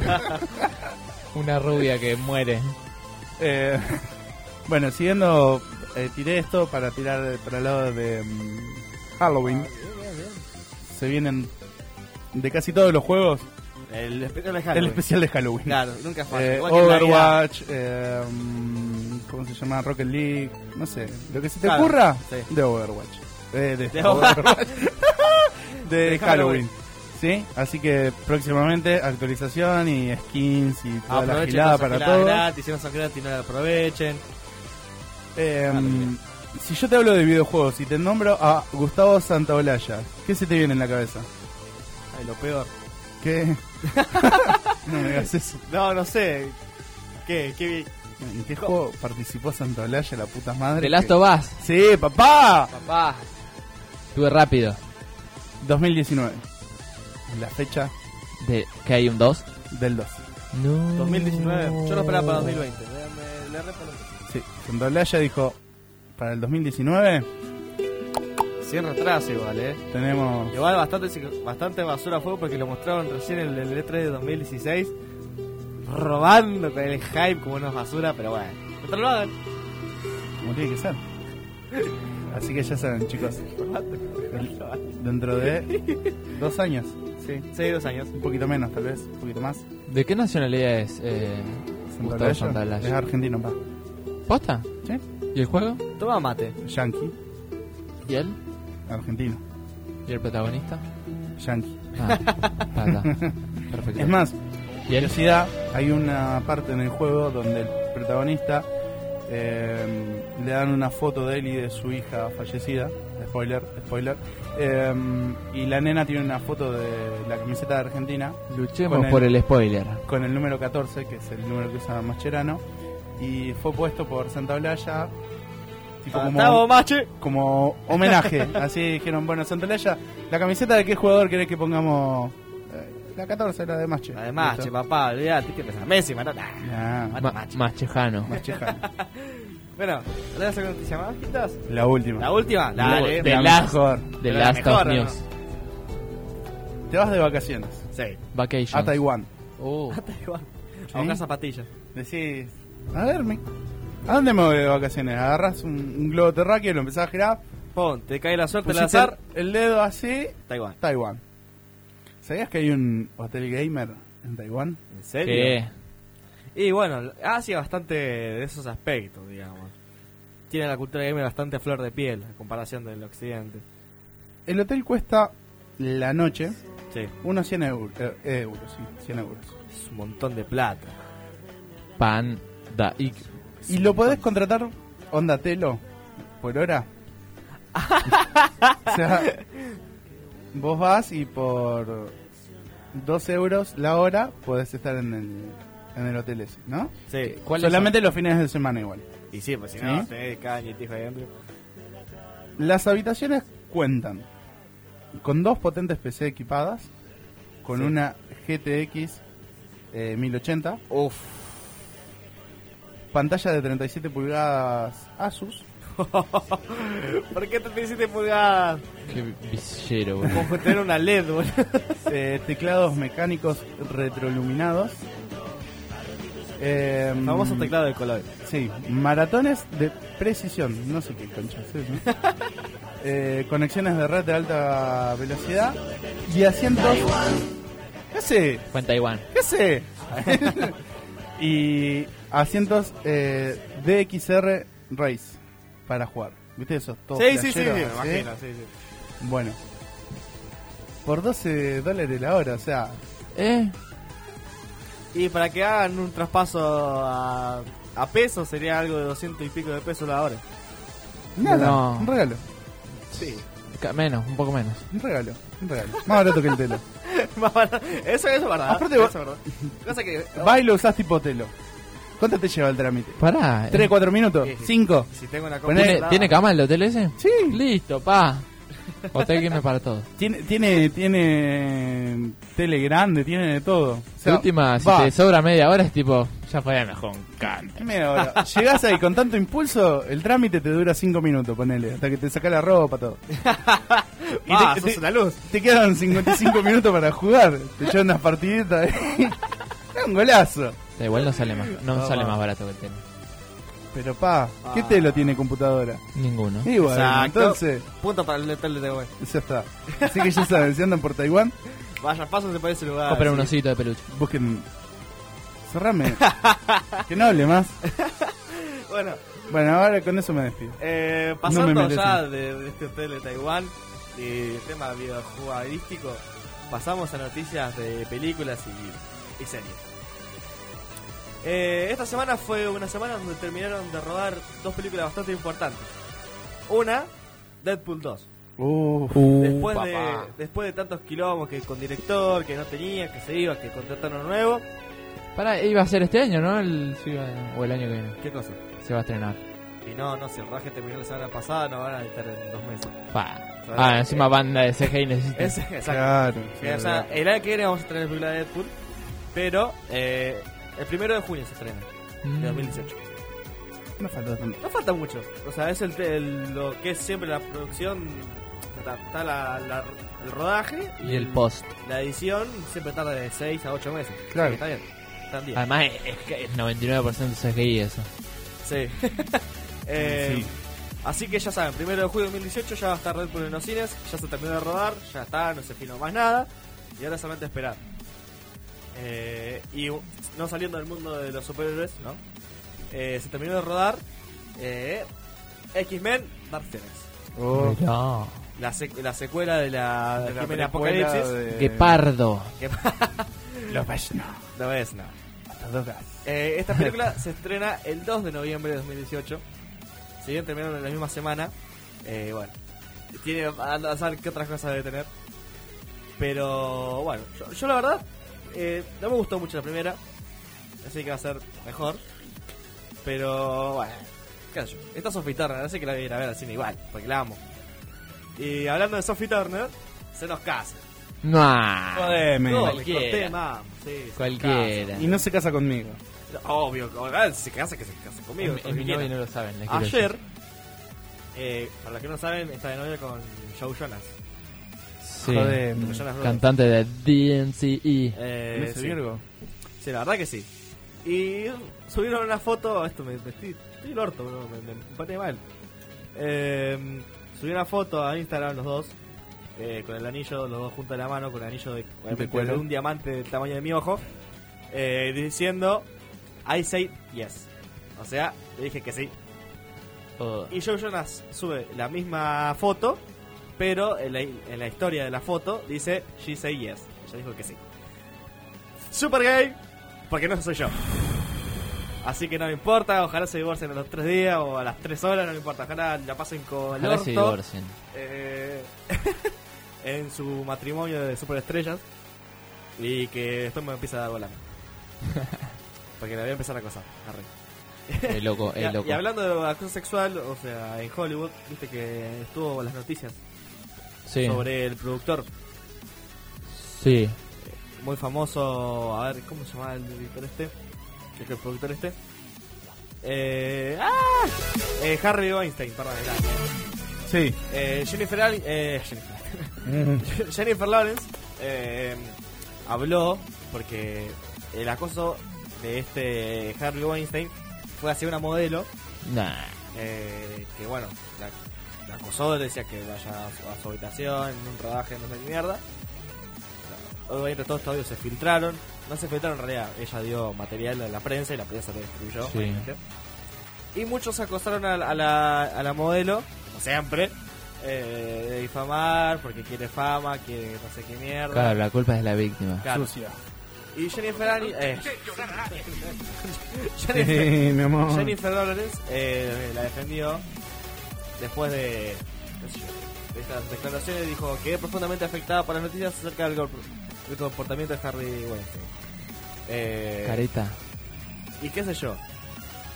S3: un- una rubia que muere.
S5: Eh, bueno, siguiendo, eh, tiré esto para tirar para el lado de mm, Halloween. Se vienen de casi todos los juegos.
S4: El especial de Halloween.
S5: El especial de Halloween.
S4: Claro, nunca falla.
S5: Eh,
S4: Igual que en Navidad.
S5: Overwatch, eh, mm, ¿cómo se llama? Rocket League, no sé. Lo que se te
S4: Claro,
S5: ocurra
S4: sí.
S5: de Overwatch. Eh, de,
S4: De
S5: Overwatch. de,
S4: De
S5: Halloween.
S4: Halloween.
S5: ¿Sí? Así que próximamente actualización y skins y toda la
S4: Aprovechen
S5: gilada
S4: las
S5: para
S4: giladas
S5: todo.
S4: gratis, si no son gratis no la aprovechen.
S5: Eh, si yo te hablo de videojuegos y te nombro a Gustavo Santaolalla, ¿qué se te viene en la cabeza?
S4: Ay, lo peor.
S5: ¿Qué? No me digas eso.
S4: No, no sé. ¿Qué? ¿Qué?
S5: ¿En qué juego participó Santaolalla, la puta madre?
S3: The Last
S5: que-
S3: of Us.
S5: Sí, papá.
S3: Papá. Estuve rápido.
S5: dos mil diecinueve. La fecha
S3: De que hay un dos.
S5: del dos.
S3: No.
S4: dos mil diecinueve. Yo lo esperaba para dos mil veinte. Me, me, le reparo.
S5: Sí, Santaolalla dijo, para el dos mil diecinueve
S4: Sin retraso igual, eh.
S5: tenemos...
S4: Igual bastante, bastante basura fue porque lo mostraron recién en el E tres de dos mil dieciséis. Robando con el hype como una basura, pero bueno. No lo hagan.
S5: Como tiene que ser. Así que ya saben, chicos. el- dentro de dos años.
S4: Sí, sí, dos años.
S5: Un poquito menos, tal vez. Un poquito más.
S3: ¿De qué nacionalidad es eh, Gustavo
S5: Santaolalla
S3: Santaolalla?
S5: es argentino, pa.
S3: ¿Posta?
S5: ¿Sí?
S3: ¿Y el juego?
S4: Toma mate.
S5: Yankee,
S3: ¿Y él?
S5: argentino.
S3: ¿Y el protagonista?
S5: Yankee.
S3: Ah, está, está. Perfecto.
S5: Es más,
S3: ¿Y él?
S5: curiosidad, hay una parte en el juego donde el protagonista eh, le dan una foto de él y de su hija fallecida. Spoiler, spoiler. Eh, y la nena tiene una foto de la camiseta de Argentina.
S3: Luchemos
S5: con
S3: por el spoiler.
S5: Con el número catorce, que es el número que usa Mascherano. Y fue puesto por Santaolalla. Tipo
S4: Ah,
S5: como,
S4: ¡Estamos, mache!
S5: como homenaje. Así dijeron, bueno, Santaolalla, ¿la camiseta de qué jugador querés que pongamos? Eh, la catorce, la de Mache.
S4: Además, che, papá, olvidate, ¿qué pensás? Messi, matata.
S5: Nah,
S4: Mate,
S3: Ma-
S4: mache.
S3: Machejano.
S5: Machejano.
S4: Bueno, ¿le das alguna noticia más, Quitas?
S5: La última.
S4: ¿La última? Dale.
S3: The
S5: la
S3: Last,
S5: mejor.
S3: The
S4: Pero la
S3: Last
S4: mejor,
S3: of
S4: ¿o no?
S3: News.
S5: Te vas de vacaciones
S4: Sí.
S3: Vacation.
S5: a Taiwán.
S3: Oh.
S4: A Taiwán.
S5: ¿Sí?
S4: A buscar zapatillas.
S5: Decís, a ver, me- ¿a dónde me voy de vacaciones? Agarras un, un globo terráqueo y lo empezás a girar.
S4: Pon, te cae la suerte al
S5: Pusiste
S4: azar.
S5: el dedo así,
S4: Taiwán.
S5: Taiwán. ¿Sabías que hay un hotel gamer en Taiwán?
S4: ¿En serio?
S3: ¿Qué?
S4: Y bueno, Asia bastante de esos aspectos, digamos. Tiene la cultura gamer bastante a flor de piel en comparación del occidente.
S5: El hotel cuesta la noche
S4: Sí.
S5: unos cien euros. Eh, euros, sí, cien euros.
S4: Es un montón de plata.
S3: Panda. Y
S5: Y lo podés contratar onda telo por hora. O sea, vos vas y por dos euros la hora podés estar en el, en el hotel ese, ¿no?
S4: Sí.
S5: Solamente los fines de semana igual.
S4: Y sí, pues si
S5: ¿Sí?
S4: no, tenés caña y tijo ahí adentro.
S5: Las habitaciones cuentan con dos potentes P C equipadas, con
S4: Sí.
S5: una G T X eh, mil ochenta,
S4: Uf.
S5: pantalla de treinta y siete pulgadas Asus,
S4: ¿Por qué treinta y siete pulgadas?
S3: qué villero, boludo.
S4: Como tener una L E D, boludo.
S5: eh, teclados mecánicos retroiluminados, eh,
S4: Famoso teclado de color.
S5: sí, maratones de precisión, no sé qué concha es eso. Eh, conexiones de red de alta velocidad y asientos. ¿Qué sé?
S3: Fue en Taiwán.
S5: ¿Qué sé? Y asientos eh, D X R Race para jugar. ¿Viste esos? Todos
S4: Sí, sí, sí, sí, me
S5: flasheros,
S4: imagino, sí, sí.
S5: Bueno, por doce dólares la hora, o sea,
S3: ¿Eh?
S4: Y para que hagan un traspaso a, a pesos sería algo de doscientos y pico de pesos la hora.
S5: nada,
S3: No.
S5: un regalo,
S4: Sí.
S3: Ca- Menos, un poco menos.
S5: un regalo, un regalo. Más barato que el telo.
S4: Más barato. Eso, eso es verdad.
S5: Aparte
S4: eso
S5: vos-
S4: es verdad. Cosa que...
S5: Va y lo usás tipo telo. ¿Cuánto te lleva el trámite?
S3: Pará.
S5: ¿Tres, cuatro minutos?
S4: Sí, sí.
S5: ¿Cinco?
S4: Si tengo una
S5: Poné-
S3: ¿Tiene, ¿Tiene cama el hotel ese?
S5: Sí.
S3: Listo, pa. Hotel Gamer para todos.
S5: Tiene, tiene, tiene tele grande, tiene de todo. O sea,
S3: La última, si
S5: va,
S3: te sobra media hora, es tipo, ya fue mejor un cante.
S5: media hora. Llegás ahí con tanto impulso, el trámite te dura cinco minutos, ponele, hasta que te saca la ropa, todo. Y
S4: Ah,
S5: te,
S4: sos
S5: te-
S4: una luz.
S5: te quedan cincuenta y cinco minutos para jugar. Te echan unas partiditas ahí. Es un golazo.
S3: Da igual no sale más, no
S5: No,
S3: sale
S5: va.
S3: más barato que el tele.
S5: Pero pa, ¿qué
S4: Ah.
S5: telo tiene computadora?
S3: Ninguno.
S5: Y bueno,
S4: Exacto.
S5: entonces,
S4: Punto para el hotel de Taiwán.
S5: ya está. Así que ya saben, si andan por Taiwán,
S4: Vaya, paso por ese lugar.
S3: Compra un
S4: sí.
S3: osito de peluche.
S5: busquen... Cerrame. Que no hable más.
S4: Bueno,
S5: Bueno, ahora con eso me despido.
S4: eh,
S5: No
S4: pasando
S5: me merecen.
S4: ya de, de este hotel de Taiwán y el tema videojugadístico, pasamos a noticias de películas y, y series. Eh, esta semana fue una semana donde terminaron de rodar dos películas bastante importantes. Una, Deadpool dos.
S5: Uh,
S4: Después de,
S3: papá.
S4: después de tantos quilombos que con director, que no tenía, que se iba, que contrataron uno nuevo.
S3: Pará, iba a ser este año, ¿no? El, sí, iba- o el año que viene.
S4: ¿Qué cosa?
S3: Se va a estrenar.
S4: Y no, no, si el rodaje terminó la semana pasada, no van a estar en dos meses.
S3: Pa.
S4: O sea,
S3: Ah,
S4: eh,
S3: encima banda de C G I necesita.
S4: Es, exacto.
S5: Claro.
S4: Eh, o sea, el año que viene vamos a tener la película de Deadpool, pero eh, el primero de junio se estrena,
S3: Mm.
S4: de dos mil dieciocho.
S5: No falta tanto.
S4: No falta mucho, o sea, es el, el- lo que es siempre la producción, está, está la, la- el rodaje
S3: Y el post.
S4: la edición siempre tarda de seis a ocho meses.
S5: Claro.
S4: Está bien, está en día.
S3: Además, es que es noventa y nueve por ciento C G I eso.
S4: Sí. Eh,
S5: Sí.
S4: Así que ya saben, primero de julio de dos mil dieciocho ya va a estar Deadpool en los cines, ya se terminó de rodar, ya está, no se filmó más nada, y ahora solamente esperar. Eh, y u- no saliendo del mundo de los superhéroes, ¿no? Eh, se terminó de rodar eh, X-Men Dark Phoenix,
S5: Oh,
S3: No.
S4: la, sec- la secuela de la,
S5: de la
S4: X-Men
S5: precuela
S4: Apocalipsis.
S5: de-
S3: Guepardo.
S4: Que-
S5: Los ves, no.
S4: no ves, no.
S5: Hasta dos gas.
S4: Eh, esta película se estrena el dos de noviembre de dos mil dieciocho. Si bien terminaron en la misma semana, eh, bueno, tiene a a saber qué otras cosas debe tener. Pero bueno, yo, yo la verdad eh, no me gustó mucho la primera, así que va a ser mejor. Pero bueno, qué sé yo. Esta es Sophie Turner, así que la voy a ir a ver al cine igual, porque la amo. Y hablando de Sophie Turner, se nos casa.
S3: No.
S5: Jodeme.
S4: No, me
S3: cualquiera.
S4: corté, mam. Sí, se nos
S3: Cualquiera.
S5: Y no se casa conmigo.
S4: casa. Obvio, ahora si se casa, que se case conmigo.
S3: En,
S4: todo
S3: en
S4: lo
S3: mi
S4: que
S3: novio
S4: quiera.
S3: no lo saben. les quiero
S4: Ayer,
S3: decir.
S4: eh, para los que no saben, está de novia con Joe Jonas.
S3: Sí.
S5: Joder,
S4: Los Jonas Brothers.
S3: Cantante de D N C E.
S4: Eh,
S5: ¿No es
S4: sí.
S5: Virgo?
S4: Sí, la verdad que sí. Y subieron una foto, esto me, me estoy, estoy el orto, bro, me, me, me pateé mal. Eh, subieron una foto a Instagram los dos, eh, con el anillo, los dos juntos de la mano, con el anillo de, obviamente,
S5: cuero.
S4: de un diamante del tamaño de mi ojo, eh, diciendo, I say yes. O sea, le dije que sí.
S3: Oh.
S4: Y Joe Jonas sube la misma foto, pero en la, en la historia de la foto dice she say yes. Ella dijo que sí. Super gay, porque no soy yo. Así que no me importa, ojalá se divorcien a los tres días o a las tres horas, no me importa, ojalá la pasen con el
S3: Ojalá
S4: orto.
S3: se divorcien.
S4: Eh, en su matrimonio de superestrellas. Y que después me empieza a dar bola. Porque la voy a empezar a acosar. Arre.
S3: El loco,
S4: Y,
S3: el
S4: a-
S3: loco.
S4: y hablando de acoso sexual, o sea, en Hollywood, viste que estuvo las noticias
S3: Sí.
S4: sobre el productor
S3: Sí.
S4: muy famoso, a ver, ¿cómo se llama el director este? El, el productor este. Eh, ¡ah! Eh, Harvey Weinstein, perdón, era.
S5: Sí.
S4: Eh, Jennifer, Al- eh, Jennifer. Jennifer Lawrence eh, habló porque el acoso de este Harvey Weinstein fue hacia una modelo
S3: Nah.
S4: eh, que bueno, la, la acosó, le decía que vaya a su, a su habitación, en un rodaje, no sé qué mierda. Obviamente todos estos audios se filtraron, no se filtraron en realidad, ella dio material a la prensa y la prensa lo distribuyó,
S3: Sí.
S4: obviamente. Y muchos acosaron a, la- a la, a la modelo, como siempre, eh, de difamar porque quiere fama, quiere no sé qué mierda.
S3: Claro, la culpa es de la víctima.
S4: Claro.
S5: Sucia.
S4: Y Jennifer Ani- eh,
S5: Sí,
S4: Jennifer,
S5: mi amor.
S4: Jennifer Lawrence eh, la defendió después de, qué sé yo, de estas declaraciones. Dijo que es profundamente afectada por las noticias acerca del, gol- del comportamiento de Harvey Weinstein. Eh,
S3: Careta.
S4: y qué sé yo.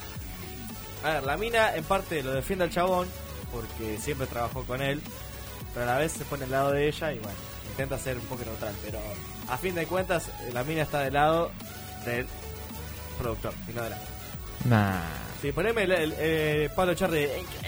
S4: A ver, la mina en parte lo defiende al chabón porque siempre trabajó con él. pero a la vez se pone al lado de ella y bueno, intenta ser un poco neutral, pero a fin de cuentas la mina está del lado del productor y no de la...
S3: Nah.
S4: Sí, poneme el, el, el Pablo Echarri.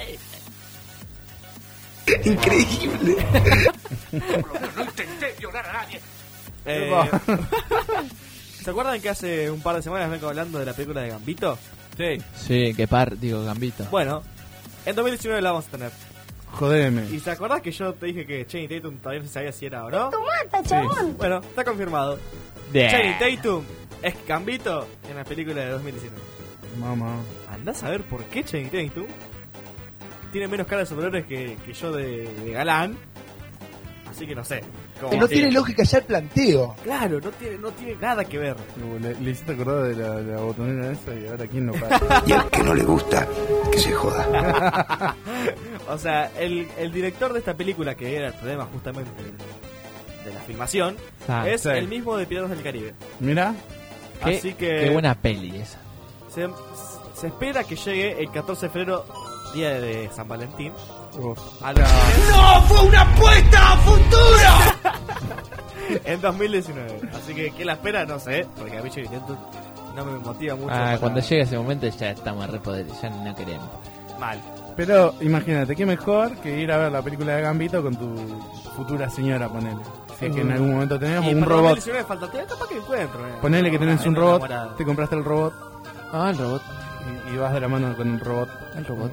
S11: Increíble.
S12: No intenté violar a nadie.
S4: Eh, ¿Se acuerdan que hace un par de semanas vengo hablando de la película de Gambito?
S5: Sí.
S3: Sí, que par, digo, Gambito.
S4: Bueno, en dos mil diecinueve la vamos a tener.
S5: Jodeme.
S4: ¿Y se acordás que yo te dije que Channing Tatum todavía no se sabía si era o no?
S6: ¡Tu mata, chabón!
S4: Bueno, está confirmado.
S3: Yeah.
S4: Channing Tatum es Gambito en la película de dos mil diecinueve.
S5: Mamá.
S4: Andás a ver por qué Channing Tatum tiene menos cara de superhéroes que, que yo de, de galán. Así que no sé.
S18: Que no tiene lógica ya el planteo.
S4: Claro, no tiene, no tiene nada que ver.
S5: Le, le hiciste acordar de la, de la botonera esa y ahora quién no para.
S1: Y al que no le gusta, que se joda.
S4: O sea, el, el director de esta película, que era el problema justamente de, de la filmación,
S3: Ah,
S4: es
S5: sí.
S4: el mismo de Piratas del Caribe.
S5: Mira.
S3: Qué,
S4: Así que
S3: qué buena peli esa.
S4: se, se espera que llegue el catorce de febrero, día de San Valentín.
S5: Uf.
S4: A los
S12: ¡No! ¡Fue una apuesta a futuro!
S4: en dos mil diecinueve. Así que, ¿qué la espera? No sé, porque a mí Channing Tatum no me motiva mucho.
S3: Ah,
S4: para-
S3: cuando llegue ese momento ya estamos re poder, ya no queremos.
S4: Mal.
S5: Pero imagínate, qué mejor que ir a ver la película de Gambito con tu futura señora, ponele. Si es que en algún momento tenemos
S4: Y
S5: un
S4: para dos mil
S5: robot.
S4: diecinueve falta tiempo, capaz que encuentro. eh.
S5: Ponele que tenés
S4: Una
S5: un robot,
S4: enamorada.
S5: te compraste el robot
S3: Ah, el robot.
S5: y, y vas de la mano con el robot.
S3: El robot.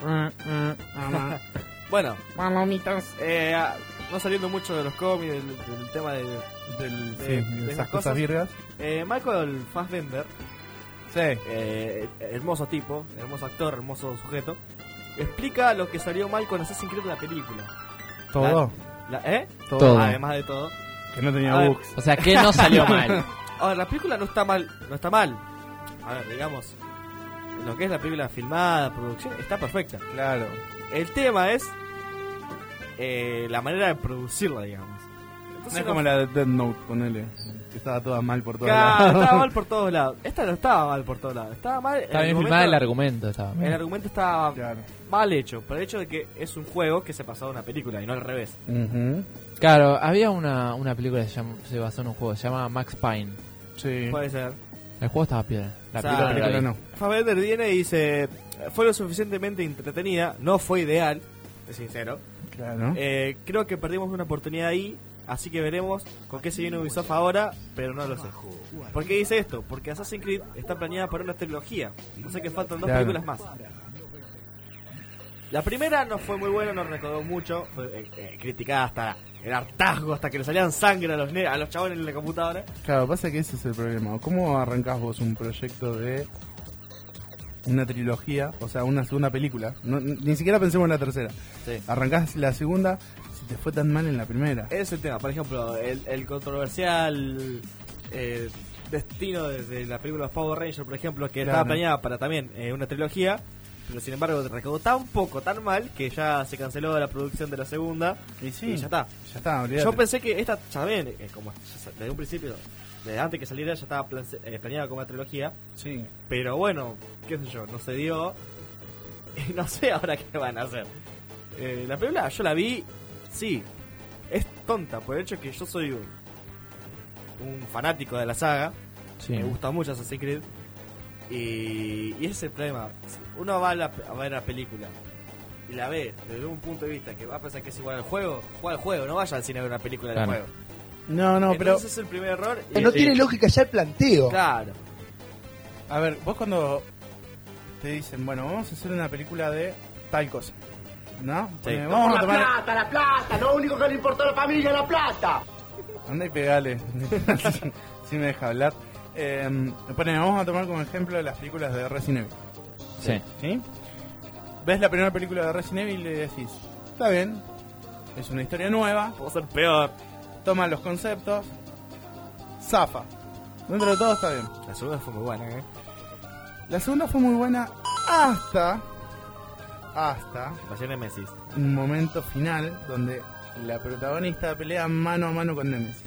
S4: Bueno,
S5: Palomitas.
S4: eh, ah, no saliendo mucho de los cómics, del, del tema de,
S5: Del,
S4: de-
S5: sí,
S4: de
S5: de
S4: esas
S5: esas cosas
S4: cosas.
S5: virgas.
S4: eh, Michael Fassbender,
S5: Sí.
S4: eh, hermoso tipo, hermoso actor, hermoso sujeto, explica lo que salió mal con Assassin's Creed la película.
S5: Todo.
S4: La, ¿Eh?
S3: Todo.
S4: Además de todo.
S5: Que no tenía
S4: A ver.
S5: bugs.
S3: O sea, que no salió mal.
S4: Ahora, la película no está mal, no está mal. A ver, digamos, lo que es la película filmada, producción, está perfecta.
S5: Claro.
S4: El tema es eh, la manera de producirla, digamos.
S5: No
S4: Entonces,
S5: es como la de Death Note, ponele. Que estaba toda mal por todos
S4: Claro,
S5: lados.
S4: estaba mal por todos lados. Esta no estaba mal por todos lados. Estaba mal.
S3: Estaba
S4: en
S3: bien
S4: el
S3: filmada el
S4: momento-
S3: argumento. Estaba bien.
S4: El argumento estaba
S5: Claro.
S4: mal hecho. Por el hecho de que es un juego que se pasó a una película y no al revés.
S5: Ujú.
S3: Claro, había una, una película que se, llama- se basó en un juego, se llama Max Payne.
S5: Sí.
S4: Puede ser.
S3: El juego estaba piedra. La
S4: O sea,
S3: película,
S5: La película
S3: no. la
S5: no.
S3: vi.
S4: Fassbender viene y dice: fue lo suficientemente entretenida, no fue ideal, es sincero.
S5: Claro.
S4: Eh, creo que perdimos una oportunidad ahí, así que veremos con qué se viene Ubisoft ahora, pero no lo sé. ¿Por qué dice esto? Porque Assassin's Creed está planeada para una trilogía, o sea que faltan dos
S5: Claro.
S4: películas más. La primera no fue muy buena, no recaudó mucho, fue eh, eh, criticada hasta el hartazgo, hasta que le salían sangre a los ne- a los chabones en la computadora.
S5: Claro, pasa que ese es el problema. ¿Cómo arrancás vos un proyecto de una trilogía, o sea, una segunda película? No, ni siquiera pensemos en la tercera.
S4: Sí.
S5: Arrancás la segunda si te fue tan mal en la primera.
S4: Ese es el tema, por ejemplo, el, el controversial eh, destino de, de la película Power Rangers, por ejemplo, que
S5: Claro.
S4: estaba planeada para también eh, una trilogía, pero sin embargo recaudó tan poco, tan mal, que ya se canceló la producción de la segunda
S5: Y sí,
S4: y ya está.
S5: Ya está, olvidate.
S4: Yo pensé que esta también, eh, como ya sa- desde un principio, desde antes que saliera ya estaba plan- eh, planeada como una trilogía,
S5: Sí.
S4: pero bueno, qué sé yo, no se dio y no sé ahora qué van a hacer. Eh, la película yo la vi, sí, es tonta por el hecho que yo soy un, un fanático de la saga,
S3: Sí.
S4: me gusta mucho Assassin's Creed y, y ese es el problema. Uno va a, la- a ver la película y la ve desde un punto de vista que va a pensar que es igual al juego, juega al juego, no vaya al cine a ver una película del
S3: Claro.
S4: juego.
S5: No, no, pero...
S4: Entonces es el primer error.
S18: Que no tiene lógica ya el planteo.
S4: Claro.
S5: A ver, vos cuando te dicen, bueno, vamos a hacer una película de tal cosa, ¿no?
S4: Sí.
S5: Pone,
S12: Por
S5: vamos a
S12: la
S5: tomar...
S12: plata, la plata, lo único que le importó a la familia es la plata.
S5: Anda y pegale. Si me deja hablar. Eh, pone, vamos a tomar como ejemplo las películas de Resident Evil.
S3: Sí.
S5: ¿Sí? Ves la primera película de Resident Evil y le decís, está bien, es una historia nueva,
S4: Puedo ser peor.
S5: toma los conceptos, zafa. Dentro de todo está bien.
S4: La segunda fue muy buena, ¿eh?
S5: La segunda fue muy buena hasta, hasta
S4: Pasión de Nemesis.
S5: un momento final donde la protagonista pelea mano a mano con Nemesis.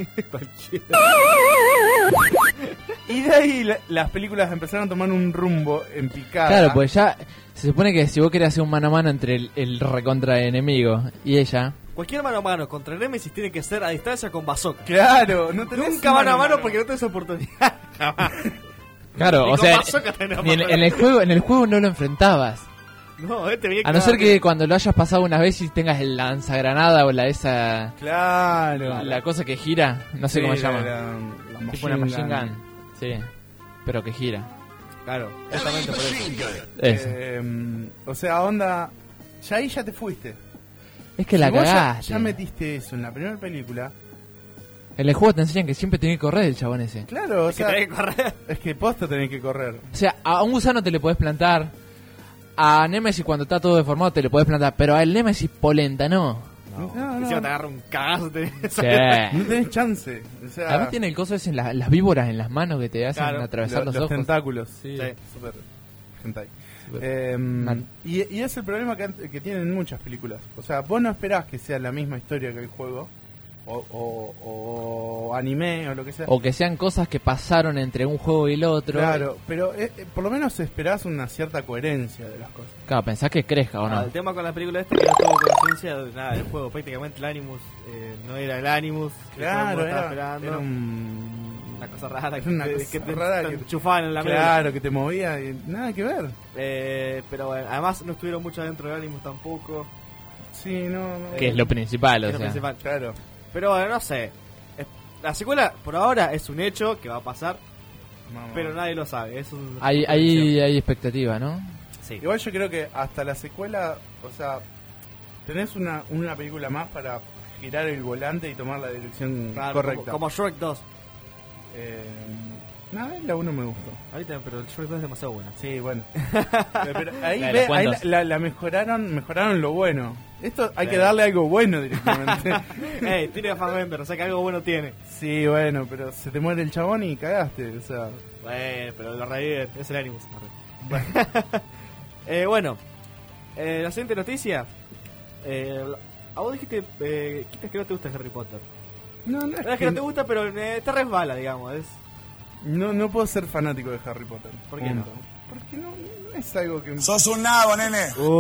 S5: Y de ahí la- las películas empezaron a tomar un rumbo en picada.
S3: Claro, pues ya se supone que si vos querés hacer un mano a mano entre el, el recontra enemigo y ella,
S4: cualquier mano a mano contra el Nemesis tiene que ser a distancia con bazooka.
S5: Claro, no tenés
S4: Nunca mano a
S5: mano a
S4: mano
S5: mano.
S4: porque no tenés oportunidad. Jamás.
S3: Claro,
S4: Ni
S3: o
S4: con
S3: sea,
S4: bazooka tenés
S3: ni en,
S4: mano.
S3: en el juego, en el juego no lo enfrentabas.
S4: No, este venía
S3: A no ser
S4: clavado.
S3: que cuando lo hayas pasado una vez y tengas el lanzagranada o la esa
S5: Claro.
S3: la, la cosa que gira, no sé
S5: Sí,
S3: cómo se llama.
S5: la- la
S3: tipo una
S5: machine
S3: machine
S5: gun.
S3: gun. Sí, pero que gira.
S4: Claro, exactamente por eso.
S3: Eso.
S5: Eh, o sea, onda, ya ahí ya te fuiste.
S3: Es que la
S5: Si vos ya-
S3: cagaste.
S5: Ya, metiste eso en la primera película.
S3: En el juego te enseñan que siempre tiene que correr el chabón ese.
S5: Claro, o
S4: Es que
S5: sea,
S4: tenés que correr.
S5: es que posta tenés que correr.
S3: O sea, a un gusano te le podés plantar. A Nemesis cuando está todo deformado te le podés plantar. Pero al Nemesis polenta no.
S5: No, no,
S4: Encima te agarra un cagazo. Te...
S3: Sí.
S5: no tenés chance. O sea,
S3: Además tiene el coso ese en la- las víboras en las manos que te hacen
S4: Claro,
S3: atravesar
S5: lo-
S3: los,
S5: los
S3: ojos.
S5: tentáculos.
S3: Sí.
S5: Sí, super hentai.
S3: Super.
S5: Eh,
S3: Mal.
S5: y, y es el problema que, que tienen muchas películas. O sea, vos no esperás que sea la misma historia que el juego. O, o, o anime o lo que sea.
S3: O que sean cosas que pasaron entre un juego y el otro.
S5: Claro, pero eh, eh, por lo menos esperás una cierta coherencia de las cosas.
S3: Claro, pensás que crezca o
S4: Ah,
S3: no.
S4: el tema con la película esta es que no tuvo conciencia de nada del juego. Prácticamente el Animus eh, no era el Animus. que todo el
S5: Claro,
S4: mundo estaba
S5: era,
S4: esperando.
S5: era un...
S4: Una cosa rara que,
S5: Una
S4: te,
S5: cosa
S4: que te,
S5: rara
S4: te
S5: que-
S4: enchufaban en la
S5: Claro,
S4: mesa.
S5: que te movía y nada que ver.
S4: Eh, pero bueno, además no estuvieron mucho dentro del Animus tampoco.
S5: Sí, no, no.
S3: Que es lo principal,
S4: Que
S3: o
S4: es lo
S3: sea.
S4: principal.
S5: Claro.
S4: Pero bueno, no sé. Es- La secuela por ahora es un hecho que va a pasar,
S5: Vamos.
S4: pero nadie lo sabe. Es un,
S3: Hay, hay, hay expectativa, ¿no?
S4: Sí.
S5: Igual yo creo que hasta la secuela, o sea, tenés una, una película más para girar el volante y tomar la dirección
S4: Claro,
S5: correcta.
S4: Como, como Shrek dos.
S5: Eh, nada, la uno me gustó.
S4: Ahorita, pero el Shrek dos es demasiado bueno.
S5: Sí, bueno. Pero ahí,
S3: La de
S5: ve,
S3: los
S5: ahí
S3: cuentos.
S5: la, la- la mejoraron, mejoraron lo bueno. Esto hay
S4: Sí.
S5: que darle algo bueno directamente.
S4: Ey, tiene fanmember, o sea que algo bueno tiene.
S5: Sí, bueno, pero se te muere el chabón y cagaste, o sea.
S4: Bueno, pero lo reviven, es el Animus. Bueno, eh, bueno eh, la siguiente noticia. Eh, a vos dijiste eh, dijiste que no te gusta Harry Potter.
S5: No, no
S4: No
S5: es
S4: es que
S5: que
S4: no te gusta, pero eh, te resbala, digamos. Es,
S5: no, no puedo ser fanático de Harry Potter.
S4: ¿Por qué
S5: Punto. Porque no, no es algo que...
S17: Sos un nabo, nene.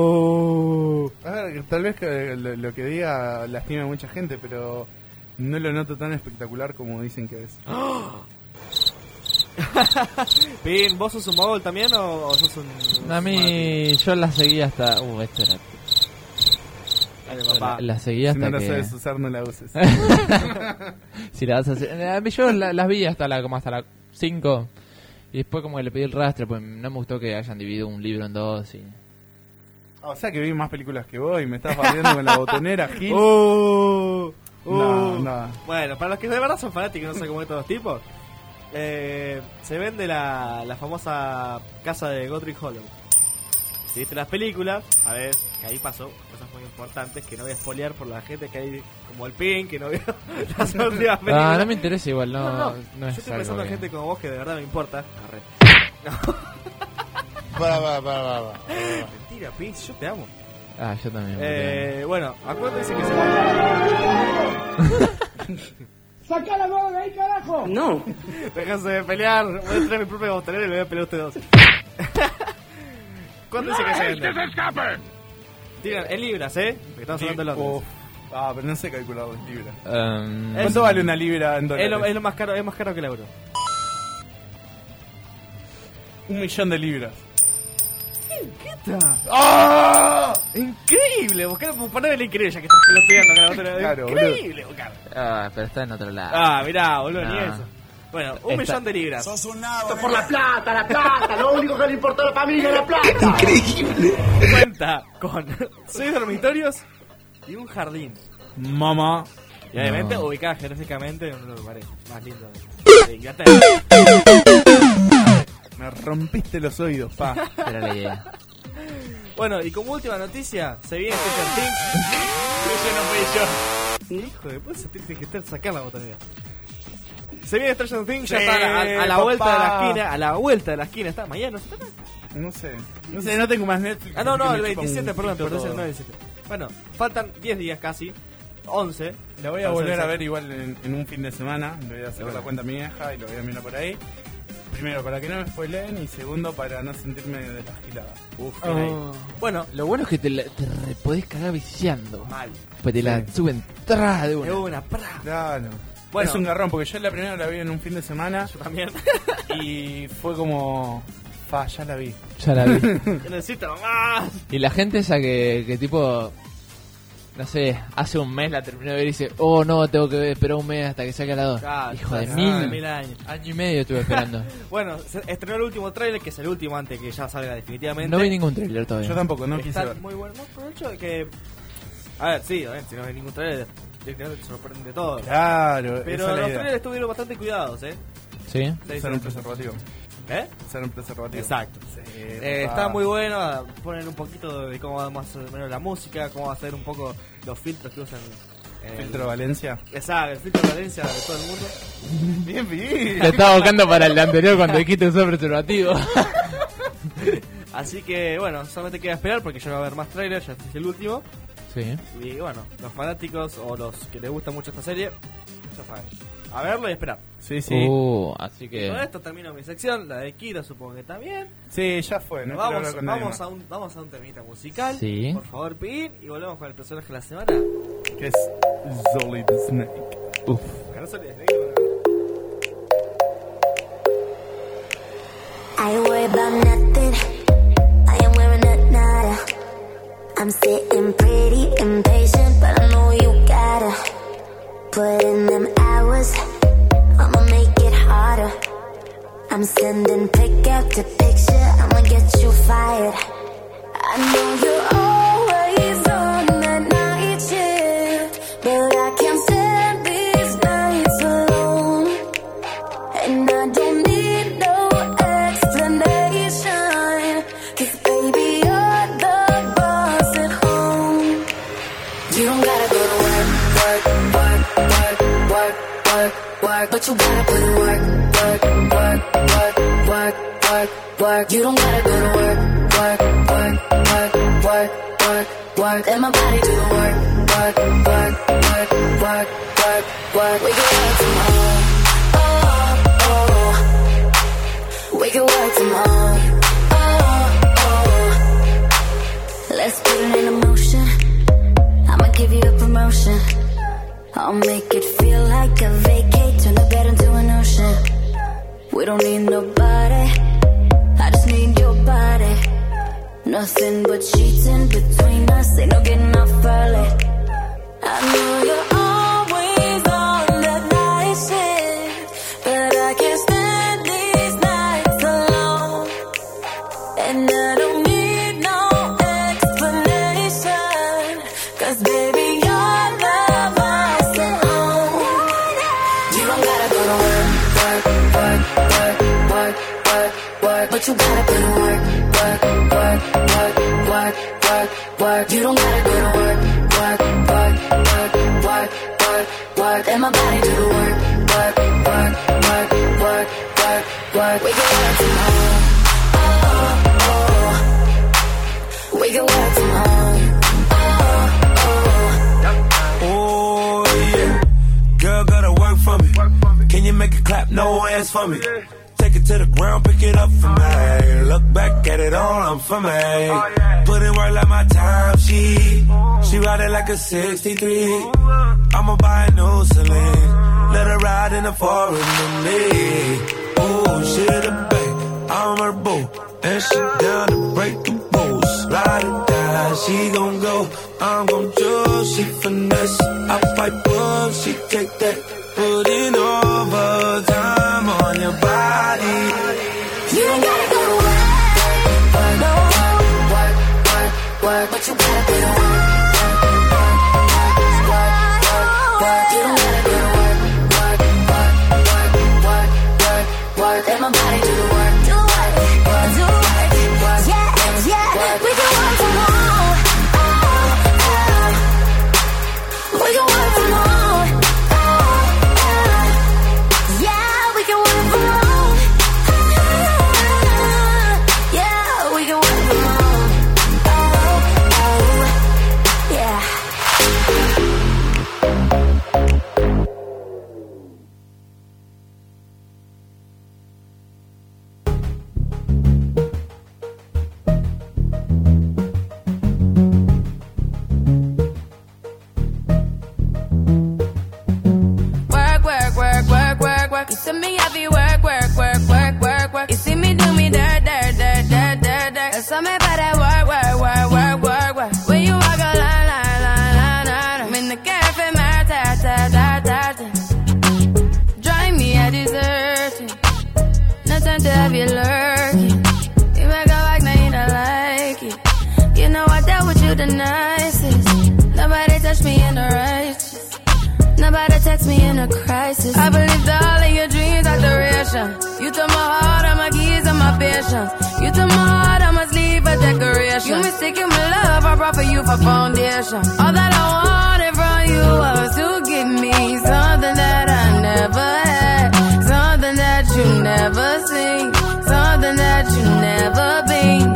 S5: Oh. A ver, tal vez que lo, lo que diga lastime a mucha gente, pero no lo noto tan espectacular como dicen que es.
S4: Pin, ¿vos sos un mogul también o, o sos un...?
S3: A mí, yo la seguí hasta. Uh, esto era.
S4: Dale,
S3: La,
S4: papá.
S3: la seguí
S5: Si
S3: hasta
S5: no la
S3: que.
S5: sabes usar, no la uses.
S3: Si la vas a hacer. A mí yo la- las vi hasta la como hasta la cinco. Y después, como que le pedí el rastro, pues no me gustó que hayan dividido un libro en dos. Y...
S5: O sea que vi más películas que vos y me estás barriendo con la botonera, Gil.
S4: Uh, uh.
S5: No, no.
S4: Bueno, para los que de verdad son fanáticos, no sé cómo estos tipos, eh, se vende la, la famosa casa de Godric Hollow. Si viste las películas, a ver, que ahí pasó cosas muy importantes que no voy a spoilear por la gente que hay, como el Pin, que no vio las últimas películas.
S3: Ah, no me interesa igual, no,
S4: No, no,
S3: no es
S4: yo estoy
S3: algo
S4: pensando en
S3: que-
S4: gente como vos que de verdad me importa. Arre.
S11: Para, para, para, para.
S4: Mentira, Pin, yo te amo.
S3: Ah, yo también.
S4: Eh, bueno, acuérdate dice que se
S12: ¡Saca la mano de ahí, carajo!
S4: No. Déjense de pelear. Voy a traer mi propia botonera y le voy a pelear a ustedes dos. ¿Cuánto dice que se vende? Digan, en libras, ¿eh? Porque estamos hablando de Londres.
S5: Uf. Ah, pero no sé calcular en libras.
S3: Um,
S5: ¿Cuánto vale una libra en
S4: Es
S5: dólares?
S4: lo, es lo más caro, es más caro que el euro.
S5: Un millón de libras.
S4: ¿Qué está? ¡Ah! Increíble, buscar poner el increíble ya que estás peloteando con la botonera.
S5: Claro,
S4: Increíble, buscar.
S3: Ah, pero está en otro lado.
S4: Ah, mirá, boludo, ni
S3: No.
S4: eso. Bueno, un
S3: Está-
S4: millón de libras.
S17: Sos un nabo,
S12: Por la plata, la plata, lo único que le importa a la familia es la plata.
S4: Cuenta con seis dormitorios y un jardín.
S5: Mamá.
S4: Y obviamente
S3: No.
S4: ubicada geográficamente en uno de los lugares más lindos de Inglaterra.
S5: Me rompiste los oídos, pa.
S3: Era la idea.
S4: Bueno, y como última noticia, se viene Stranger Things. Ese no fui yo. Hijo de puta, se tiene que estar sacar la botonera. Se viene Stranger Things, ya
S5: Sí,
S4: está a, a la
S5: papá.
S4: vuelta de la esquina. A la vuelta de la esquina está. Mañana, ¿no está?
S5: No sé. No sé, no tengo más Netflix.
S4: Ah, no,
S5: así
S4: no,
S5: que
S4: el
S5: me chupa un
S4: veintisiete, perdón,
S5: pito
S4: perdón, es el
S5: todo.
S4: nueve veintisiete. Bueno, faltan diez días casi. once.
S5: La voy a
S4: Para
S5: volver
S4: ser
S5: a ver
S4: exacto.
S5: igual en, en un fin de semana. Le voy a sacar la cuenta a mi vieja y lo voy a mirar por ahí. Primero, para que no me spoileen, y segundo, para no sentirme de la gilada.
S4: Uf,
S3: Oh.
S4: bien ahí. Bueno,
S3: Lo bueno es que te, la, te re- podés cagar viciando.
S4: mal.
S3: Pues te la suben tras de
S4: De
S3: una.
S4: una, pra.
S5: Claro.
S4: Bueno.
S5: Es un garrón, porque yo la primera la vi en un fin de semana
S4: Yo también.
S5: y fue como... Fa, ya la vi.
S3: Ya la vi.
S4: Yo necesito más.
S3: Y la gente esa que, que tipo, no sé, hace un mes la terminó de ver y dice, oh no, tengo que esperar un mes hasta que salga la dos.
S4: Claro,
S3: Hijo de
S4: claro,
S3: mil,
S4: mil años.
S3: año y medio estuve esperando.
S4: Bueno, se estrenó el último tráiler, que es el último antes que ya salga definitivamente.
S3: No vi ningún trailer todavía.
S5: Yo tampoco, no quise
S4: Está
S5: ver.
S4: muy bueno, no, por el hecho de que... A ver, sí, a ver, si no hay ningún trailer, directamente te sorprende todo.
S5: Claro,
S4: Pero
S5: esa es la
S4: los
S5: idea.
S4: trailers estuvieron bastante cuidados, ¿eh?
S3: ¿Sí?
S4: Sí,
S5: Usar
S4: sí.
S5: un preservativo.
S4: ¿Eh?
S5: Usar un preservativo.
S4: Exacto.
S5: Sí,
S4: Eh,
S5: papá.
S4: está muy bueno, ponen un poquito de cómo va más o menos la música, cómo va a ser un poco los filtros que usan. en el-
S5: Filtro Valencia.
S4: Exacto, el filtro de Valencia de todo el mundo.
S5: Bien, bien.
S3: Te estaba buscando para el anterior cuando dijiste usar preservativo.
S4: Así que bueno, solamente queda esperar porque ya no va a haber más trailers, ya este es el último.
S3: Sí.
S4: Y bueno, los fanáticos o los que les gusta mucho esta serie, ya saben. A verlo y esperar.
S5: Sí, sí.
S3: Uh, así
S4: Y
S3: que...
S4: con esto termino mi sección, la de Kira supongo que también.
S5: Sí, ya fue. No quiero
S4: Vamos,
S5: hablar con nadie
S4: vamos,
S5: más.
S4: a un, vamos a un temita musical.
S3: Sí.
S4: Por favor, Pin. Y volvemos con el personaje de la semana.
S5: Que es Zolly the Snake.
S3: Uf.
S4: Que no sale de Snake,
S19: I worry about nothing. I am wearing a nada. I'm sitting pretty impatient, but I know you gotta put in them hours. I'ma make it harder. I'm sending pick after picture. I'ma get you fired. I know you're always on that night shift, but I can't stand these nights alone. And I don't need no explanation, 'cause baby you're the boss at home. You don't gotta go to work, work, work, work, work, work, work, but you gotta put in work, work, work, work, work, work, work. You don't gotta go to work, work, work, work, work, work, work. Let my body do the work, work, work, work, work, work, work. We can work from home, oh, oh. We can work from home, oh, oh. Let's put it in motion. I'ma give you a promotion. I'll make it feel like a vacate, turn the bed into an ocean. We don't need nobody, I just need your body. Nothing but sheets in between us, ain't no getting off early. I know you're always on that night shift, but I can't stand these nights alone. And I don't need no explanation, 'cause baby you're the boss at home. You don't gotta go to work, work, work, work, work, work, work, but you gotta put in work, work, work, work, work, work, work. You don't gotta go to work, work, work, work, work, work, work. Let my body do the work, work, work, work, work, work, work. We can work from home, oh, oh. We can work from home, oh, oh.
S9: Oh yeah, girl gotta work for me. Can you make it clap? No hands for me. Take it to the ground, pick it up for me. Look back at it all, I'm for me. Put in work like my time, she She ride it like a sixty-three. I'ma buy a new Celine. Let her ride in the forest with me. Oh, she the back, I'm her boo. And she down to break the rules. Ride it down, she gon' go. I'm gon' choose, she finesse. I fight up, she take that. Putting overtime on your body.
S19: You don't gotta go to work, work, no. work, work, work, but you gotta put in work, work, work, work, work, work. You don't gotta go to work, work, work, work, work, work, work. Let my body do the work, do work, work, do work, work, yeah, yeah. Work. We can work from home, oh, oh. We can work from home, oh, oh. Yeah, we can work from home. Yeah, we can work from home. Oh, oh, yeah.
S10: to have you lurking. You make a like, now you don't like it. You know I dealt with you the nicest. Nobody touched me in the righteous. Nobody text me in a crisis. I believed all of your dreams are duration. You took my heart, all my keys, and my patience. You took my heart, I must leave a decoration. You mistaken my love, I brought for you for foundation. All that I wanted from you was to give me something that I never had, something that you never seen, something that you never been.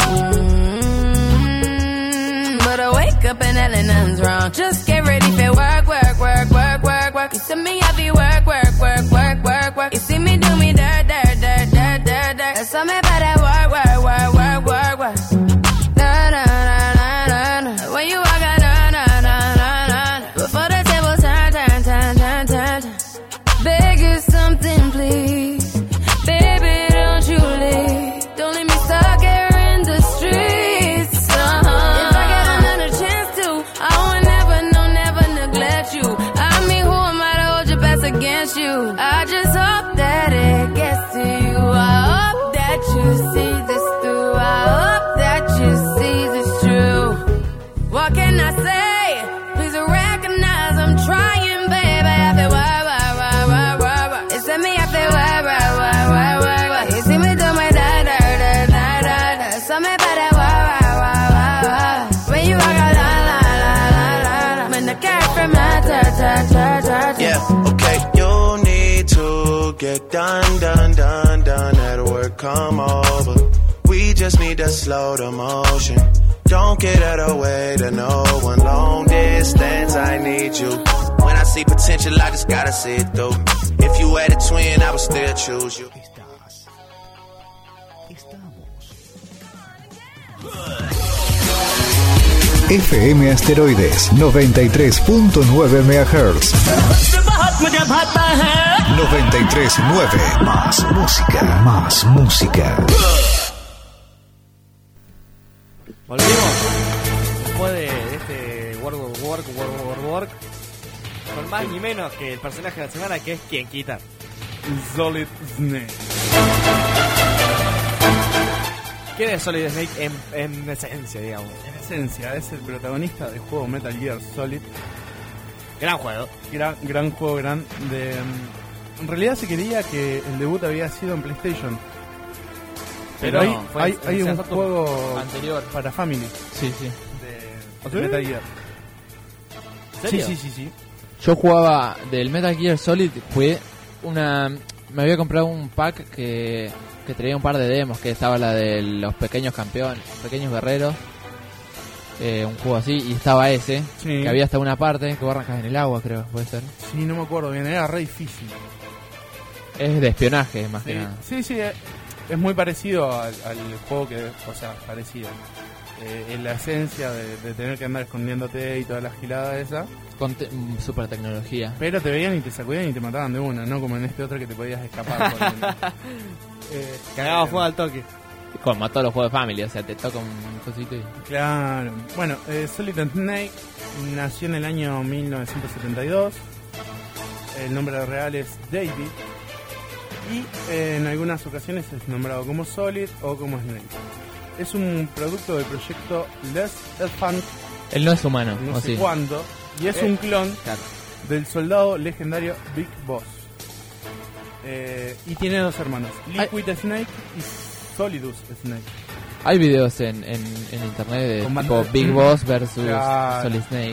S10: Mm-hmm. But I wake up and hell nothing's wrong. Just get ready for work, work, work, work, work, work. You see me happy work, work, work, work, work, work. You see me do me dirt, dirt, dirt, dirt, dirt, dirt. There's something about that work, work, work, work, work, work. Da da da da da da. When you walk out, da da da da da. Before the table turn, turn, turn, turn, turn, turn. Beg you something, please. Baby, don't you leave. Don't leave me stuck here in the streets. Uh-huh. If I get another chance to, I would never, no, never neglect you. I mean, who am I to hold your best against you? I just hope that it gets to you. I hope that you see this through. I hope that you see this true. What can I say? Please recognize I'm trying, baby. I feel why, why, why, why, why, why. It's me, I feel why, why, why, why, why, why. You see me do my da, da, da, da, da, da. Something about that why, why, why, why, why. When you walk out, la, la, la, la, la, la. When the cat from my ta, ta, ta, ta, ta.
S9: Yeah, okay, you need to get done, done, done, done. At work, come over. We just need to slow the motion. Don't get out of the way to no one. Long distance, I need you. When I see potential, I just gotta see it through. If you had a twin, I would still choose you.
S1: F M Asteroides noventa y tres punto nueve megahertz. noventa y tres punto nueve. Más música, más música.
S4: Volvimos después de este World of Work, World of Work, con más ni menos que el personaje de la semana, que es quien quita.
S5: Solid Snake.
S4: ¿Quién es Solid Snake en, en esencia, digamos?
S5: En esencia, es el protagonista del juego Metal Gear Solid.
S4: Gran juego.
S5: Gran, gran juego, gran. De, en realidad se creía que el debut había sido en PlayStation. Pero, Pero hay, no, hay, hay un juego
S3: anterior
S5: para Family.
S3: Sí, sí.
S5: De, de Metal Gear.
S4: ¿Serio?
S5: Sí, sí, sí, sí.
S3: Yo jugaba del Metal Gear Solid, jugué una... Me había comprado un pack que, que traía un par de demos, que estaba la de los pequeños campeones, pequeños guerreros. Eh, un juego así, y estaba ese, sí. Que había hasta una parte que vos arrancas en el agua, creo, puede ser.
S5: Sí, no me acuerdo bien, era re difícil.
S3: Es de espionaje, más
S5: sí.
S3: que nada.
S5: Sí, sí, es, es muy parecido al, al juego que, o sea, parecido. Eh, en la esencia de, de tener que andar escondiéndote y toda la gilada esa.
S3: Con te- super tecnología.
S5: Pero te veían y te sacudían y te mataban de una, no como en este otro que te podías escapar. Por el,
S4: eh, Cagaba fuego al toque.
S3: Como a todos los juegos de Family, o sea, te toca un cosito y...
S5: Claro. Bueno, eh, Solid Snake nació en el año mil novecientos setenta y dos. El nombre real es David. Y eh, en algunas ocasiones es nombrado como Solid o como Snake. Es un producto del proyecto Les Elephant.
S3: Él no es humano,
S5: no
S3: ¿o
S5: sé
S3: sí?
S5: cuándo. Y es eh, un clon claro. del soldado legendario Big Boss. Eh, y tiene dos hermanos, Liquid Ay. Snake y Solidus Snake.
S3: Hay videos en, en, en internet de Con tipo band- Big Boss versus claro. Solid Snake.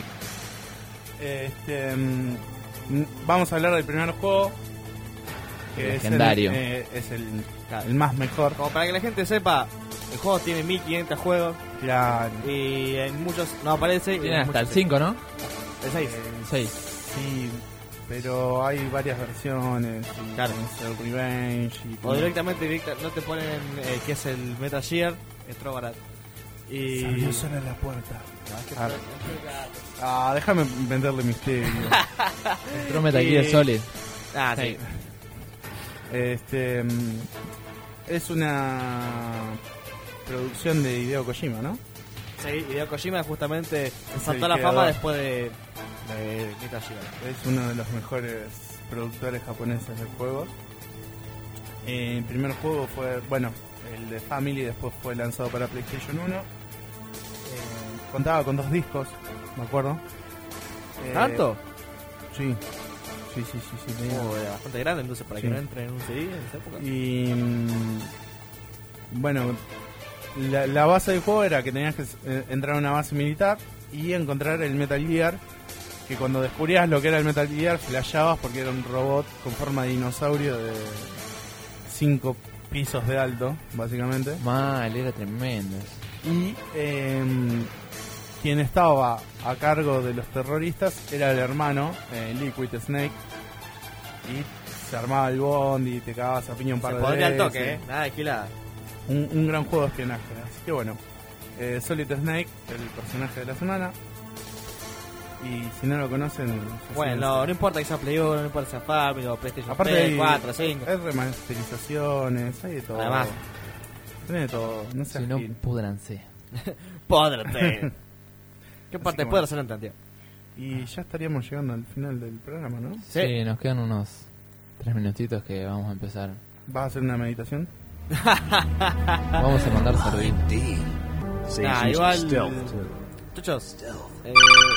S5: Este, mm, vamos a hablar del primer juego. Que
S3: legendario.
S5: Es el, eh, es el, el más mejor.
S4: Como para que la gente sepa, el juego tiene mil quinientos juegos.
S5: Claro.
S4: Y en muchos no aparece.
S3: Tiene hasta el cinco, ¿no?
S4: El seis.
S5: El
S3: seis.
S5: Sí, pero hay varias versiones. Y
S4: claro.
S5: El Revenge. Y
S4: o directamente directa, no te ponen eh, que es el Metal Gear, entró barato. Y...
S5: Salió sola la puerta. Ah, ah, déjame venderle misterio.
S3: Entró Metal Gear y... Solid.
S4: Ah, sí. sí.
S5: Este es una producción de Hideo Kojima, ¿no?
S4: Sí, Hideo Kojima justamente saltó a la fama después de, de Metal Gear.
S5: Es uno de los mejores productores japoneses de juegos. Eh, el primer juego fue, bueno, el de Family, después fue lanzado para PlayStation uno. Eh, contaba con dos discos, me acuerdo. Eh,
S4: ¿Tanto?
S5: Sí. Sí, sí, sí, sí. tenía-
S4: Oh, era bastante grande, entonces para que
S5: Sí.
S4: no entre en un C D en esa época.
S5: Y mm, bueno, la, la base del juego era que tenías que eh, entrar a una base militar y encontrar el Metal Gear, que cuando descubrías lo que era el Metal Gear flasheabas porque era un robot con forma de dinosaurio de cinco pisos de alto, básicamente.
S3: Mal, era tremendo.
S5: Y eh, quien estaba a cargo de los terroristas era el hermano, eh, Liquid Snake, y se armaba el bondi y te cagabas a piña un par
S4: Se
S5: de
S4: pondría al
S5: veces.
S4: toque, eh. Nada de gilada.
S5: Un, un gran juego de espionaje, así que bueno. eh, Solid Snake, el personaje de la semana. Y si no lo conocen... se
S4: Bueno,
S5: siguen-
S4: no, no importa que sea Play uno, no importa que sea Family o PlayStation
S5: Aparte
S4: tres,
S5: hay,
S4: cuatro, cinco.
S5: hay remasterizaciones, hay de todo.
S4: Además.
S5: Tiene de todo, no seas
S3: Si no,
S5: gil.
S3: púdranse.
S4: Pódrate. ¿Qué
S5: Así
S4: parte
S5: que
S4: puede
S5: bueno.
S4: hacer en Tantia?
S5: Y ya estaríamos llegando al final del programa, ¿no?
S3: Sí. nos quedan unos tres minutitos que vamos a empezar.
S5: ¿Vas a hacer una meditación?
S3: Vamos a mandar saluditos.
S4: Nah, igual... Chuchos. Eh,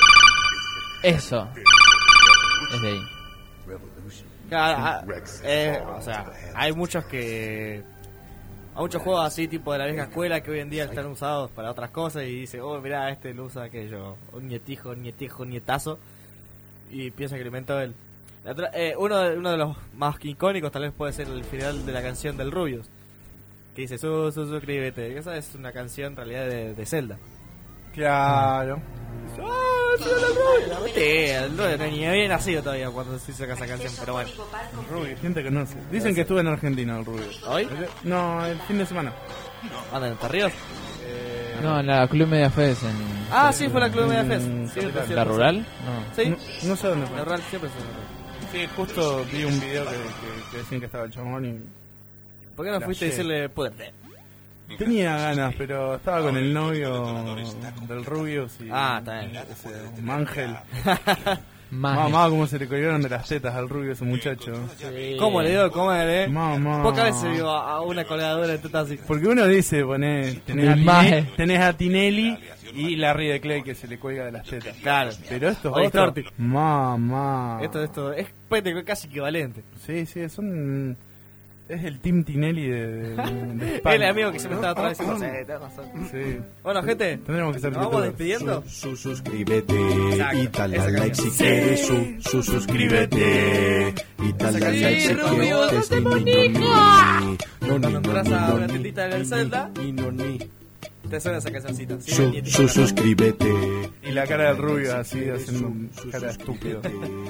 S3: Eso. Es de ahí.
S4: ah, ah, eh, o sea, hay muchos que... Hay muchos juegos así, tipo de la vieja escuela, que hoy en día están usados para otras cosas y dice, oh, mirá, este lo usa aquello, un nietijo, un nietijo, un nietazo, y piensa que lo inventó él. La otra- eh, uno, de, uno de los más icónicos tal vez puede ser el final de la canción del Rubius, que dice, su, su, suscríbete. Esa es una canción en realidad de, de Zelda.
S5: Claro.
S4: ¡Ah, es el Rubius! Sí, el Rubius no, ni había nacido todavía cuando se hizo esa canción, pero bueno.
S5: Rubio, gente que conoce. Dicen que estuve en Argentina el Rubio.
S4: ¿Hoy?
S5: No, el fin de semana.
S4: ¿Anda en Tarríos?
S3: No, en la Club Media Fest. En...
S4: Ah, sí, fue la Club Media Fest.
S5: Mm,
S4: Cierto,
S5: ¿la
S4: cierto,
S3: rural?
S4: cierto.
S3: No.
S4: Sí.
S5: No, no sé dónde fue.
S4: La rural siempre se nota.
S5: Sí, justo vi un video que, que, que decían que estaba el chabón y...
S4: ¿Por qué no
S5: La
S4: fuiste a
S5: llegué.
S4: decirle puderte?
S5: Tenía ganas, pero estaba con el novio del Rubius y...
S4: Ah, está bien.
S5: Ese Mangel.
S3: Mangel.
S5: Mamá, cómo se le colgaron de las tetas al Rubio ese muchacho.
S4: ¿Cómo le dio de comer, eh?
S5: Mamá.
S4: Pocas veces vio a a una colgadora de tetas así.
S5: Porque uno dice, pone, tenés a,
S3: Imagen.
S5: Tinelli, tenés a Tinelli y Larry de Clay que se le cuelga de las tetas.
S4: Claro.
S5: Pero esto
S4: Oye,
S5: es otro.
S4: Torti.
S5: Mamá.
S4: Esto, esto es prácticamente casi equivalente.
S5: Sí, sí, son... Es el Team Tinelli de, de, de España.
S4: El amigo que se me estaba atrás diciendo, sí, tenés razón.
S5: Sí.
S4: Bueno, gente,
S5: Tendremos que ser
S4: ¿nos vamos
S5: youtubers.
S4: despidiendo?
S1: Su, suscríbete
S4: Exacto,
S1: y dale
S4: esa
S1: al like
S4: canción.
S1: si quieres. Su, su suscríbete y dale al like si
S4: Rubio,
S1: quieres.
S4: no te
S1: Ni, ni,
S4: bonito.
S1: ni, ni,
S4: Cuando
S1: ni,
S4: entras
S1: ni,
S4: a
S1: ni,
S4: una
S1: ni,
S4: tiendita del Zelda,
S1: ni, ni, ni.
S4: te suena esa cancioncita. Sí,
S1: Su,
S4: nietito
S1: su
S4: de la-
S1: suscríbete.
S5: Y la cara del Rubio así, haciendo cara de estúpido.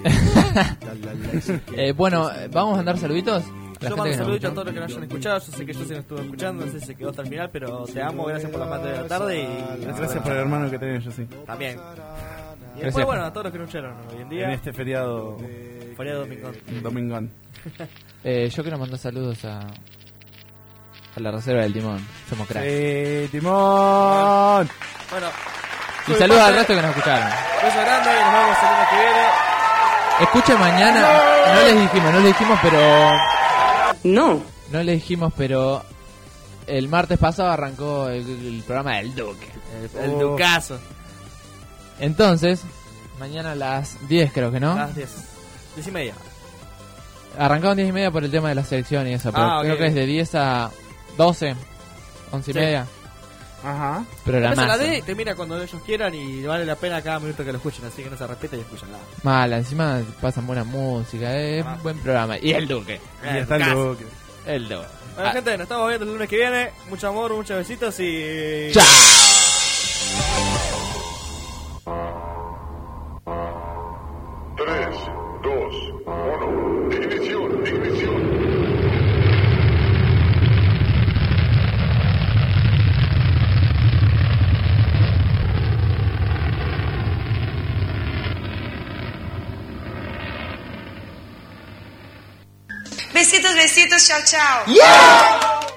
S3: Eh, bueno, eh, vamos a mandar saluditos. La
S4: Yo
S3: gente
S4: mando
S3: que nos
S4: saludos a
S3: escucha.
S4: todos los que nos hayan escuchado. Yo sé que yo se nos estuvo escuchando, no sé si se quedó hasta el final, pero te amo, gracias por la parte de la tarde y
S5: Gracias por el hermano que tenés, yo sí.
S4: también. Y después,
S3: Gracias.
S4: bueno, a todos los que nos escucharon hoy en día.
S5: En este feriado
S4: Feriado domingo.
S5: domingón.
S3: Eh, yo quiero mandar saludos a, a la reserva del timón. Somos cracks.
S5: ¡Sí, Timón!
S4: Bueno,
S3: Y saludos al resto que nos escucharon.
S4: beso grande y nos vemos el lunes que viene.
S3: Escuchen mañana. No les dijimos, no les dijimos, pero.
S6: No.
S3: No les dijimos, pero. El martes pasado arrancó el, el programa del Duque.
S4: El, el
S5: Oh.
S4: Ducazo.
S3: Entonces, mañana a las diez, creo que no.
S4: A las diez. diez y media.
S3: Arrancaron diez y media por el tema de la selección y eso, pero
S4: Ah,
S3: creo
S4: ok.
S3: que es de diez a doce, once y
S4: Sí.
S3: media.
S5: Ajá.
S4: Empieza la
S3: Programazo.
S4: D y termina cuando ellos quieran y vale la pena cada minuto que lo escuchen, así que no se respeta y escuchan nada.
S3: Mala, encima pasan buena música, es un buen programa. Y el Duque.
S5: Y está el
S4: Ducazo.
S5: Duque.
S3: El Duque.
S4: Bueno,
S3: Ah.
S4: gente, nos estamos viendo el lunes que viene. Mucho amor, muchos besitos y...
S3: ¡Chao!
S2: tres, dos, uno. Ignición, ignición.
S20: Besitos, besitos, chao, chao.
S7: Yeah!